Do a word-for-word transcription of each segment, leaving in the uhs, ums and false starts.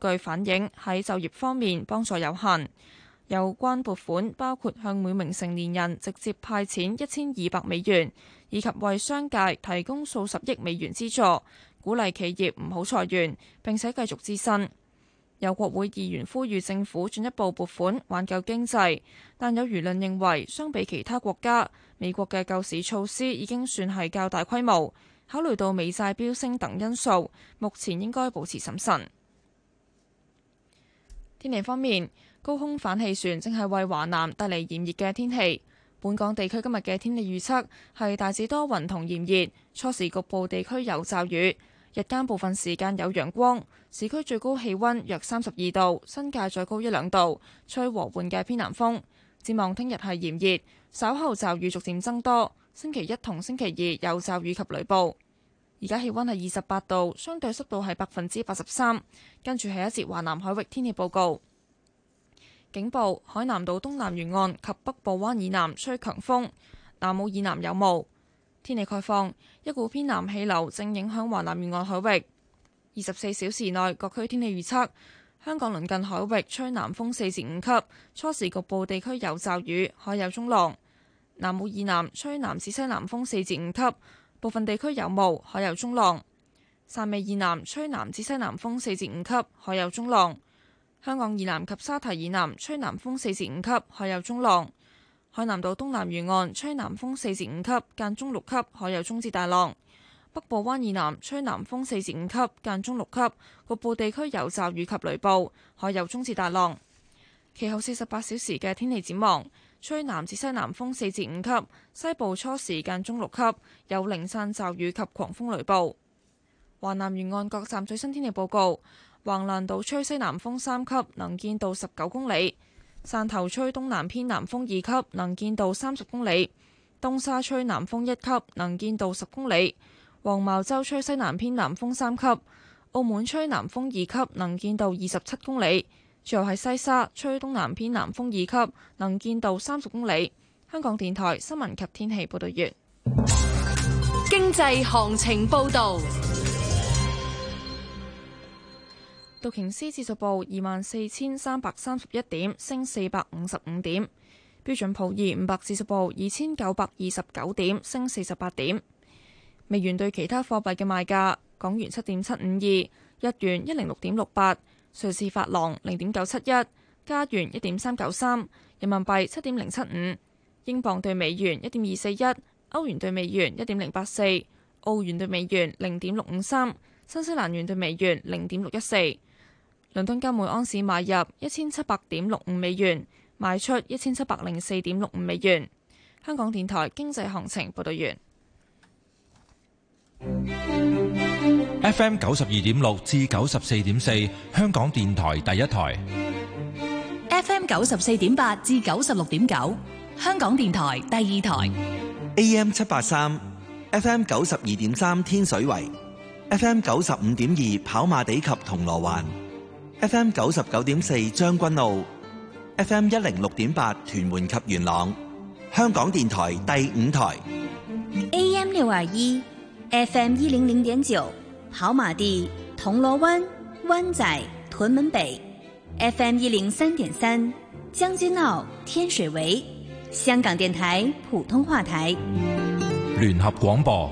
據反映喺就業方面幫助有限。有關撥款包括向每名成年人直接派錢一千二百美元，以及為商界提供數十億美元資助，鼓勵企業唔好裁員，並且繼續資薪。有國會議員呼籲政府進一步撥款挽救經濟，但有輿論認為，相比其他國家，美國嘅救市措施已經算係較大規模。考慮到美債飆升等因素，目前應該保持審慎。天氣方面，高空反氣旋正係為華南帶嚟炎熱嘅天氣。本港地區今日嘅天氣預測係大致多雲同炎熱，初時局部地區有驟雨，日間部分時間有陽光。市區最高氣溫約三十二度，新界再高一兩度，吹和緩嘅偏南風。展望聽日係炎熱，稍後驟雨逐漸增多。星期一同星期二有驟雨及雷暴。而家氣溫係二十八度，相對濕度係百分之八十三。跟住係一節華南海域天氣報告。警報：海南島東南沿岸及北部灣以南吹強風，南澳以南有霧。天氣概況：一股偏南氣流正影響華南沿岸海域。二十四小時內各區天氣預測：香港鄰近海域吹南風四至五級，初時局部地區有驟雨，海有中浪。南澳以南吹南至西南風四至五級，部分地區有霧，海有中浪。汕尾以南吹南至西南風四至五級，海有中浪。香港以南及沙堤以南吹南風四至五級，海有中浪。海南島東南沿岸吹南風四至五級，間中六級，海有中至大浪。北部灣以南吹南風四至五級，間中六級，局部地區有驟雨及雷暴，海有中至大浪。其後四十八小時嘅天氣展望：吹南至西南風四至五級，西部初時間中六級，有零散驟雨及狂風雷暴。華南沿岸各站最新天氣報告：橫瀾島吹西南風三級，能見度十九公里；汕頭吹東南偏南風二級，能見度三十公里；東沙吹南風一級，能見度十公里；黃茅洲吹西南偏南風三級；澳門吹南風二級，能見度二十七公里。最後係西沙吹東南偏南風二級，能見度三十公里。香港電台新聞及天氣報道完。 經濟行情報道。 道瓊斯指數報二萬四千三百三十一點，升四百五十五點。標準普爾五百指數報二千九百二十九點，升四十八點。美元對其他貨幣嘅賣價：港元七點七五二，日元一零六點六八，瑞士法郎零點九七一，加元一點三九三，人民幣七點零七五，英鎊對美元一點二四一，歐元對美元一點零八四，澳元對美元零點六五三，新西蘭元對美元零點六一四。倫敦金每盎司買入一千七百點六五美元，賣出一千七百零四點六五美元。香港電台經濟行情報道完。 F M 九十二點六至九十四點四，香港電台第一台。 F M 九十四點八至九十六點九，香港電台第二台。 A M 七八三，F M 九十二點三天水圍，F M 九十五點二跑馬地及銅鑼灣，F M 九十九點四將軍澳，F M 一零六點八屯門及元朗，香港電台第五台。 A M 六二一，F M 一零零點九跑馬地、銅鑼灣、灣仔、屯門北，F M 一零三點三將軍澳、天水圍，香港電台普通話台。 聯合廣播。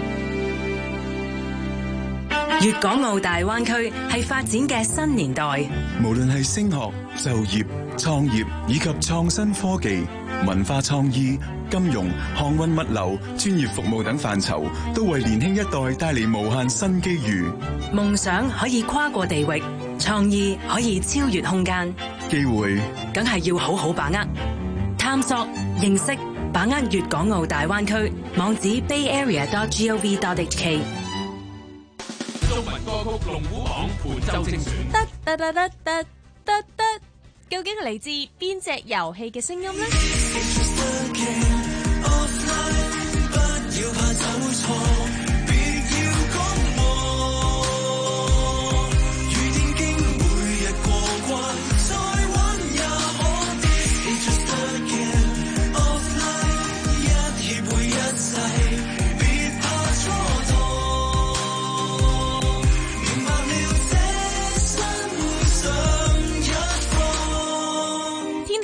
粵港澳大灣區係發展嘅新年代， 無論係升學、就業、創業以及創新科技、文化創意、金融、航運物流、專業服務等範疇，都為年輕一代帶嚟無限新機遇。 夢想可以跨過地域，創意可以超越空間， 機會梗係要好好把握。探索、認識、把握粵港澳大灣區，網址 bay area dot gov dot h k。 中文歌曲龍虎榜本周精選。 得得得得得得得，究竟係嚟自邊隻遊戲嘅聲音呢？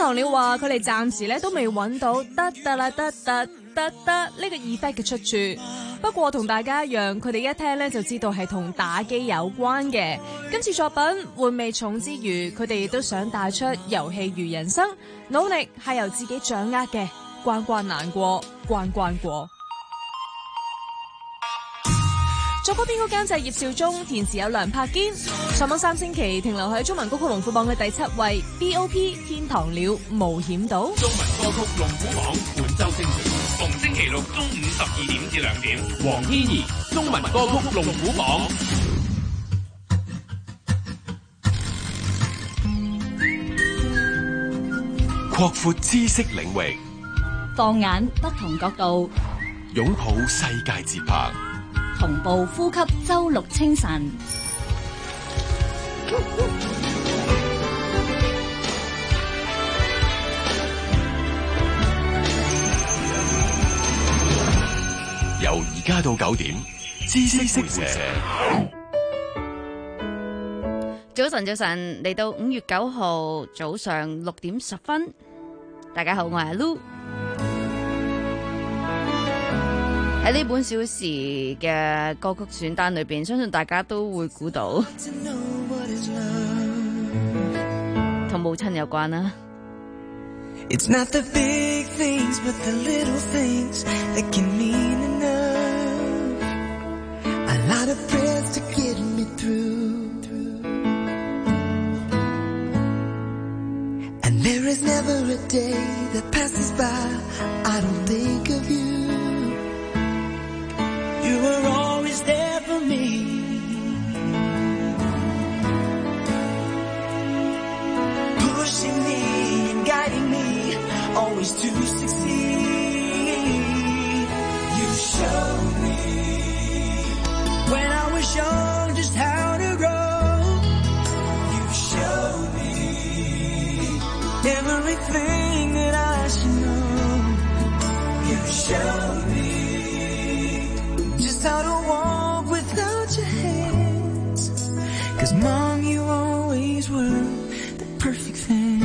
堂鳥話佢哋暫時咧都未揾到得得啦得得得得呢個 effect 嘅出處，不過同大家一樣，佢哋一聽咧就知道係同打機有關嘅。今次作品玩味重之餘，佢哋亦都想帶出遊戲如人生，努力係由自己掌握嘅，關關難過關關過。作曲編曲監製葉紹忠，填詞有梁柏堅。上榜三星期，停留喺中文歌曲龍虎榜嘅第七位 B O P 天堂鳥無險島。 中文歌曲龍虎榜本周精選，逢星期六中午十二點至兩點。黃天怡中文歌曲龍虎榜。 擴闊知識領域， 放眼不同角度， 擁抱世界節拍， 同步呼吸周六清晨。 由而家到九點，知識會社。 早晨，早晨，嚟到五月九號早上六點十分，大家好，我係阿 Lu。喺呢本小時嘅歌曲選單裏邊，相信大家都會估到同母親有關啦。 It's not the big things, but the little things that can mean enough. A lot of prayers to get me through. And there is never a day that passes by I don't think of you. You were always there for me. Pushing me and guiding me, always to succeed. You showed me when I was young just how to grow. You showed me everything that I should know. You showed me just how to walk without your hands. 'Cause Mom, you always were the perfect thing.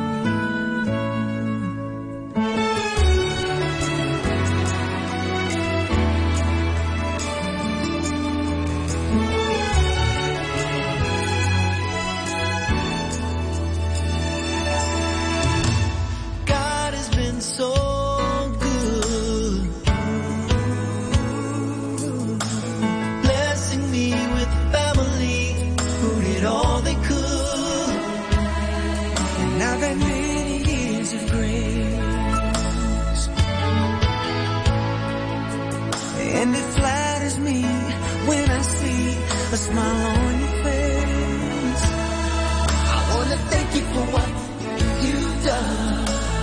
God has been so good, blessing me with family who did all they could. And I've had many years of grace, and it flatters me when I see a smile on your face. I wanna thank you for what you've done,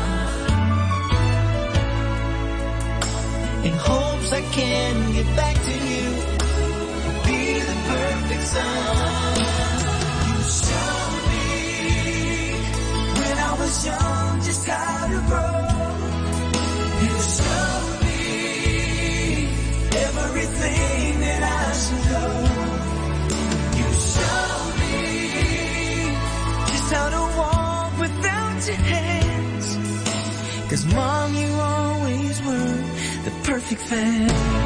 in hopes I can get back to you, be the perfect son. You showed me when I was young just how to grow. You showed me everything that I should know. You showed me just how to walk without your hands. 'Cause Mom, you always were the perfect fan.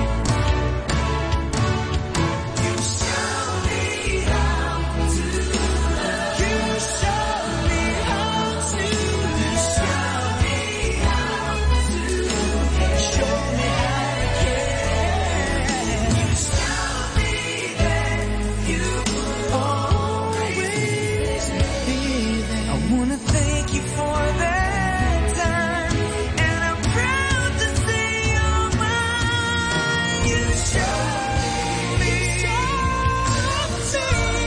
You showed me how to love. You showed me how to. You showed me how to care. Show me how to care. You showed me that you will always be there. I wanna thank you for that time, and I'm proud to say you're mine. You showed me how to.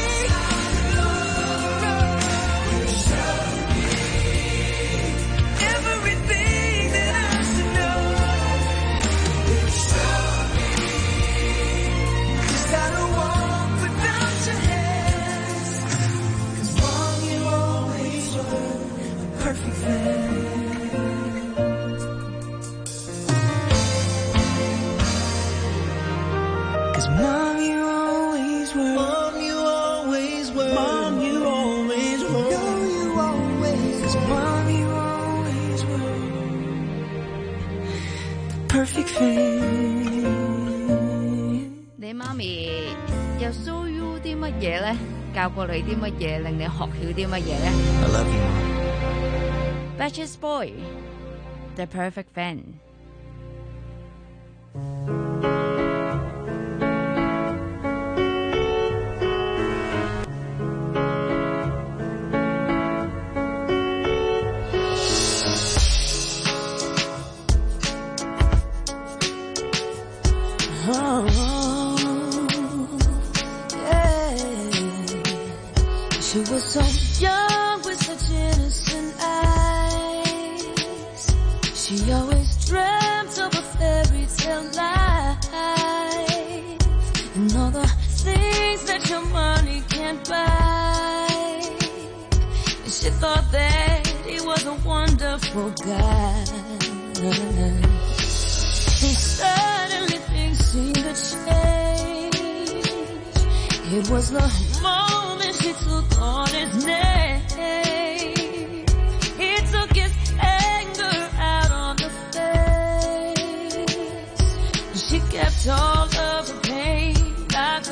You showed me everything that I should know. You showed me just how to walk without your hands. 'Cause Mom, you always were the perfect fan. 'Cause Mom, you always were. Mom, you always were. Mom, you always were. No, you always. 'Cause Mom, you always perfect thing。 你媽咪又 show you 啲乜嘢咧？教過你啲乜嘢，令你學曉啲乜嘢咧 I love you, ？Batches Boy, The Perfect Fan。 Oh, yeah. She was so young with such innocent eyes. She always dreamt of a fairy tale life and all the things that your money can't buy. And she thought that he was a wonderful guy. And suddenly things seemed to change. It was the moment she took on his name. He took his anger out on the face. She kept all of the pain locked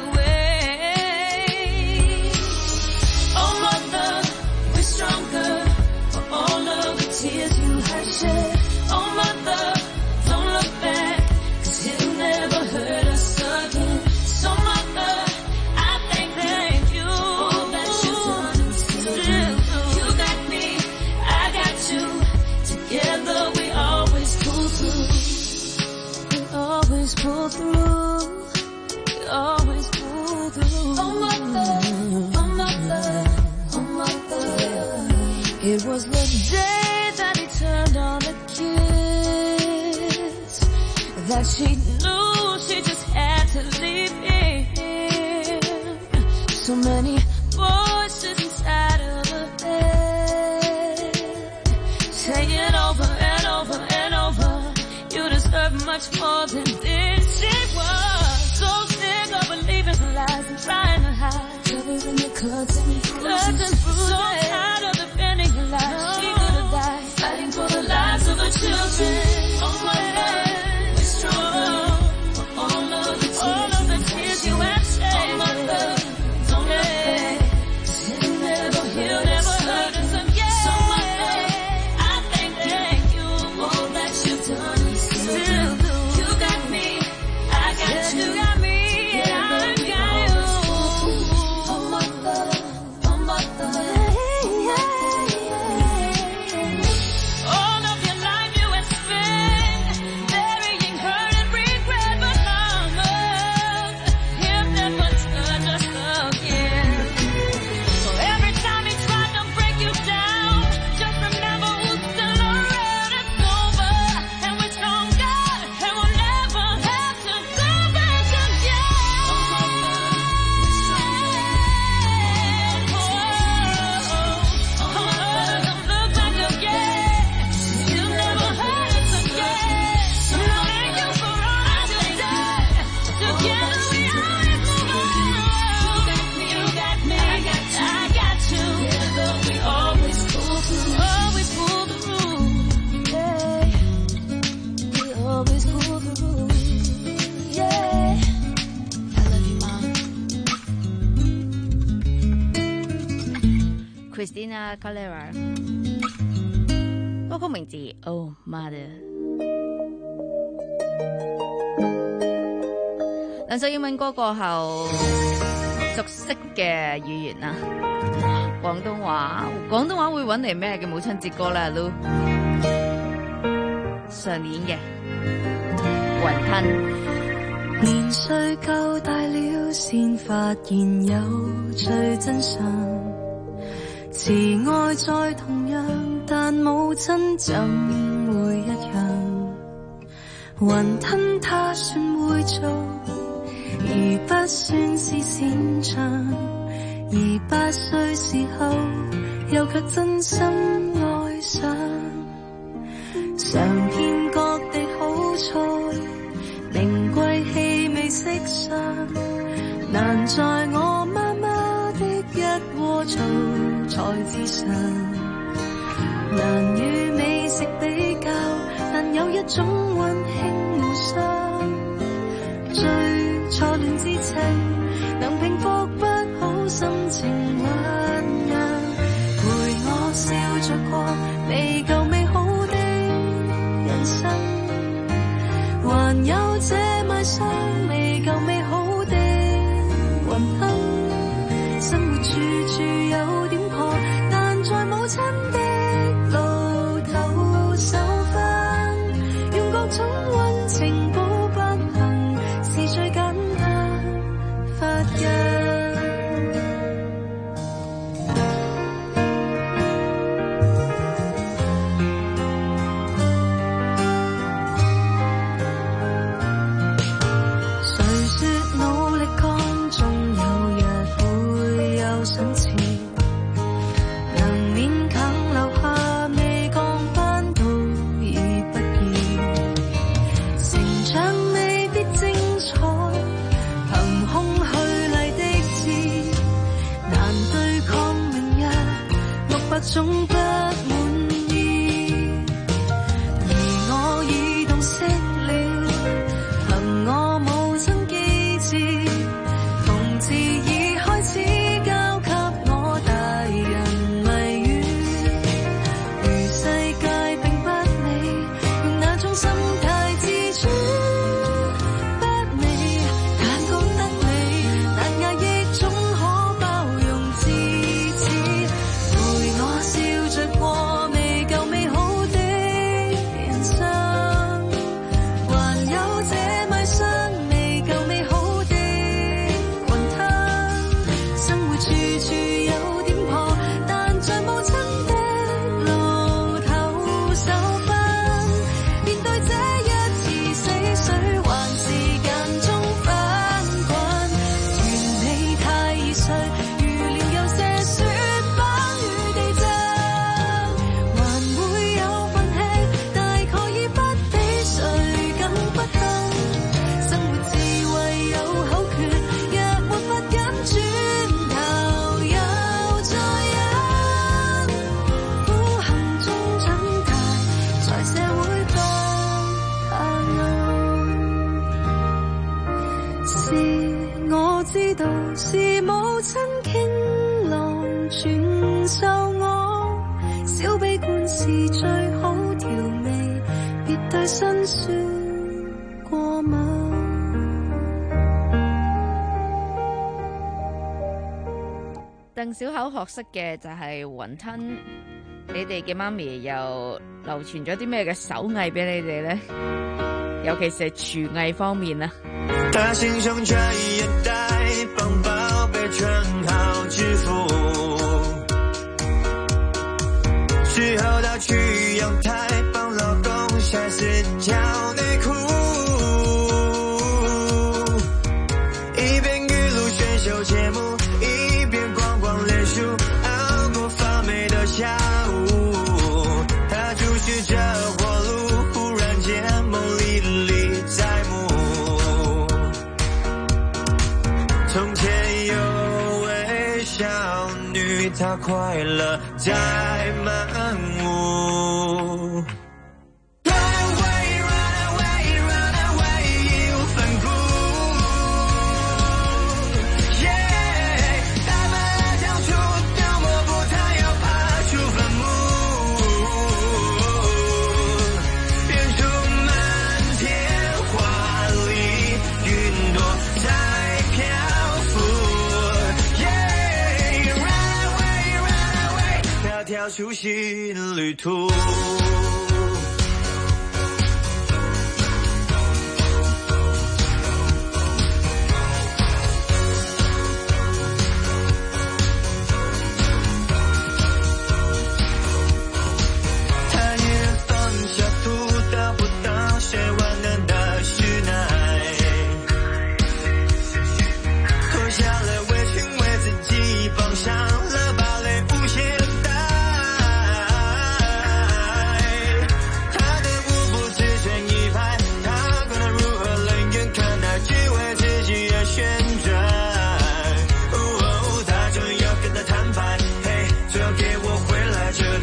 away. Oh mother, we're stronger for all of the tears you had shed. Oh mother, don't look back, 'cause he'll never hurt us again. So mother, I thank thank you that you've done and still do. You got me, I got you. Together we always pull through. We always pull through. We always pull through. Oh mother, oh mother, oh mother. It was the day that he turned on the kids, that she knew she just had to leave him. So many voices inside of her head, saying over and over and over, you deserve much more than this. She was so sick of believing lies and trying to hide, covered in the cuts and bruises, so tired of defending your life. She could have died fighting for the lives of her children. Oh my God, we're stronger for all of the tears, all of the tears you have shed. Oh my God, don't look back, 'cause he'll never, he'll never hurt us again. So my God, I thank, thank you for all that you've done and still do. You got me, I got you. You got me, and I got you. Oh mother, oh mother. All of your life you have spent burying hurt and regret, but mama, he'll never touch us again. So every time he tried to break you down, just remember who's still around. It's over, and we're stronger, and we'll never have to go back again. Oh mama, we're stronger. Oh, oh, oh, don't look back again. You'll never hurt us again. So thank you for all you've done. Together we always move on. You got me, I got you, I got you. Together we always pull through, always pull through. Yeah, we always pull through. Yeah, I love you, Mom. Christina Aguilera，歌曲名字 Oh Mother。兩首英文歌過後，熟悉嘅語言啊，廣東話，廣東話會揾嚟咩嘅母親節歌啦 ，Lu？ 上年嘅雲吞。 年歲夠大了，先發現有最真相。慈愛再同樣，但母親怎會一樣？雲吞他算會做，而不算是擅長。而八歲時候，又卻真心愛上。嘗遍各地好菜，名貴氣味色相，難在我媽媽的一鍋做菜之上。難與美食比較，但有一種溫馨傷，最初戀之情能平復不好心情醞釀，陪我笑着過未夠美好的人生，還有這賣相未夠美好的雲燈，生活處處有點破，但在母親的路頭受分，用各種溫情補不幸，是最簡單發現。總不滿意，而我已洞悉了，憑我母親機智，同志已開始交給我大人迷語，如世界並不美，用那種心態自處不美，但覺得美，難壓抑總可包容自此。笑着過未夠美好的人生，還有這賣相未夠美好的雲吞，生活處處有點破，但在母親的路頭受分，面對這一次死水還是間中翻滾，願你太易碎，如連有些雪崩與地震，知道是母親傾囊傳授我，小悲觀是最好調味，別對辛酸過敏。 鄧小巧學識嘅就係雲吞，你哋嘅媽咪又流傳咗啲咩嘅手藝俾你哋呢？尤其是係廚藝方面啊。 他心胸專業帶，幫寶貝全好支付，之後他去陽台幫老公曬四條內褲，一邊娛樂選秀節目，一邊逛逛臉書，熬過發霉的下午，他就是這活路，忽然間夢裡歷在目。從前有位少女，她快樂在滿屋。跳出新旅途。他一人放下屠刀，不到谁万能的实耐，脱下了围裙，为自己绑上了芭蕾舞鞋。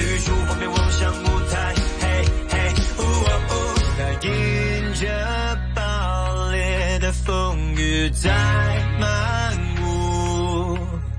着是在漫舞。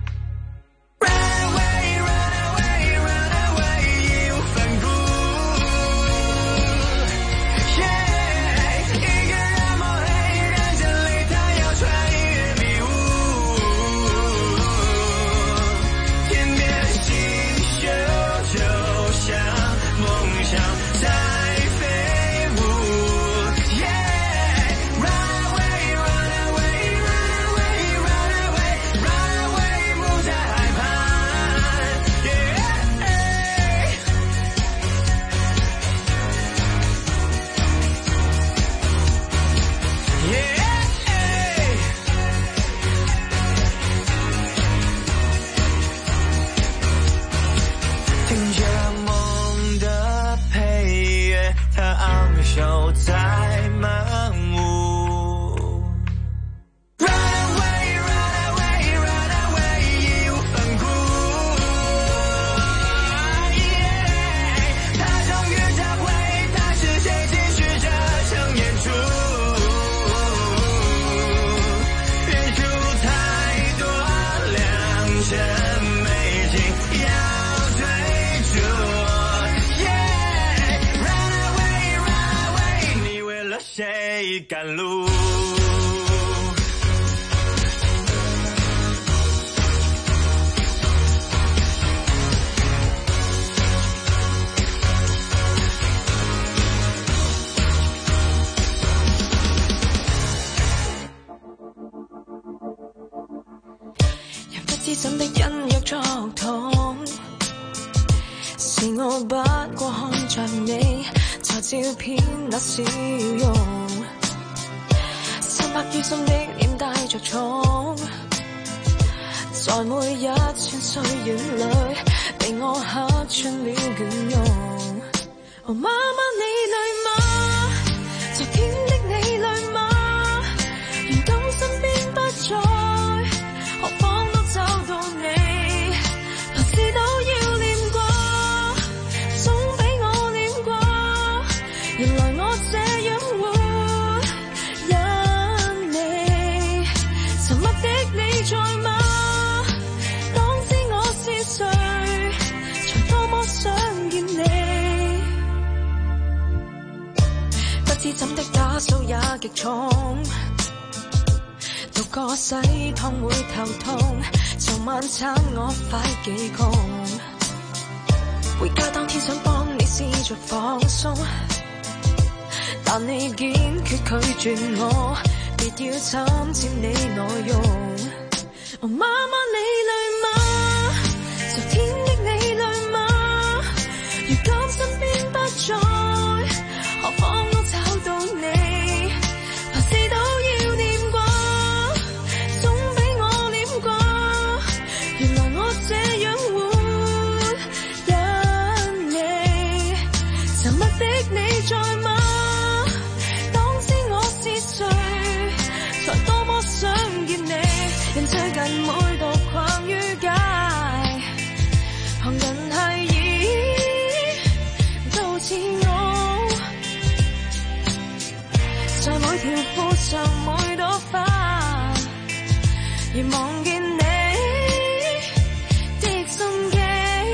赶路。 人不知怎的隱約作痛，是我不過看着你在照片那笑容，三百於心的臉帶着重，在每一串歲月裏被我刻穿了倦容。哦，媽媽你累嗎？昨天的你累嗎？如今身邊不再，何方都找到你，凡事都要念過，總比我念過。原來我這樣活，因你。沉默的你在嗎？當知我是誰，才多麼想見你。不知怎的打掃也極重，獨個洗湯會頭痛，就晚餐我快幾窮。回家當天想幫你試着放鬆，但你堅決拒絕我，別要參照你內容。哦，媽媽你累嗎？昨天的你累嗎？如今身邊不再，何方都找到你，凡事都要念過，總比我念過。原來我這樣活，因你。沉默的你在嗎？當知我是誰，才多麼想見你。人最近每度逛於街，旁人係以都似我，在每條褲上每朵花，而望見你的心機。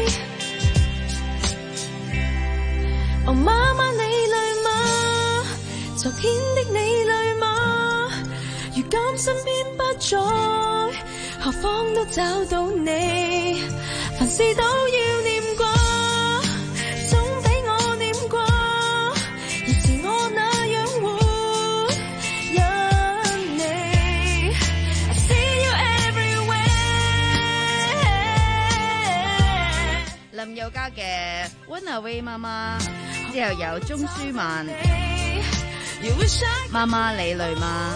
哦，媽媽你累嗎？昨天的你累嗎？如今身邊不再，何方都找到你，凡事都要念過，總比我念過。而是我那樣活，因你。I see you everywhere。 林宥嘉嘅 Run Away 媽媽，之後有鐘舒曼，媽媽你累嗎？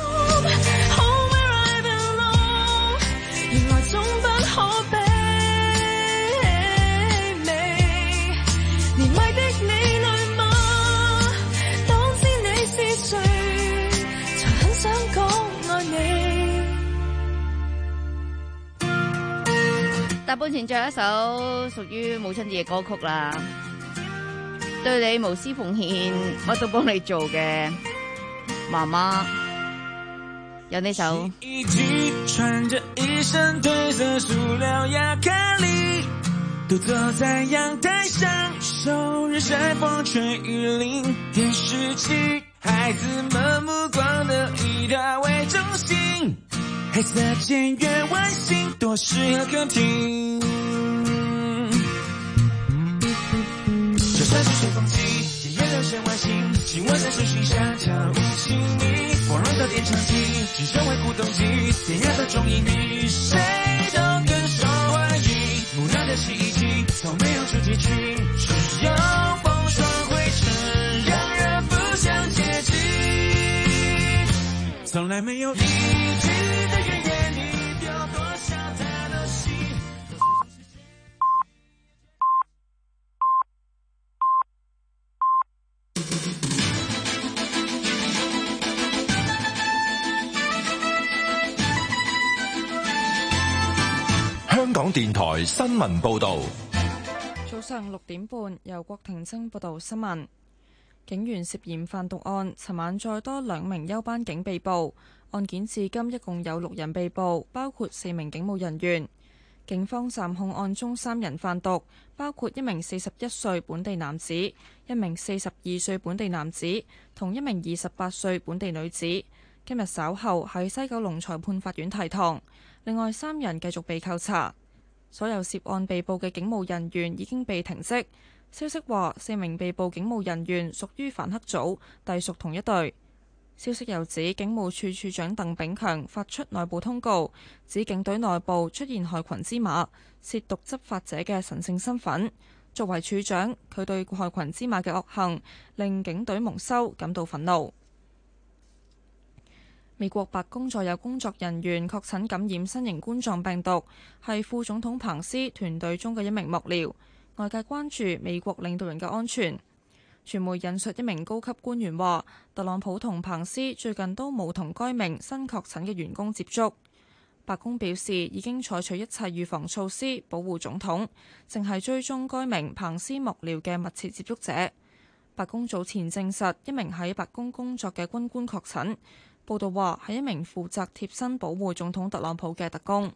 原來總不可比美，年邁的你累嗎？當知你是誰，才很想講愛你。 大半前最後一首屬於母親節嘅歌曲啦，對你無私奉獻，乜都幫你做嘅媽媽。 有呢首。 一起穿着一身褪色塑料亚克力，独坐在阳台上，受日晒风吹雨淋。电视机，孩子们目光的以它为中心，黑色简约外形，多适合客厅。就算是吹风机，也留下外形，紧握在手心下跳舞亲密。光荣的电唱机，只成为古董机，典雅的中音比谁都更受欢迎。木讷的洗衣机，从没有主题曲，只有风霜灰尘，让人不想接近。从来没有一句的怨言，你有多少他都信。 香港電台新聞報導。 早上六點半，由郭婷清報道新聞。警員涉嫌販毒案，尋晚再多兩名休班警被捕，案件至今一共有六人被捕，包括四名警務人員。警方暫控案中三人販毒，包括一名四十一歲本地男子、一名四十二歲本地男子同一名二十八歲本地女子。今日稍後喺西九龍裁判法院提堂。另外三人繼續被扣查。所有涉案被捕嘅警務人員已經被停職。消息話，四名被捕警務人員屬於反黑組，隸屬同一隊。消息又指，警務處處長鄧炳強發出內部通告，指警隊內部出現害群之馬，褻瀆執法者嘅神聖身份。作為處長，佢對害群之馬嘅惡行令警隊蒙羞感到憤怒。美國白宮再有工作人員確診感染新型冠狀病毒，係副總統彭斯團隊中嘅一名幕僚。外界關注美國領導人嘅安全。傳媒引述一名高級官員話，特朗普同彭斯最近都冇同該名新確診嘅員工接觸。白宮表示已經採取一切預防措施保護總統，正係追蹤該名彭斯幕僚嘅密切接觸者。白宮早前證實一名喺白宮工作嘅軍官確診。報道話係一名負責貼身保護總統特朗普嘅特工。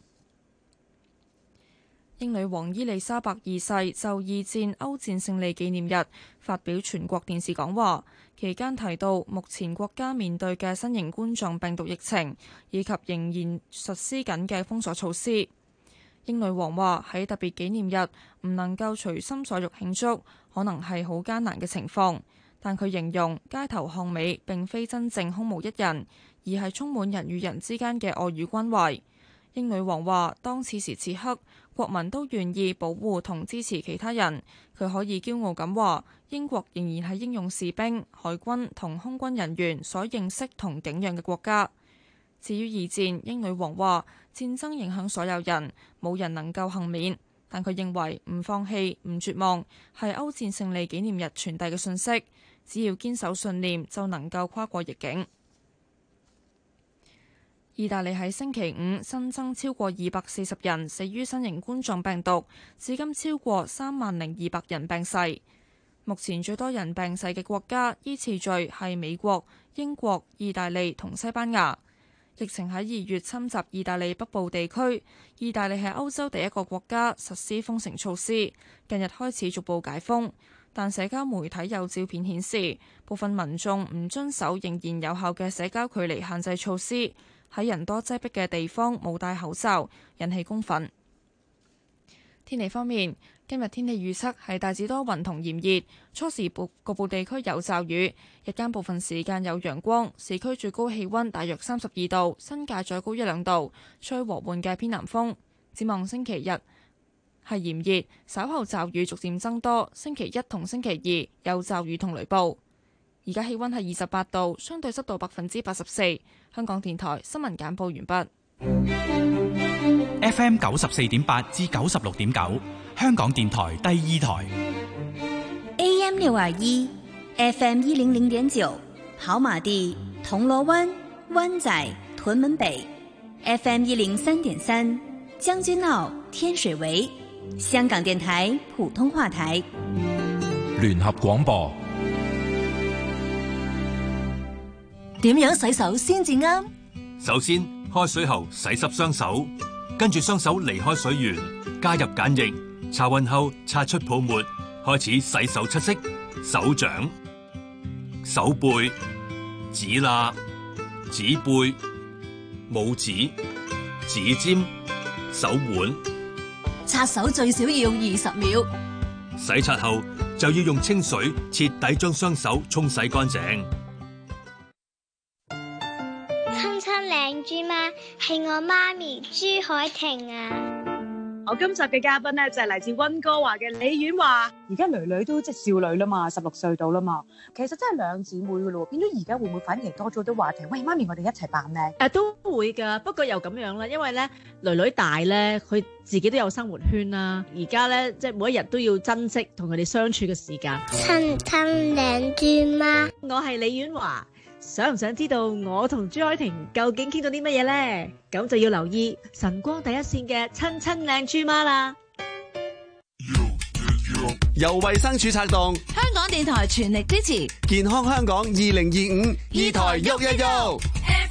英女王伊麗莎白二世就二戰歐戰勝利紀念日發表全國電視講話，期間提到目前國家面對嘅新型冠狀病毒疫情，以及仍然實施緊嘅封鎖措施。英女王話喺特別紀念日唔能夠隨心所欲慶祝，可能係好艱難嘅情況。但佢形容街頭巷尾並非真正空無一人，而係充滿人與人之間嘅愛與關懷。英女王話：當此時此刻，國民都願意保護同支持其他人。佢可以驕傲咁話，英國仍然係英勇士兵、海軍同空軍人員所認識同敬仰嘅國家。至於二戰，英女王話戰爭影響所有人，冇人能夠幸免。但佢認為唔放棄、唔絕望係歐戰勝利紀念日傳遞嘅訊息。只要堅守信念，就能夠跨過逆境。意大利喺星期五新增超過二百四十人死於新型冠狀病毒，至今超過三萬零二百人病逝。目前最多人病逝嘅國家依次序係美國、英國、意大利同西班牙。疫情喺二月侵襲意大利北部地區，意大利係歐洲第一個國家實施封城措施，近日開始逐步解封。但社交媒體有照片顯示，部分民眾唔遵守仍然有效嘅社交距離限制措施，喺人多擠迫嘅地方冇戴口罩，引起公憤。天氣方面，今日天氣預測係大致多雲同炎熱，初時部局部地區有驟雨，日間部分時間有陽光，市區最高氣溫大約三十二度，新界再高一兩度，吹和緩嘅偏南風。展望星期日係炎熱，稍後驟雨逐漸增多。星期一同星期二有驟雨同雷暴。而家氣溫係二十八度，相對濕度百分之八十四。香港電台新聞簡報完畢。 F M 九十四點八至九十六點九，香港電台第二台。 A M 六二一，F M 一零零點九，跑馬地、銅鑼灣、灣仔、屯門北。F M 一零三點三，將軍澳、天水圍。香港電台普通話台， 聯合廣播。 點樣洗手先至啱？ 首先，開水後洗濕雙手，跟住雙手離開水源，加入鹼液，搽勻後擦出泡沫，開始洗手七式：手掌、手背、指罅、指背、拇指、指尖、手腕。 擦手最少要二十秒。 洗刷後就要用清水徹底將雙手沖洗乾淨。 親親靚豬媽係我媽咪朱海婷啊！ 我今集嘅嘉賓咧就係嚟自溫哥華嘅李婉華。而家女女都即係少女啦嘛，十六歲到啦嘛，其實真係兩姊妹噶咯，變咗而家會唔會反而多咗啲話題？喂，媽咪，我哋一齊扮靚。 誒都會㗎，不過又咁樣啦，因為咧女女大咧，佢自己都有生活圈啦。而家咧即係每一日都要珍惜同佢哋相處嘅時間。 親親靚豬媽， 我係李婉華。想唔想知道我同朱海婷究竟傾到啲乜嘢呢？咁就要留意晨光第一線嘅親親靚豬媽啦。 由衛生署策動， 香港電台全力支持健康香港二零二五，二台喐一喐。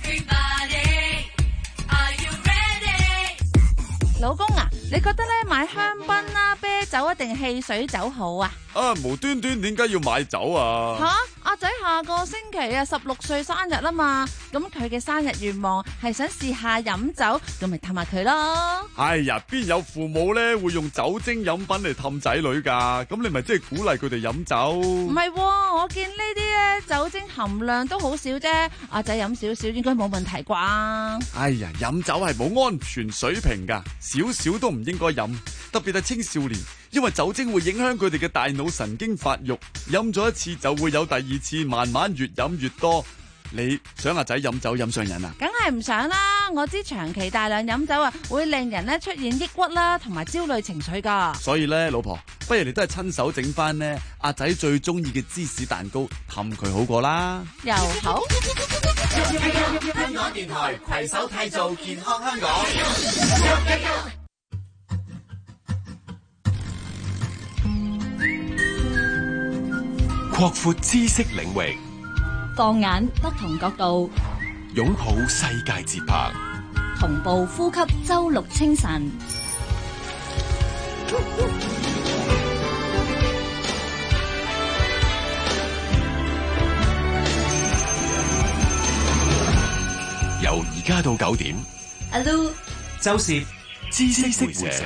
老公啊，你覺得咧買香檳啦、啤酒啊定汽水酒好啊？ 啊，無端端點解要買酒啊？ 吓，阿仔下個星期啊十六歲生日啦嘛，咁佢嘅生日願望係想試下飲酒，咁咪氹下佢咯。 哎呀，邊有父母咧會用酒精飲品嚟氹仔女噶？咁你咪即係鼓勵佢哋飲酒？ 唔係喎，我見呢啲咧酒精含量都好少啫，阿仔飲少少應該冇問題啩？ 哎呀，飲酒係冇安全水平噶，少少都唔應該飲，特別係青少年。因為酒精會影響佢哋嘅大腦神經發育，飲咗一次就會有第二次，慢慢越飲越多。你想阿仔飲酒飲上癮啊？ 梗係唔想啦！我知長期大量飲酒啊，會令人咧出現抑鬱啦，同埋焦慮情緒噶。 所以咧，老婆，不如你都係親手整翻呢阿仔最中意嘅芝士蛋糕，氹佢好過啦。 又好。 香港電台攜手締造健康香港。 擴闊知識領域， 放眼不同角度， 擁抱世界節拍， 同步呼吸周六清晨。 由而家到九點， 阿 Lu、 周攝知識會社。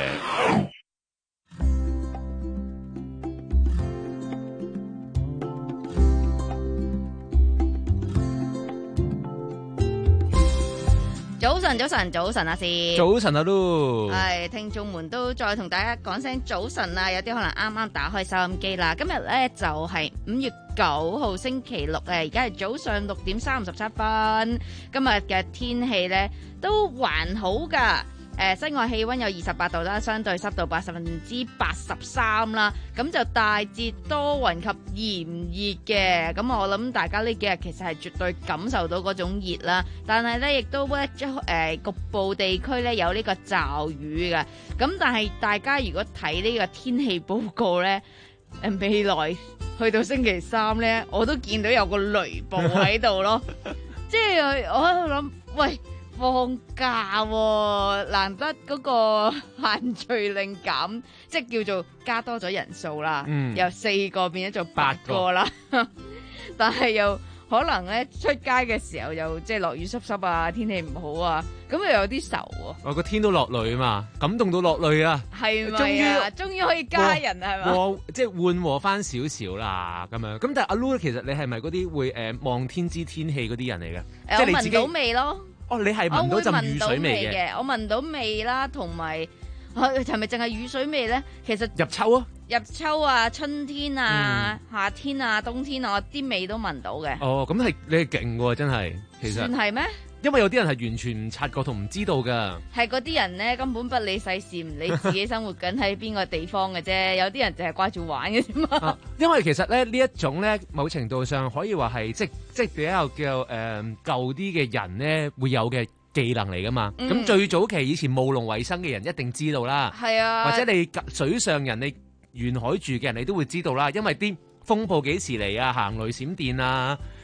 早晨，早晨，早晨啊，是早晨啊，都係聽眾們都再同大家講聲早晨啊！有啲可能啱啱打開收音機啦。今日咧就係五月九號星期六誒，而家係早上六點三十七分。今日嘅天氣咧都還好噶。誒，室外氣溫有二十八度啦，相對濕度百分之八十三啦，咁就大致多雲及炎熱嘅。咁我諗大家呢幾日其實係絕對感受到嗰種熱啦，但係咧亦都咧誒局部地區咧有呢個驟雨嘅。咁但係大家如果睇呢個天氣報告咧，誒未來去到星期三咧，我都見到有個雷暴喺度咯，即係我喺度諗，喂。放假喎、哦，難得嗰個限聚令減，即係叫做加多咗人數啦，嗯、由四個變咗做八個啦。個但係又可能咧出街嘅時候又即係落雨濕濕啊，天氣唔好啊，咁又有啲愁喎。 我個天都落淚啊嘛，感動到落淚啊， 係咪啊？終於可以加人係嘛？ 即係緩和翻少少啦，咁樣。咁但係阿 Lu 其實你係咪嗰啲會誒望天知天氣嗰啲人嚟嘅？ 呃、 即係你聞到味咯。 哦，你係聞到陣雨水味嘅， 我聞到味啦，同埋係咪淨係雨水味咧？其實入秋啊， 入秋啊，春天啊，嗯、夏天啊，冬天啊，我啲味都聞到嘅。 哦，咁係你係勁喎，真係，其實算係咩？ 因為有啲人係完全唔察覺同唔知道噶， 係嗰啲人咧根本不理世事，唔理自己生活緊喺邊個地方嘅啫。有啲人淨係掛住玩嘅啫嘛、啊。 因為其實咧呢一種咧，某程度上可以話係即即比較叫誒、呃、舊啲嘅人咧會有嘅技能嚟噶嘛。咁、嗯、最早期以前務農為生嘅人一定知道啦，係啊，或者你水上人，你沿海住嘅人，你都會知道啦。因為啲風暴幾時嚟啊，行雷閃電啊。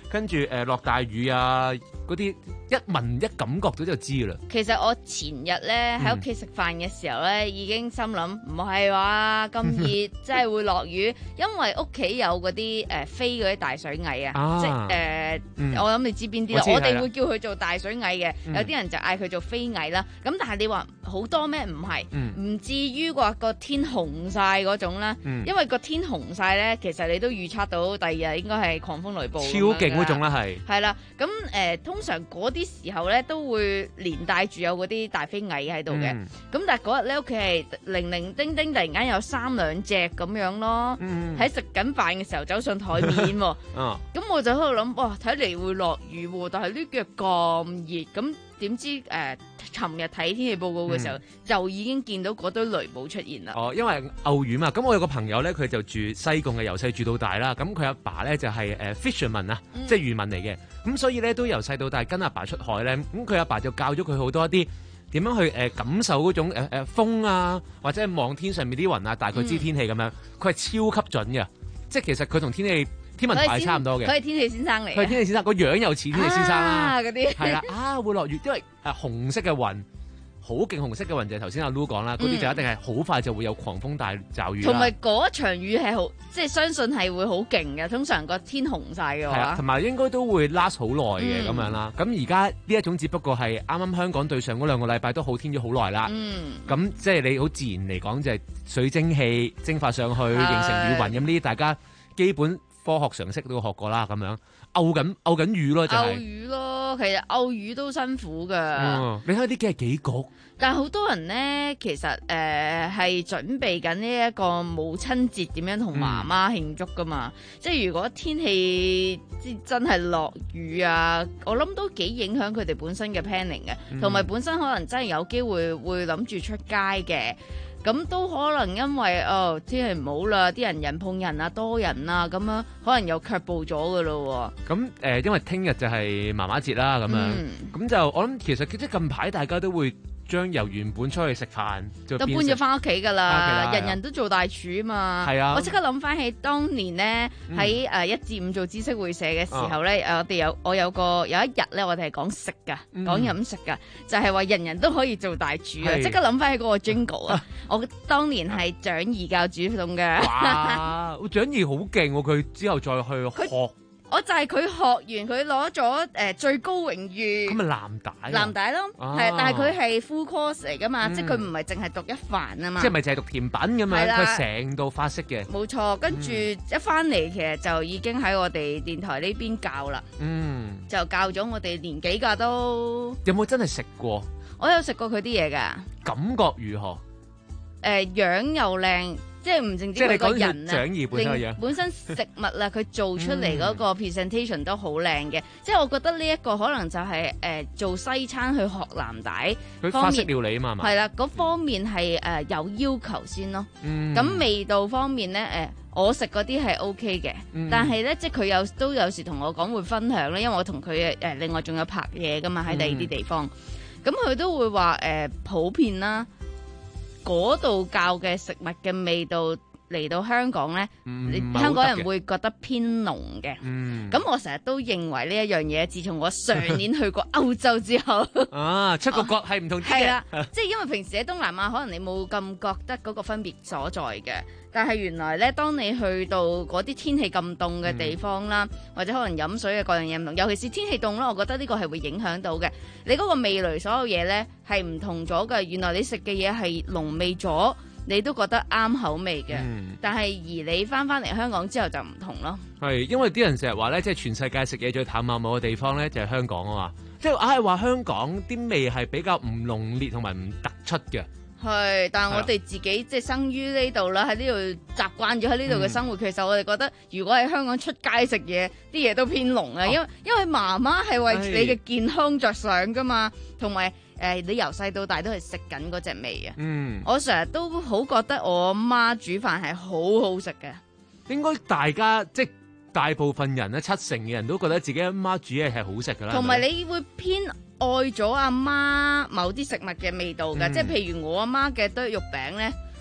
跟住誒落大雨啊嗰啲，一聞一感覺到就知噶啦。 其實我前日咧喺屋企食飯嘅時候咧，已經心諗唔係話咁熱，真係會落雨，因為屋企有嗰啲誒飛嗰啲大水蟻啊， 啊即係誒、呃嗯我諗你知邊啲啦。 我知我哋係啦會叫佢做大水蟻嘅， 嗯有啲人就嗌佢做飛蟻啦。咁但係你話好多咩？唔係，唔、 嗯至於話個天紅晒嗰種啦。 嗯因為個天紅晒咧，其實你都預測到第二日應該係狂風雷暴咁超樣㗎勁嗰種啦，係。 係啦，咁誒、呃、通常嗰啲時候咧都會連帶住有嗰啲大飛蟻喺度嘅，咁、 嗯但係嗰日咧屋企係零零丁丁突然間有三兩隻咁樣咯，喺食緊飯嘅時候走上台面喎，咁、 啊我就喺度諗，哇睇嚟會落雨喎，但係呢幾日咁熱，咁點知誒尋日睇天氣報告嘅時候、 嗯就已經見到嗰堆雷暴出現啦。 哦，因為偶遇嘛，咁我有個朋友咧，佢就住西貢嘅，由細住到大啦。咁佢阿爸咧就係誒 fisherman 啊，即係漁民嚟嘅。咁所以咧都由細到大跟阿爸出海咧。咁佢阿爸就教咗佢好多一啲點樣去誒感受嗰種誒誒風啊，或者係望天上面啲雲啊，大概知天氣咁樣。佢係超級準嘅，即係其實佢同天氣天文台係差唔多嘅。 佢係天氣先生嚟嘅， 佢係天氣先生，個樣又似天氣先生啦。 啊嗰啲係啦，啊會落雨，因為誒紅色嘅雲。好勁紅色嘅雲就係頭先阿 Lu 講啦，嗰啲就一定係好快就會有狂風大驟雨啦。 同埋嗰場雨係好，即係相信係會好勁嘅。通常個天紅晒嘅係啊， 話， 同埋應該都會 last 好耐嘅咁嗯樣啦。咁而家呢一種只不過係啱啱香港對上嗰兩個禮拜都好天咗好耐啦。 嗯， 咁即係你好自然嚟講就係水蒸氣蒸發上去形成雨雲，咁呢啲大家基本科學常識都學過啦。咁樣漚緊漚緊雨咯，就係、 漚雨咯。其實漚雨都辛苦㗎。 嗯，你睇啲幾係幾焗。 但係好多人咧，其實誒係、呃、準備緊呢一個母親節點樣同媽媽慶祝噶嘛。 嗯、 即係如果天氣真係落雨啊，我諗都幾影響佢哋本身嘅 planning 嘅，同埋、嗯、本身可能真係有機會會諗住出街嘅。咁都可能因為哦天氣唔好啦，啲人人碰人啊，多人啊，咁樣可能又卻步咗噶咯喎。 咁誒、呃，因為聽日就係媽媽節啦，咁樣，咁、嗯、就我諗其實即係近排大家都會將由原本出去食飯就都搬咗翻屋企㗎啦，人人都做大廚啊嘛。 係啊， 我即刻諗翻起當年咧喺誒一至五做知識會社嘅時候咧，誒、嗯、我哋有我有個有一日咧，我哋係講食㗎， 嗯、 講飲食㗎，就係、是、話人人都可以做大廚啊！即刻諗翻起嗰個 jingle 啊！我當年係蔣怡教煮餸嘅。 哇！蔣怡好勁喎，佢之後再去學。 我就係佢學完，佢攞咗誒最高榮譽。 咁咪藍帶、啊。藍帶咯，係、啊，但係佢係 full course 嚟噶嘛，嗯、即係佢唔係淨係讀一飯啊嘛。 即係咪淨係讀甜品咁樣？佢成道法式嘅。 冇錯，跟住一翻嚟，其實就已經喺我哋電台呢邊教啦。 嗯。 就教咗我哋年幾㗎都。 有冇真係食過？ 我有食過佢啲嘢㗎。 感覺如何？誒、 呃，樣又靚。即係唔淨止佢個人啊， 本， 本身食物啦，佢做出嚟嗰個 presentation 都好靚嘅。即係我覺得呢一個可能就係、是、誒、呃、做西餐去學藍帶法式料理啊嘛， 係啦，嗰方面係誒、呃、有要求先咯。咁、嗯、味道方面咧，誒、呃、我食嗰啲係 OK 嘅，嗯、但係咧即係佢有都有時同我講會分享咧，因為我同佢誒另外仲有拍嘢噶嘛喺第二啲地方，咁佢、嗯、都會話誒、呃、普遍啦。嗰度教嘅食物嘅味道嚟到香港咧，你、嗯、香港人會覺得偏濃嘅。咁、嗯、我成日都認為呢一樣嘢，自從我上年去過歐洲之後， 啊，出個國係唔同啲嘅。 係啦，即係因為平時喺東南亞，可能你冇咁覺得嗰個分別所在嘅。但係原來咧，當你去到嗰啲天氣咁凍嘅地方啦，嗯、或者可能飲水嘅各樣嘢唔同，尤其是天氣凍啦，我覺得呢個係會影響到嘅。你嗰個味蕾所有嘢咧係唔同咗嘅。原來你食嘅嘢係濃味咗，你都覺得啱口味嘅。嗯、但係而你翻翻嚟香港之後就唔同咯。 係因為啲人成日話咧，即係全世界食嘢最淡雅某個地方咧就係香港啊嘛。即係硬係話香港啲味係比較唔濃烈同埋唔突出嘅。 係，但係我哋自己即係生於呢度啦，喺呢度習慣咗喺呢度嘅生活。嗯、其實我哋覺得，如果喺香港出街食嘢，啲嘢都偏濃啊，因為因為媽媽係為你嘅健康着想噶嘛，同埋誒你由細到大都係食緊嗰隻味啊。嗯，我成日都好覺得我媽煮飯係好好食嘅。 應該大家即係大部分人咧，七成嘅人都覺得自己阿媽煮嘢係好食噶啦。 同埋你會偏愛咗阿媽某啲食物嘅味道㗎，嗯、即係譬如我阿媽嘅堆肉餅咧，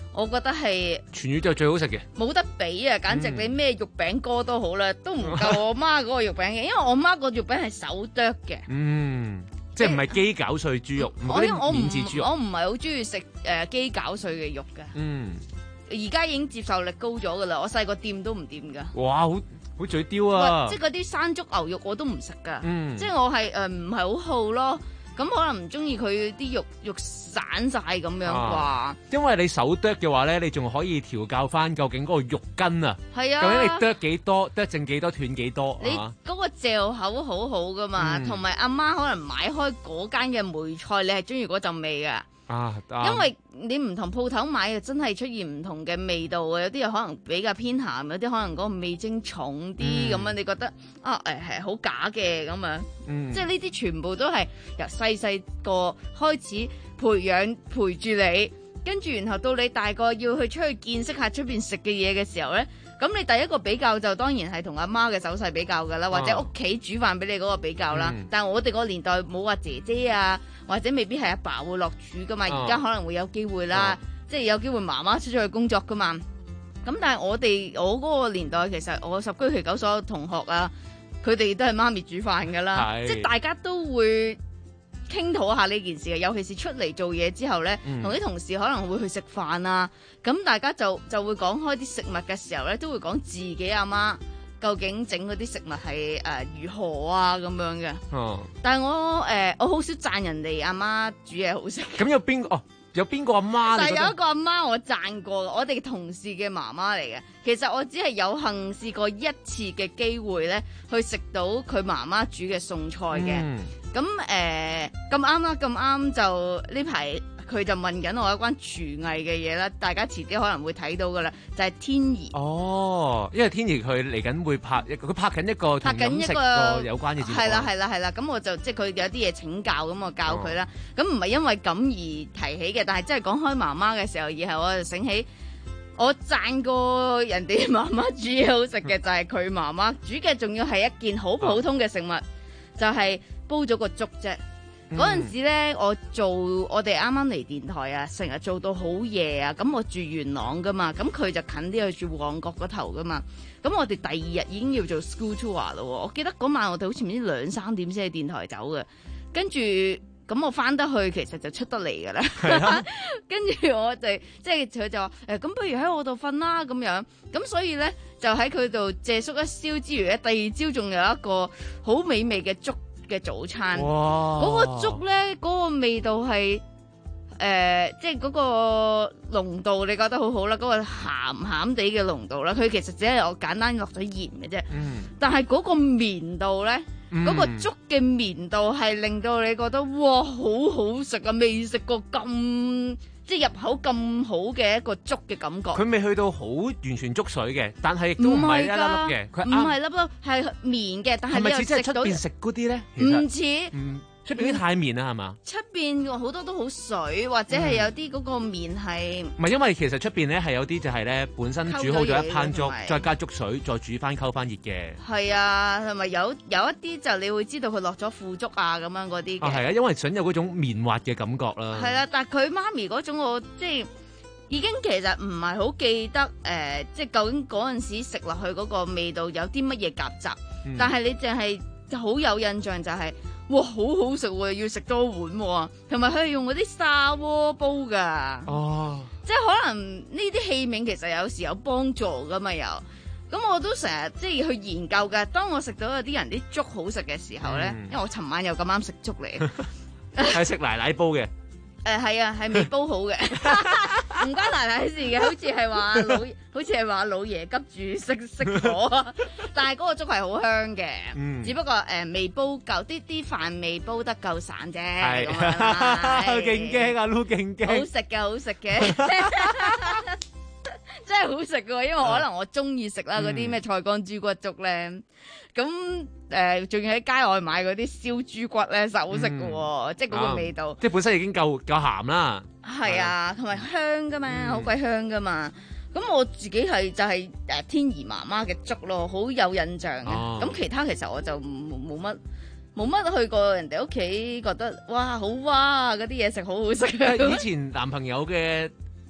我覺得係全宇宙最好食嘅， 冇得比啊！簡直嗯你咩肉餅哥都好啦，都唔夠我媽嗰個肉餅嘅，因為我媽個肉餅係手剁嘅。 嗯，即係唔係雞攪碎豬肉，唔係我因為我唔嗰啲免治豬肉， 我唔係好中意食誒雞攪碎嘅肉嘅， 嗯， 而家已經接受力高咗噶啦。我細個掂都唔掂噶。 哇，好好嘴刁啊！ 喂即係嗰啲山竹牛肉我都唔食噶， 嗯即係我係誒唔係好好咯。咁可能唔中意佢啲肉肉散晒咁樣啩。 啊因為你手剁嘅話咧，你仲可以調教翻究竟嗰個肉筋啊， 係啊究竟你剁幾多，剁剩幾多，斷幾多你啊？ 嗰個嚼口好好噶嘛， 嗯同埋阿媽可能買開嗰間嘅梅菜，你係中意嗰陣味噶。 啊， 因為你唔同鋪頭買嘅真係出現唔同嘅味道啊，有啲又可能比較偏鹹，有啲可能嗰個味精重啲咁樣，你覺得啊誒係好假嘅咁樣， 嗯即係呢啲全部都係由細細個開始培養陪住你，跟住然後到你大個要去出去見識下出邊食嘅嘢嘅時候咧。咁你第一個比較就當然係同阿媽嘅手勢比較㗎啦，或者屋企煮飯俾你嗰個比較啦。 嗯但係我哋嗰個年代冇話姐姐啊，或者未必係阿爸會落煮㗎嘛。 哦而家可能會有機會啦，即係有機會媽媽出咗去工作㗎嘛。咁但係我哋我嗰個年代其實我十居其九所有同學啊，佢哋都係媽咪煮飯㗎啦， 係即係大家都會傾討下呢件事嘅，尤其是出嚟做嘢之後咧， 嗯同啲、同事可能會去食飯啊，咁大家就就會講開啲食物嘅時候咧，都會講自己阿媽究竟整嗰啲食物係誒、呃、如何啊咁樣嘅。 哦， 但係我誒、呃、我好少讚人哋阿媽煮嘢好食。 咁有邊個哦？有邊個阿媽？ 但係你覺得有一個阿媽我讚過，我哋同事嘅媽媽嚟嘅。其實我只係有幸試過一次嘅機會咧，去食到佢媽媽煮嘅餸菜嘅。 嗯咁誒咁啱啦，咁啱就呢排佢就問緊我有關廚藝嘅嘢啦，大家遲啲可能會睇到噶啦，就係、天怡。 哦，因為天怡佢嚟緊會拍一個，佢拍緊一個同拍緊飲食一個個有關嘅節目。 係啦係啦係啦，咁我就即係佢有啲嘢請教，咁我教佢啦。咁唔係因為咁而提起嘅，但係真係講開媽媽嘅時候，然後我就醒起，我讚過人哋媽媽煮嘢好食嘅，就係佢媽媽煮嘅，仲要係一件好普通嘅食物，就係煲咗個粥啫。嗰陣、時咧，我做我哋啱啱嚟電台啊，成日做到好夜啊。咁我住元朗噶嘛，咁佢就近啲去住旺角嗰頭噶嘛。咁我哋第二日已經要做 school tour 咯。我記得嗰晚我哋好似唔知兩三點先喺電台走嘅，跟住咁我翻得去其實就出得嚟噶啦。跟住我就即係佢就話誒，咁、不如喺我度瞓啦咁樣。咁所以咧就喺佢度借宿一宵之餘咧，第二朝仲有一個好美味嘅粥嘅早餐。 哇！ 嗰個粥咧，嗰、個味道係誒、呃即係嗰個濃度，你覺得好好啦。嗰、個鹹鹹地嘅濃度啦，佢其實只係我簡單落咗鹽嘅啫。 嗯。 但係嗰個綿度咧， 嗯嗰、個粥嘅綿度係令到你覺得哇，好好食啊！未食過咁即係入口咁好嘅一個粥嘅感覺。 佢未去到好完全粥水嘅，但係亦都唔係一粒粒嘅，佢唔啱係粒粒，係綿嘅，但係係咪你又似即係出食到邊食嗰啲咧？其實唔似。 嗯，出邊啲太綿啦，係嘛？ 出邊好多都好水，或者係有啲嗰個麵係唔係因為其實出邊咧係有啲就係咧本身煮好咗一攤粥，再加粥水，再煮翻溝翻熱嘅。 係啊，同埋有有一啲就你會知道佢落咗腐竹啊咁樣嗰啲嘅。 啊，係啊，因為想有嗰種綿滑嘅感覺啦。 係啦，但係佢媽咪嗰種我即係已經其實唔係好記得誒、呃，即係究竟嗰陣時食落去嗰個味道有啲乜嘢夾雜， 嗯但係你淨係好有印象就係、哇，好好食喎，要食多碗喎，同埋佢係用嗰啲砂鍋煲㗎。 哦， 即係可能呢啲器皿其實有時有幫助噶嘛，又咁我都成日即係去研究㗎。當我食到有啲人啲粥好食嘅時候咧， 嗯因為我尋晚又咁啱食粥嚟， 係食奶奶煲嘅。 誒係啊，係未煲好嘅，唔關奶奶事嘅，好似係話老，好似係話老爺急住熄熄火，但係嗰個粥係好香嘅， 嗯只不過誒、呃、未煲夠，啲啲飯未煲得夠散啫， 係咁樣啦勁驚啊，Lu 勁驚。 好食嘅，好食嘅，真係好食嘅，因為可能我中意食啦嗰啲咩菜乾豬骨粥咧，咁誒仲要喺街外買嗰啲燒豬骨咧，實好食嘅喎，即係嗰個味道。 即係本身已經夠夠鹹啦。 係啊，同埋香噶嘛，好鬼香噶嘛。咁我自己係就係誒天怡媽媽嘅粥咯，好有印象嘅。 哦咁其他其實我就冇冇乜冇乜去過人哋屋企，覺得哇好哇嗰啲嘢食好好食。 以前男朋友嘅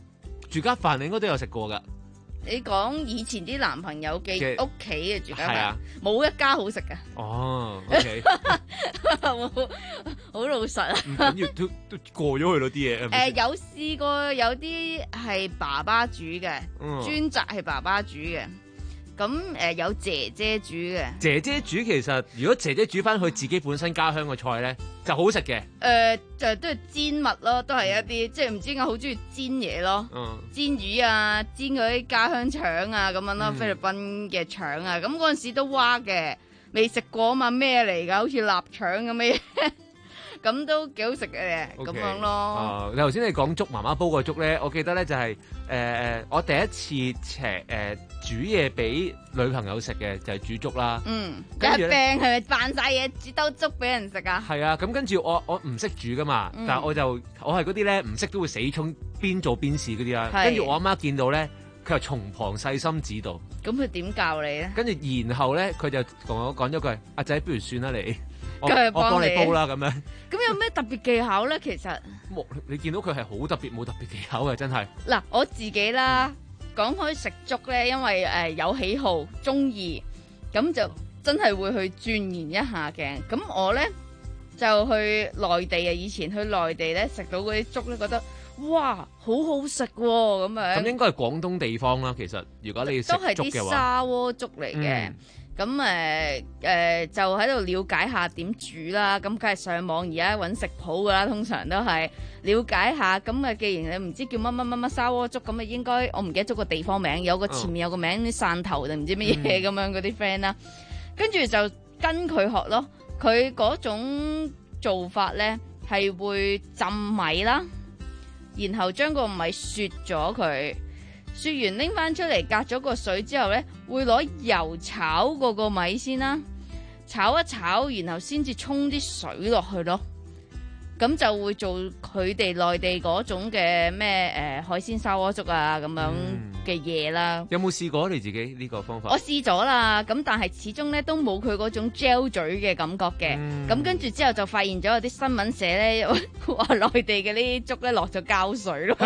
住家飯你應該都有食過㗎。 你講以前啲男朋友嘅嘅屋企嘅住家係啊飯，冇一家好食嘅。 哦，OK， 好好老實啊！ 唔緊要，都都過咗去咯啲嘢。係咪誒、 先有試過有啲係爸爸煮嘅， 嗯專責係爸爸煮嘅。咁誒、呃有姐姐煮嘅。 姐姐煮其實，如果姐姐煮翻佢自己本身家鄉嘅菜咧，就好食嘅。 誒、呃、就都係煎物咯，都係一啲即係唔知點解好中意煎嘢咯。 嗯， 煎魚啊，煎嗰啲家鄉腸啊咁樣咯， 嗯菲律賓嘅腸啊，咁嗰陣時都蛙嘅，未食過啊嘛，咩嚟㗎？好似臘腸咁嘅嘢，咁都幾好食嘅，咁 OK 樣咯。 啊！你頭先你講粥，媽媽煲個粥咧，我記得咧就係誒誒，我第一次請誒、呃、煮嘢俾女朋友食嘅就係、煮粥啦。 嗯，有跟住病呢係咪扮晒嘢煮兜粥俾人食啊？ 係啊，咁跟住我我唔識煮噶嘛， 嗯但係我就我係嗰啲咧唔識都會死衝邊做邊試嗰啲啦。 係跟住我阿媽見到咧，佢又從旁細心指導。 咁佢點教你咧？ 跟住然後咧，佢就同我講咗句：阿仔，不如算啦你，我佢係我幫幫你你煲啦咁樣。 咁有咩特別技巧咧？其實冇你見到佢係好特別冇特別技巧嘅，真係。 嗱，我自己啦，講開食粥咧，因為誒、呃有喜好，中意，咁就真係會去鑽研一下嘅。咁我咧就去內地啊，以前去內地咧食到嗰啲粥咧，覺得哇好好食喎咁樣。 咁應該係廣東地方啦。其實如果你食都係啲粥嘅話， 砂鍋粥嚟嘅。咁誒誒就喺度了解下點煮啦。咁梗係上網而家揾食譜噶啦，通常都係了解下。咁啊，既然你唔知叫乜乜乜乜砂鍋粥，咁啊應該我唔記得咗個地方名，有個前面有個名啲汕頭定唔知乜嘢咁樣嗰啲 friend 啦。跟住就跟佢學咯。佢嗰種做法咧係會浸米啦，然後將個米雪咗佢。雪完拎翻出嚟，隔咗個水之後呢，會攞油炒嗰個米先啦，炒一炒，然後先至沖啲水落去咯。咁就會做佢哋內地嗰種嘅咩誒海鮮砂鍋粥啊咁樣嘅嘢啦。 有冇試過你自己呢個方法？ 我試咗啦，咁但係始終咧都冇佢嗰種 gel 嘴嘅感覺嘅。咁、跟住之後就發現咗有啲新聞寫咧話內地嘅呢啲粥咧落咗膠水咯。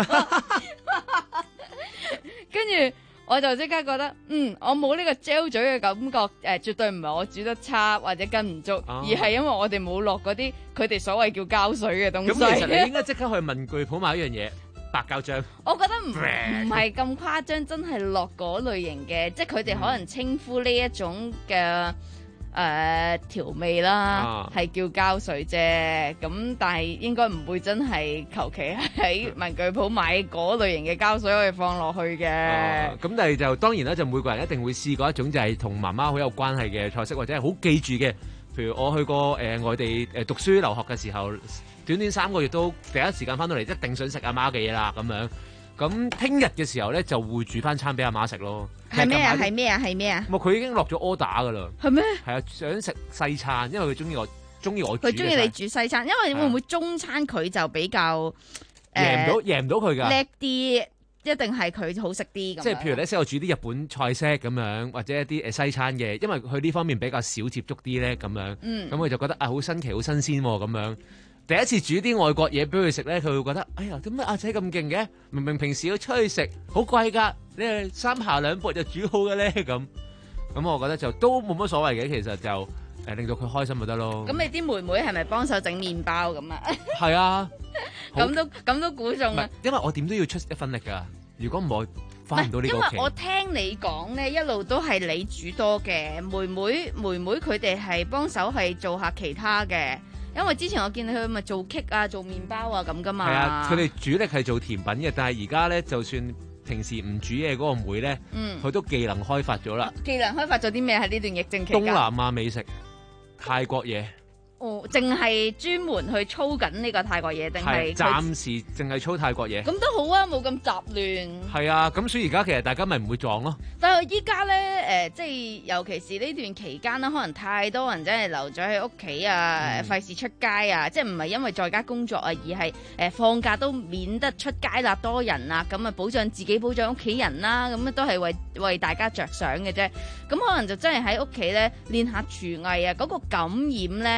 跟住我就即刻覺得，嗯，我冇呢個 gel 嘴嘅感覺，誒、呃，絕對唔係我煮得差或者跟唔足， 哦而係因為我哋冇落嗰啲佢哋所謂叫膠水嘅東咁西。 其實你應該即刻去文具鋪買一樣嘢，白膠漿。 我覺得唔唔係咁誇張，真係落嗰類型嘅，即係佢哋可能稱呼呢一種嘅誒調味啦，係、叫膠水啫。咁但係應該唔會真係求其喺文具鋪買嗰類型嘅膠水可以放落去嘅。 咁但係就當然啦，就每個人一定會試過一種就係同媽媽好有關係嘅菜式，或者係好記住嘅。譬如我去過誒、呃、外地誒讀書留學嘅時候，短短三個月都第一時間翻到嚟，一定想食阿媽嘅嘢啦咁樣。咁聽日嘅時候咧，就會煮翻餐俾阿媽食咯。 係咩啊？係咩啊？係咩啊？ 冇，佢已經落咗 order 噶啦。 係咩？ 係啊，想食西餐，因為佢中意我，中意我煮嘅佢中意你煮西餐，因為會唔會中餐佢就比較贏唔到，贏唔到佢㗎。 叻啲，一定係佢好食啲咁。 即係譬如咧，識我煮啲日本菜式咁樣，或者一啲誒西餐嘅，因為佢呢方面比較少接觸啲咧咁樣。 嗯。 咁佢就覺得啊，好新奇，好新鮮喎咁樣。第一次煮啲外國嘢俾佢食咧，佢會覺得，哎呀，點解阿仔咁勁嘅？明明平時要出去食好貴㗎，你係三下兩步就煮好嘅咧咁。咁我覺得就都冇乜所謂嘅，其實就誒、呃、令到佢開心就得咯。 咁你啲妹妹係咪幫手整麵包咁啊？ 係啊， 咁都咁都估中啊！ 因為我點都要出一分力㗎。如果唔係，翻唔到呢個屋企。 因為我聽你講咧，一路都係你煮多嘅，妹妹妹妹佢哋係幫手係做下其他嘅。因為之前我見佢咪做 cake 啊、做麵包啊咁噶嘛。 係啊，佢哋主力係做甜品嘅，但係而家咧，就算平時唔煮嘢嗰個妹咧，佢、嗯、都技能開發咗啦。 技能開發咗啲咩喺呢段疫症期間？ 東南亞美食、泰國嘢。 哦，淨係專門去操緊呢個泰國嘢，定係暫時淨係操泰國嘢？ 咁都好啊，冇咁雜亂。 係啊，咁所以而家其實大家咪唔會撞咯。 但係依家咧，誒、呃，即係尤其是呢段期間啦，可能太多人真係留咗喺屋企啊，費、嗯、事出街啊，即係唔係因為在家工作啊，而係誒、呃、放假都免得出街啦，多人啊，咁啊保障自己、保障屋企人啦，咁啊都係為為大家着想嘅啫。咁可能就真係喺屋企咧練下廚藝啊，嗰、那個感染咧。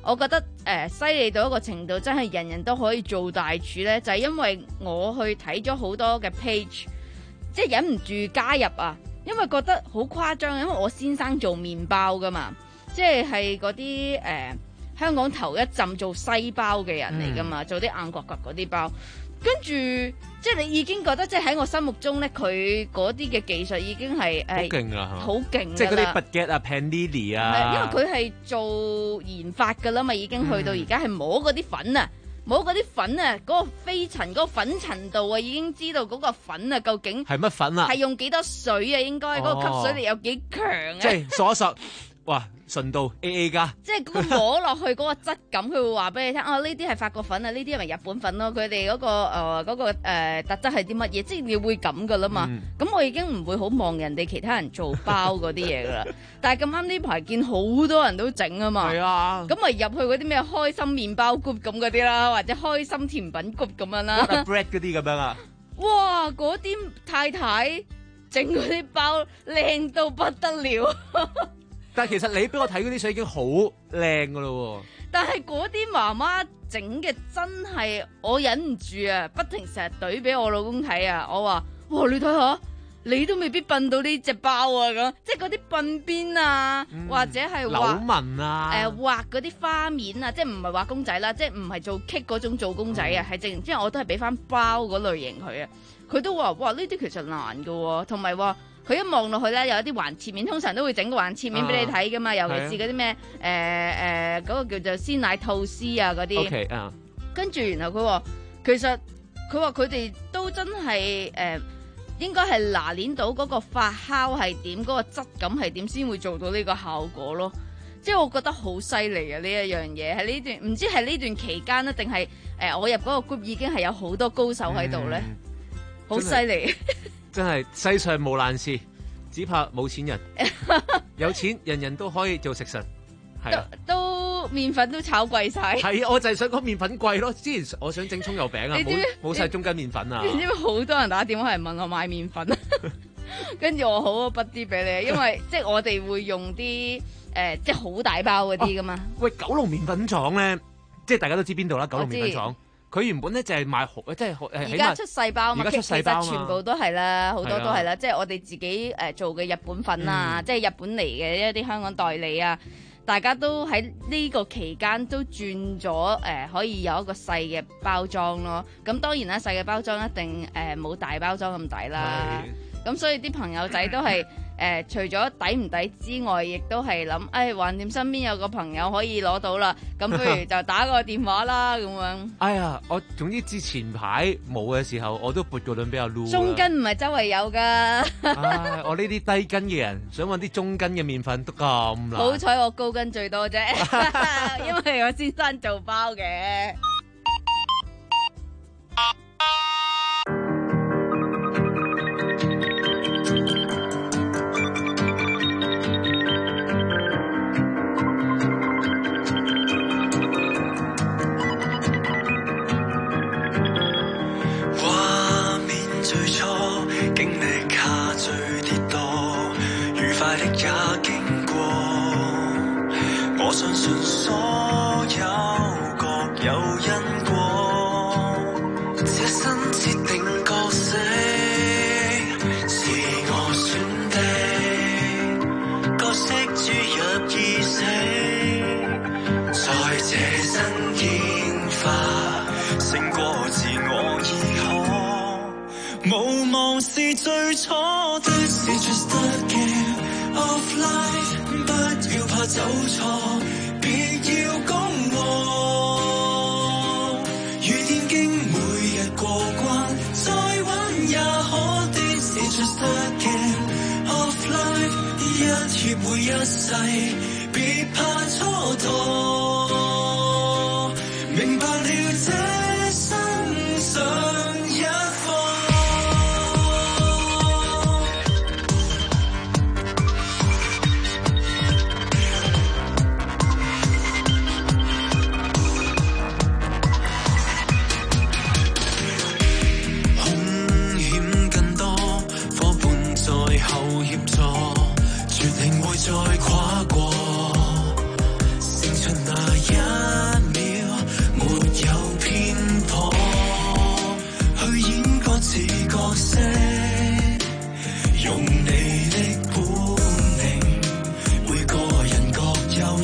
我覺得誒犀利到一個程度，真係人人都可以做大廚呢，就係、是、因為我去睇咗好多嘅 page，即係忍唔住加入啊，因為覺得好誇張，因為我先生做麵包噶嘛，即係係嗰啲誒香港頭一陣做西包嘅人嚟噶嘛，嗯、做啲硬角角嗰啲包。跟住，即係你已經覺得，即係喺我心目中咧，佢嗰啲嘅技術已經係誒好勁啦， 好勁， 即係嗰啲 baguette 啊、panini 啊， 因為佢係做研發㗎啦嘛，已經去到而家係摸嗰啲粉啊，摸嗰啲粉啊，嗰個飛塵嗰個粉塵度啊，已經知道嗰個粉啊究竟係乜粉啊？ 係用幾多水啊？應該嗰個吸水力有幾強啊？ 即係索一索。哇，純度 A A 加， 即係嗰個摸落去嗰個質感，佢會話俾你聽，哦，呢啲係法國粉啊，呢啲係咪日本粉咯？佢哋嗰個誒嗰、呃嗰個、呃、特質係啲乜嘢？即係你會咁噶啦嘛。咁、嗯、我已經唔會好望人哋其他人做包嗰啲嘢噶啦。但係咁啱呢排見好多人都整啊嘛。係啊。咁咪入去嗰啲咩開心麵包 group 咁嗰啲啦，或者開心甜品 group 咁樣啦。 What a bread 嗰啲咁樣啊。 哇！嗰啲太太整嗰啲包靚到不得了。 但係其實你俾我睇嗰啲相已經好靚噶咯喎， 但係嗰啲媽媽整嘅真係我忍唔住啊，不停成日懟俾我老公睇啊，我話哇你睇下，你都未必笨到呢隻包啊咁，即係嗰啲笨邊啊，嗯、或者係畫扭紋啊， 誒畫嗰啲花面啊，即係唔係畫公仔啦，即係唔係做 cake 嗰種做公仔啊，係正、嗯，即係我都係俾翻包嗰類型佢啊，佢都話哇呢啲其實難噶喎，同埋話。佢一望落去咧，有一啲橫切面，通常都會整個橫切面俾你睇噶嘛，啊、尤其是嗰啲咩誒誒嗰個叫做鮮奶吐司啊嗰啲。 OK 啊。 跟住然後佢話，其實佢話佢哋都真係誒、呃，應該係拿捏到嗰個發酵係點，嗰、嗰個質感係點，先會做到呢個效果咯。即係我覺得好犀利啊！呢一樣嘢喺呢段，唔知係呢段期間咧，定係誒我入嗰個 group 已經係有好多高手喺度咧，好犀利。 真係世上無難事，只怕冇錢人。有錢人人都可以做食神，係啊， 都麵粉都炒貴晒。 係啊，我就係想講麵粉貴咯。之前我想整葱油餅啊，冇冇晒中筋麵粉啊。 你知唔知好多人打電話嚟問我買麵粉？跟住我好不啲俾你，因為即係我哋會用啲誒、呃，即係好大包嗰啲噶嘛。 喂，九龍麵粉廠咧，即係大家都知邊度啦，九龍麵粉廠。佢原本咧就係賣好，即係誒。 而家出細包嘛， 而家出細包嘛， 其實全部都係啦，好多都係啦。即係我哋自己誒做嘅日本粉啊，嗯、即係日本嚟嘅一啲香港代理啊，大家都喺呢個期間都轉咗誒、呃，可以有一個細嘅包裝咯。咁當然啦，細嘅包裝一定誒冇、呃、大包裝咁抵啦。咁所以啲朋友仔都係。誒、呃，除咗抵唔抵之外，亦都係諗，誒，橫掂身邊有個朋友可以攞到啦，咁不如就打個電話啦，咁樣。哎呀，我總之之前排冇嘅時候，我都撥個輪比較擼。 中筋唔係周圍有噶。 唉，我呢啲低筋嘅人，想搵啲中筋嘅麵粉都咁難。 好彩我高筋最多啫，因為我先生做包嘅。 我相信所有各有因果，這身設定角色是我選的，角色注入意識，在這身演化勝過自我已可，無望是最初的是 just a game of life， 不要怕走錯，別要講和。雨天經每日過關，再玩也可。This is just a game of life， 一血會一世，別怕蹉跎。明白了這身上一課。再跨過，勝出那一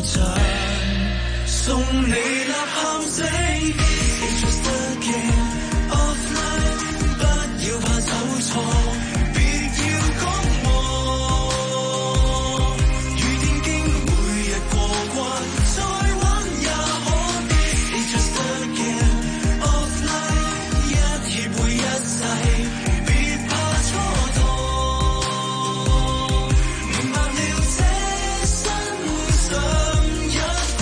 場，送你吶喊聲。It's just a game of life， 不要怕走錯，別要講我。雨天經每日過關，再玩也可。It's just a game of life， 一協會一世，別怕蹉跎。明白了這生上一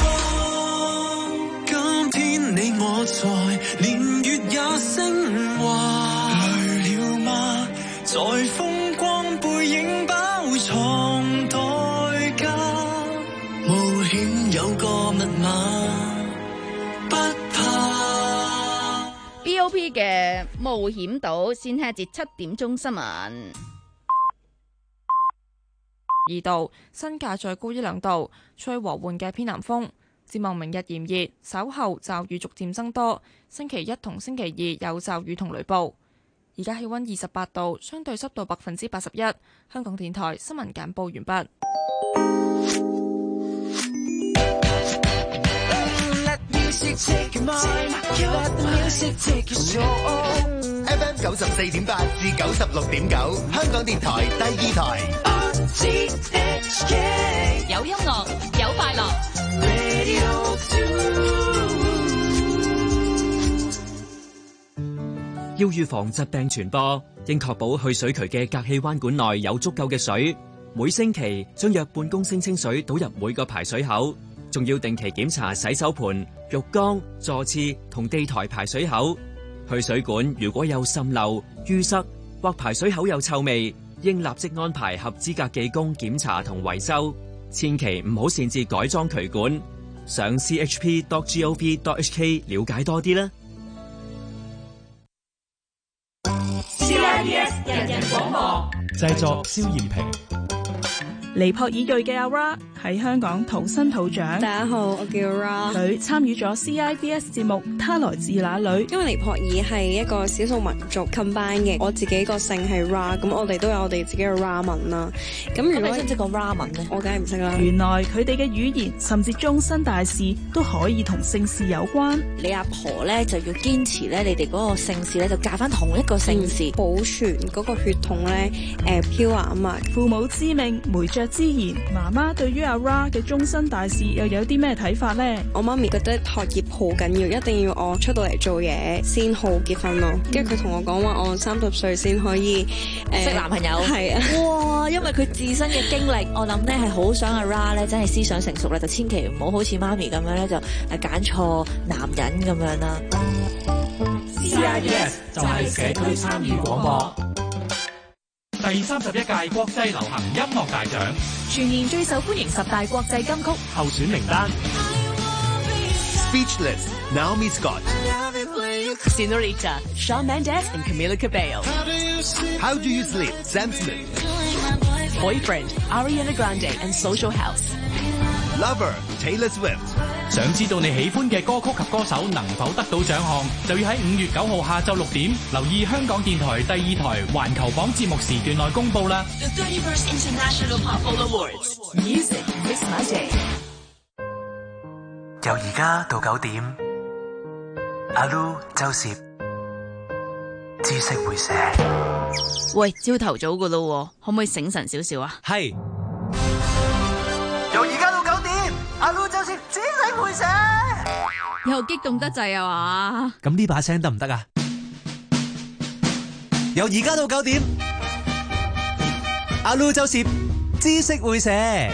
課，今天你我在，年月也升華。累了嗎？在風光背影包藏代價，冒險有個密碼，不怕。 B O P 嘅冒險島，先聽一節七點鐘新聞。 二度，新界再高一兩度，吹和緩嘅偏南風。展望明日炎熱，稍後驟雨逐漸增多。星期一同星期二有驟雨同雷暴。而家氣溫二十八度，相對濕度百分之八十一。香港電台新聞簡報完畢。 F M 九十四點八至九十六點九，香港電台第二台。 有音樂，有快樂。 要預防疾病傳播，應確保去水渠嘅隔氣彎管內有足夠嘅水。每星期將約半公升清水倒入每個排水口，仲要定期檢查洗手盆、浴缸、座廁同地台排水口。去水管如果有滲漏、淤塞或排水口有臭味，應立即安排合資格技工檢查同維修。千祈唔好擅自改裝渠管。上 c h p dot gov dot h k 了解多啲啦。 C I B S 人人廣播， 製作蕭艷平。 尼泊爾裔嘅阿 Ra 喺香港土生土長。 大家好，我叫 Ra。 佢參與咗 C I B S 節目《他來自哪裏》。 因為尼泊爾係一個少數民族 combine 嘅，我自己個姓係 Ra， 咁我哋都有我哋自己嘅 Ra 文啦。咁如果你識唔識講 Ra 文咧？我梗係唔識啦。 原來佢哋嘅語言甚至終身大事都可以同姓氏有關。 你阿婆咧就要堅持咧，你哋嗰個姓氏咧就嫁翻同一個姓氏， 嗯、保存嗰個血統咧誒 pure 啊嘛。 父母之命，媒妁之言。媽媽對於阿 Ra 嘅終身大事又有啲咩睇法呢？ 我媽咪覺得學業好緊要，一定要我出到嚟做嘢先好結婚咯。跟住佢同我講話，我三十歲先可以誒識男朋友。 係啊， 哇！因為佢自身嘅經歷，我諗咧係好想阿 Ra 咧真係思想成熟咧，就千祈唔好好似媽咪咁樣咧就誒揀錯男人咁樣啦。 C I B S 就係社區參與廣播。第三十一屆國際流行音樂大獎全年最受歡迎十大國際金曲候選名單 Speechless, Naomi Scott, Senorita, Shawn Mendes and Camila Cabello, How Do You Sleep, Sam Smith, Boyfriend, Ariana Grande and Social House, Lover, Taylor Swift。 想知道你喜歡嘅歌曲及歌手能否得到獎項，就要喺五月九號下晝六點留意香港電台第二台環球榜節目時段內公佈啦。 The thirty-first International Pop Awards, Music Makes My Day。 由而家到九點，阿 Lu 周攝知識會寫。 喂，朝頭早噶咯，可唔可以醒神少少啊？ 係。 由而家到九點，阿 Lu 周攝知識會寫。 又激動得滯啊嘛！ 咁呢把聲得唔得啊？ 由而家到九點，阿 Lu 周攝知識會寫。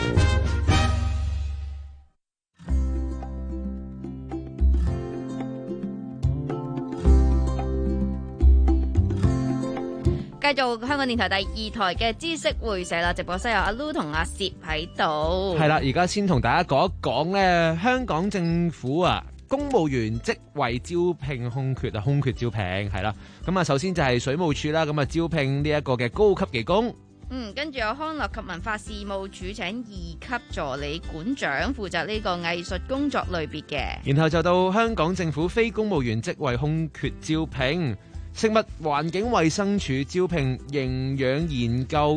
繼續香港電台第二台嘅知識會社啦，直播室有阿 Lu 同阿攝喺度。 係啦，而家先同大家講一講咧，香港政府啊，公務員職位招聘空缺啊，空缺招聘係啦。咁啊，首先就係水務署啦，咁啊招聘呢一個嘅高級技工。 嗯，跟住有康樂及文化事務署請二級助理館長負責呢個藝術工作類別嘅。 然後就到香港政府非公務員職位空缺招聘。食物環境衛生署招聘營養研究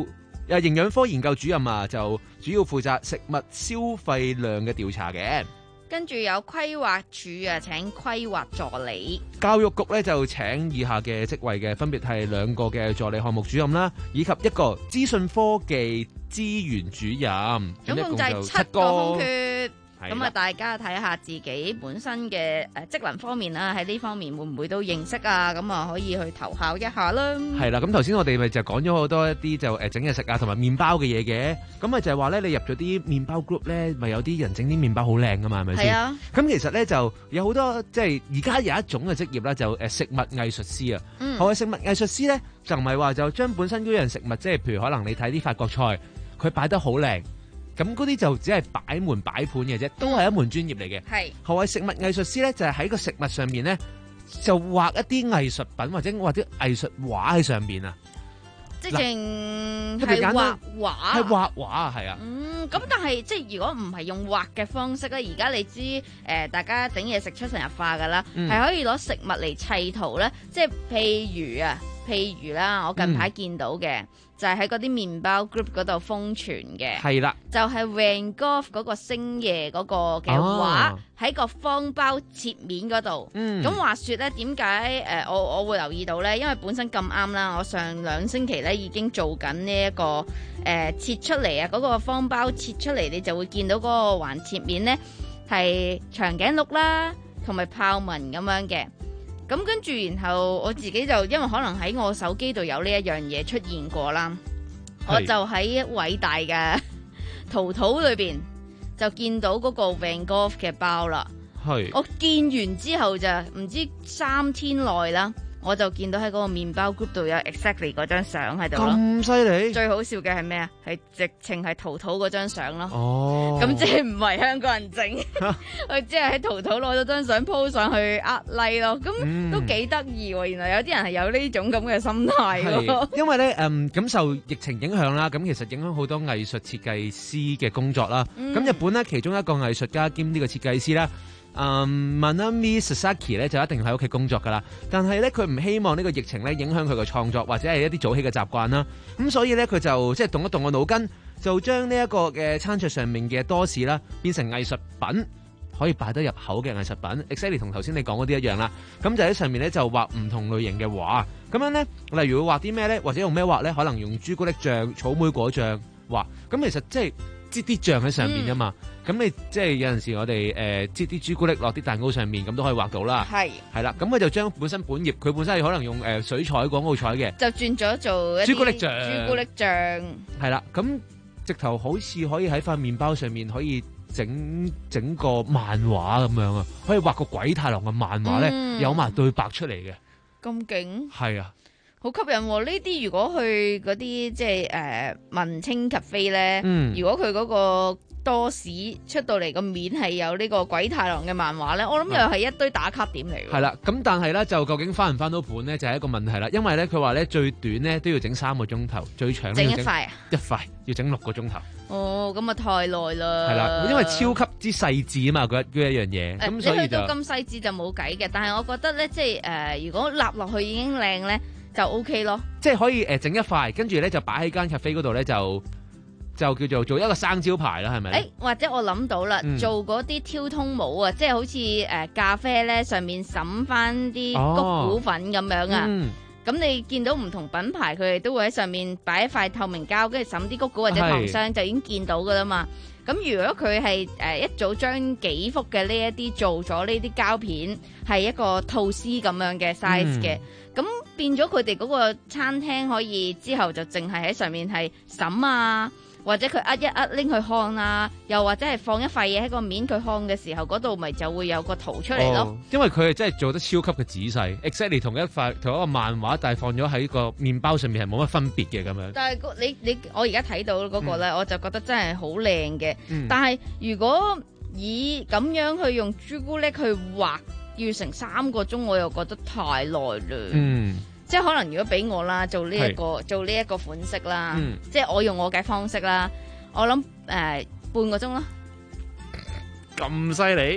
誒營養科研究主任啊，就主要負責食物消費量嘅調查嘅。 跟住有規劃署啊，請規劃助理。 教育局咧就請以下嘅職位嘅，分別係兩個嘅助理項目主任啦，以及一個資訊科技資源主任， 總共就係七個空缺。咁啊，大家睇下自己本身嘅誒職能方面啦，喺呢方面會唔會都認識啊？咁啊，可以去投考一下啦。 係啦，咁頭先我哋咪就講咗好多一啲就誒整嘢食啊，同埋麵包嘅嘢嘅。咁啊就係話咧，你入咗啲麵包 group 咧，咪有啲人整啲麵包好靚噶嘛，係咪先？ 係啊。咁其實咧就有好多即係而家有一種嘅職業啦，就誒食物藝術師啊。 嗯。 何謂食物藝術師咧？就唔係話就將本身嗰樣食物，即係譬如可能你睇啲法國菜，佢擺得好靚。咁嗰啲就只係擺門擺盤嘅啫，都係一門專業嚟嘅。 係、嗯。 何謂食物藝術師咧？就係、是、喺個食物上面咧，就畫一啲藝術品或者畫啲藝術畫喺上邊啊。 即係係畫畫， 係畫畫啊，係啊。 嗯，咁但係即係如果唔係用畫嘅方式咧，而家你知誒、呃，大家整嘢食出神入化噶啦，係、嗯、可以攞食物嚟砌圖咧。即係譬如啊，譬如啦，我近排見到嘅。嗯就係喺嗰啲麵包 group 嗰度瘋傳嘅， 係啦， 就係 Van Gogh 嗰個星夜嗰個嘅畫喺個方包切面嗰度。咁、嗯、話說咧，點解誒我我會留意到咧？因為本身咁啱啦，我上兩星期咧已經做緊呢一個誒、呃、切出嚟啊，嗰、嗰個方包切出嚟，你就會見到嗰個橫切面咧係長頸鹿啦，同埋豹紋咁樣嘅。咁跟住，然後我自己就因為可能喺我手機度有呢一樣嘢出現過啦，我就喺偉大嘅淘淘裏邊就見到嗰個 Van Gogh 嘅包啦。係，我見完之後就唔知三天內啦，我就見到喺嗰個麵包 group 度有 exactly 嗰張相喺度咯。咁犀利！最好笑嘅係咩啊？係直情係淘淘嗰張相咯。哦，咁即係唔係香港人整，佢只係喺淘淘攞咗張相 po 上去呃 like 咯。咁、嗯、都幾得意喎！原來有啲人係有呢種咁嘅心態咯。因為咧，嗯，咁受疫情影響啦，咁其實影響好多藝術設計師嘅工作啦。咁、嗯、日本咧，其中一個藝術家兼呢個設計師啦。嗯 Manami Sasaki 咧就一定喺屋企工作噶啦，但係咧佢唔希望呢個疫情咧影響佢嘅創作或者係一啲早起嘅習慣啦，咁所以咧佢就即係動一動個腦筋，就將呢一個嘅餐桌上面嘅多士啦變成藝術品，可以擺得入口嘅藝術品 exactly 同頭先你講嗰啲一樣啦，咁就喺上面咧就畫唔同類型嘅畫，咁樣咧例如會畫啲咩咧，或者用咩畫咧，可能用朱古力醬、草莓果醬畫，咁其實即係擠啲醬喺上面啊嘛，咁、嗯、你即係有陣時我哋誒擠啲朱古力落啲蛋糕上面，咁都可以畫到啦。係係啦，咁佢就將本身本頁，佢本身係可能用誒水彩、廣告彩嘅，就轉咗做朱古力醬。朱古力醬係啦，咁直頭好似可以喺塊麵包上面可以整整個漫畫咁樣啊，可以畫個鬼太郎嘅漫畫咧、嗯，有埋對白出嚟嘅。咁勁係啊！好吸引喎、哦！呢啲如果去嗰啲即係誒、呃、文青 cafe 咧、嗯，如果佢嗰個多士出到嚟個面係有呢個鬼太郎嘅漫畫咧，我諗又係一堆打卡點嚟嘅。係啦，咁但係咧就究竟翻唔翻到本咧就係、是、一個問題啦。因為咧佢話咧最短咧都要整三個鐘頭，最長整一塊啊，一塊要整六個鐘頭。哦，咁啊太耐啦。係啦，因為超級之細緻啊嘛，嗰一樣嘢。咁、呃、所以就你去到咁細緻就冇計嘅。但係我覺得咧，即係誒、呃，如果立落去已經靚咧。就 OK 咯，即係可以誒整、呃、一塊，跟住咧就擺喺間 cafe 嗰度咧，就就叫做做一個生招牌啦，係咪？誒、欸，或者我諗到啦、嗯，做嗰啲挑通帽啊，即係好似誒、呃、咖啡咧上面滲翻啲谷古粉咁樣啊。咁、哦嗯、你見到唔同品牌，佢哋都會喺上面擺一塊透明膠，跟住滲啲谷古或者糖霜，就已經見到噶啦嘛。咁如果佢係誒一早將幾幅嘅呢一啲做咗呢啲膠片，係一個吐司咁樣嘅 size 嘅。嗯咁變咗佢哋嗰個餐廳可以之後就淨係喺上面係審啊，或者佢呃一呃拎去烘啊，又或者係放一塊嘢喺個面佢烘嘅時候，嗰度咪就會有個圖出嚟咯、哦。因為佢係真係做得超級嘅仔細 ，exactly 同一塊同一個漫畫，但係放咗喺個麵包上面係冇乜分別嘅咁樣。但係你你我而家睇到嗰個咧、嗯，我就覺得真係好靚嘅。但係如果以咁樣去用朱古力去畫，要成三個鐘，我又覺得太耐啦。嗯，即係可能如果俾我啦，做呢、這、一個做呢一個款式啦，嗯、即係我用我嘅方式啦，我諗誒、呃、半個鐘啦。咁犀利？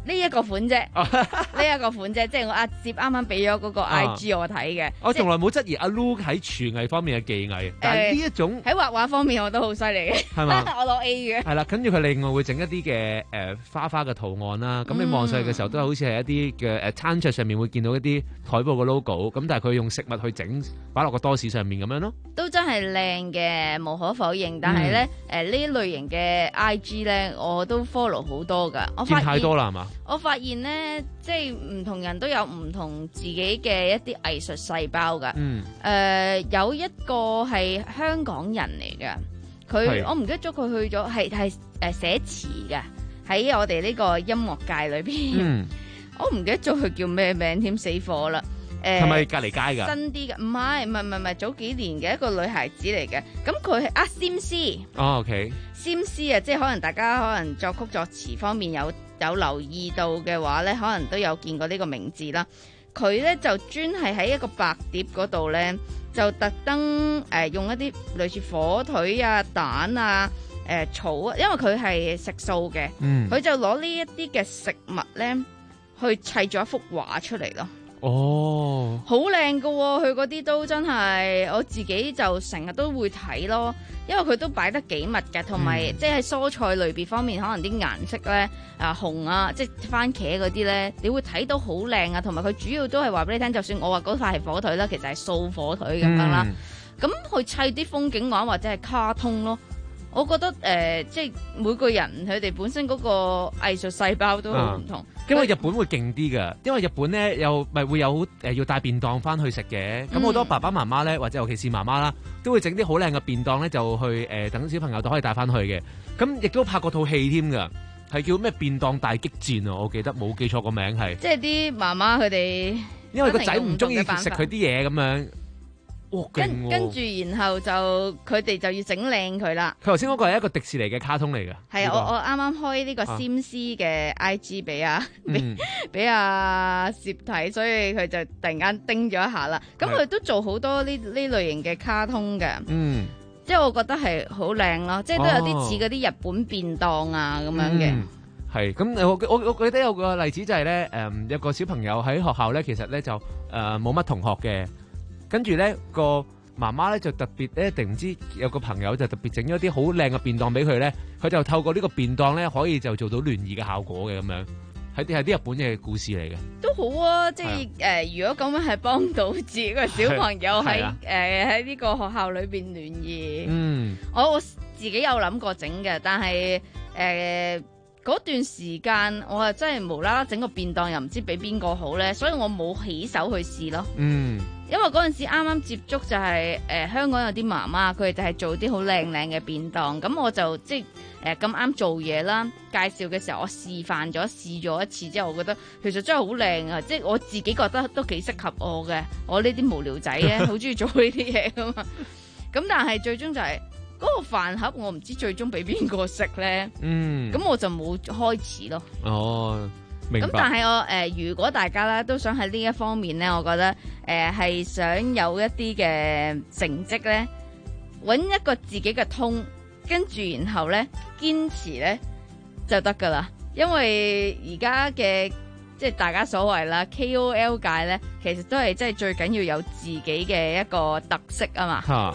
呢一個款啫，呢一個款啫，即係我阿接啱啱俾咗嗰個 I G 我睇嘅。 我從來冇質疑阿 Lu 喺廚藝方面嘅技藝，但係呢一種喺畫畫方面我都好犀利嘅， 係嘛？ 我攞 A 嘅。 係啦，跟住佢另外會整一啲嘅誒花花嘅圖案啦。咁你望上去嘅時候都係好似係一啲嘅誒餐桌上面會見到一啲台布嘅 logo。咁但係佢用食物去整擺落個多士上面咁樣咯。 都真係靚嘅，無可否認。但係咧誒呢一類型嘅 I G 咧，我都 follow 好多㗎。我發現見太多啦，係嘛？ 我發現咧，即係唔同人都有唔同自己嘅一啲藝術細胞㗎。 嗯。 誒、呃、有一個係香港人嚟㗎，佢我唔記得咗佢去咗係係誒寫詞嘅，喺我哋呢個音樂界裏邊。 嗯。 我唔記得咗佢叫咩名添，死火啦！誒係咪隔離街㗎？ 新啲嘅，唔係唔係唔係唔係早幾年嘅一個女孩子嚟嘅。咁佢係阿詹思。 哦 OK。 詹思啊，即係可能大家可能作曲作詞方面有有留意到嘅話咧，可能都有見過呢個名字啦。佢咧就專係喺一個白碟嗰度咧，就特登誒用一啲類似火腿啊、蛋啊、誒、呃、草啊，因為佢係食素嘅，佢、 嗯、 就攞呢一啲嘅食物咧去砌咗一幅畫出嚟咯。 哦， 好靚噶喎！佢嗰啲都真係，我自己就成日都會睇咯，因為佢都擺得幾密嘅，同埋、嗯、即係蔬菜類別方面，可能啲顏色咧啊紅啊，即係番茄嗰啲咧，你會睇到好靚啊，同埋佢主要都係話俾你聽，就算我話嗰塊係火腿啦，其實係素火腿咁樣啦，咁、嗯、去砌啲風景畫或者係卡通咯。我覺得誒、呃，即係每個人佢哋本身嗰個藝術細胞都好唔同、啊。 因為日本會勁啲㗎，因為日本咧又咪會有誒、呃、要帶便當翻去食嘅。咁好多爸爸媽媽咧，或者尤其是媽媽啦，都會整啲好靚嘅便當咧，就去誒、呃、等小朋友都可以帶翻去嘅。咁亦都拍過套戲添㗎，係叫咩便當大激戰啊！我記得冇記錯個名係。 即係啲媽媽佢哋因為個仔唔中意食佢啲嘢咁樣。哦、 跟跟住，然後就佢哋就要整靚佢啦。 佢頭先嗰個係一個迪士尼嘅卡通嚟㗎。 係啊，我我啱啱開呢個詹思嘅 I G 俾啊，俾俾阿攝睇，所以佢就突然間叮咗一下啦。咁佢都做好多呢呢類型嘅卡通嘅， 嗯， 即係我覺得係好靚咯，即係都有啲似嗰啲日本便當啊咁樣嘅。 係咁，我我我記得有個例子就係、是、咧，誒、嗯、有個小朋友喺學校咧，其實咧就誒冇乜同學嘅。跟住咧個媽媽咧就特別咧，定唔知有個朋友就特別整咗啲好靚嘅便當俾佢咧，佢就透過呢個便當咧可以就做到聯誼嘅效果嘅咁樣，係啲係啲日本嘅故事嚟嘅。都好啊，即係誒、呃，如果咁樣係幫到自己個小朋友喺誒喺呢個學校裏邊聯誼，嗯，我我自己有諗過整嘅，但係誒嗰段時間我啊真係無啦啦整個便當又唔知俾邊個好咧，所以我冇起手去試咯。嗯。因為嗰陣時啱啱接觸就係、是、誒、呃、香港有啲媽媽佢哋就係做啲好靚靚嘅便當，咁我就即係誒咁啱做嘢啦，介紹嘅時候我示範咗試咗一次之後，我覺得其實真係好靚啊！即係我自己覺得都幾適合我嘅，我呢啲無聊仔咧，好中意做呢啲嘢噶嘛。咁但係最終就係、是、嗰、那個飯盒，我唔知最終俾邊個食咧。嗯，咁我就冇開始咯。哦。咁但係我誒、呃，如果大家咧都想喺呢一方面咧，我覺得誒係、呃、想有一啲嘅成績咧，揾一個自己嘅通，跟住然後咧堅持咧就得噶啦。因為而家嘅即係大家所謂啦 K O L 界咧，其實都係即係最緊要有自己嘅一個特色啊嘛。啊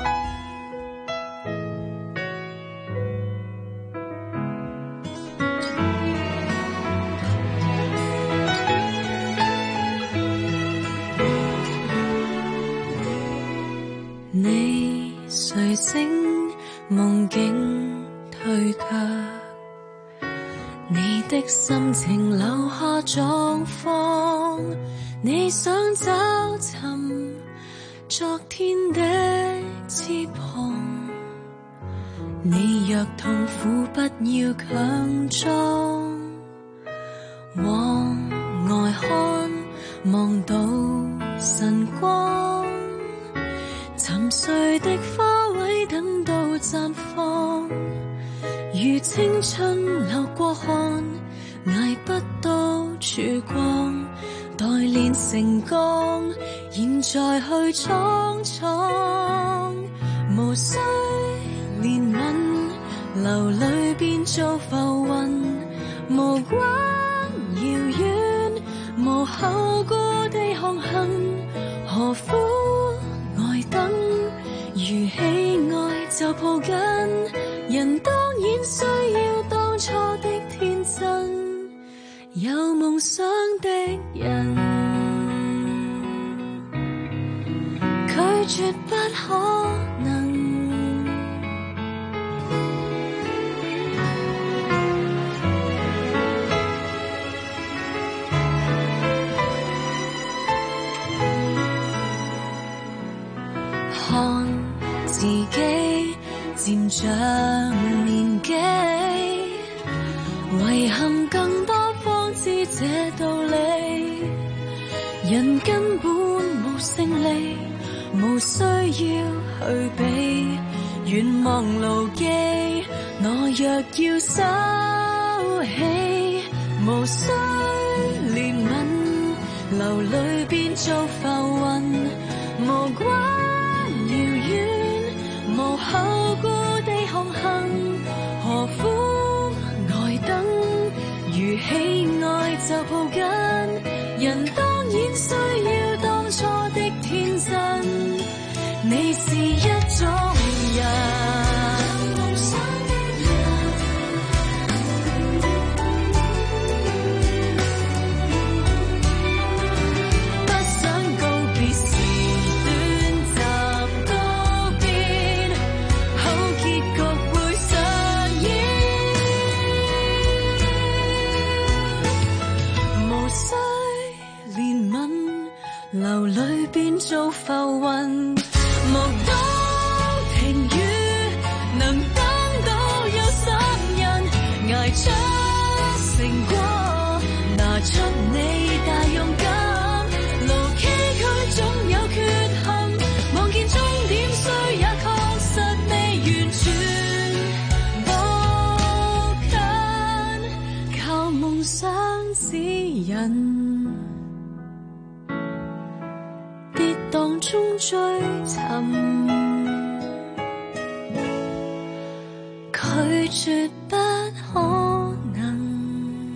你睡醒夢境退卻，你的心情留下狀況，你想找尋昨天的翅膀，你若痛苦不要強裝，往外看望到晨光，沉睡的花卉等到綻放，如青春流過汗，捱不到曙光，待練成鋼，現在去闖闖，無需憐憫，流淚變做浮雲，無關遙遠，無後顧地航行，何苦呆等？如喜愛就抱緊，人當然需要當初的天真，有夢想的人，拒絕不可能。看自己漸長年紀，遺憾更多方知這道理。人根本無勝利，無需要去比，願望牢記。我若要收起，無需憐憫，流淚變做浮雲，無關遙遠，無後顧地航行，何苦呆等？如喜愛就抱緊，人當然需要當初的天真。你是一種人。流淚變做浮雲，無到停雨，能等到有心人，捱出成果，拿出你大勇敢，路崎嶇總有缺陷，望見終點雖也確實未完全步近，靠夢想指引。當中追尋，拒絕不可能。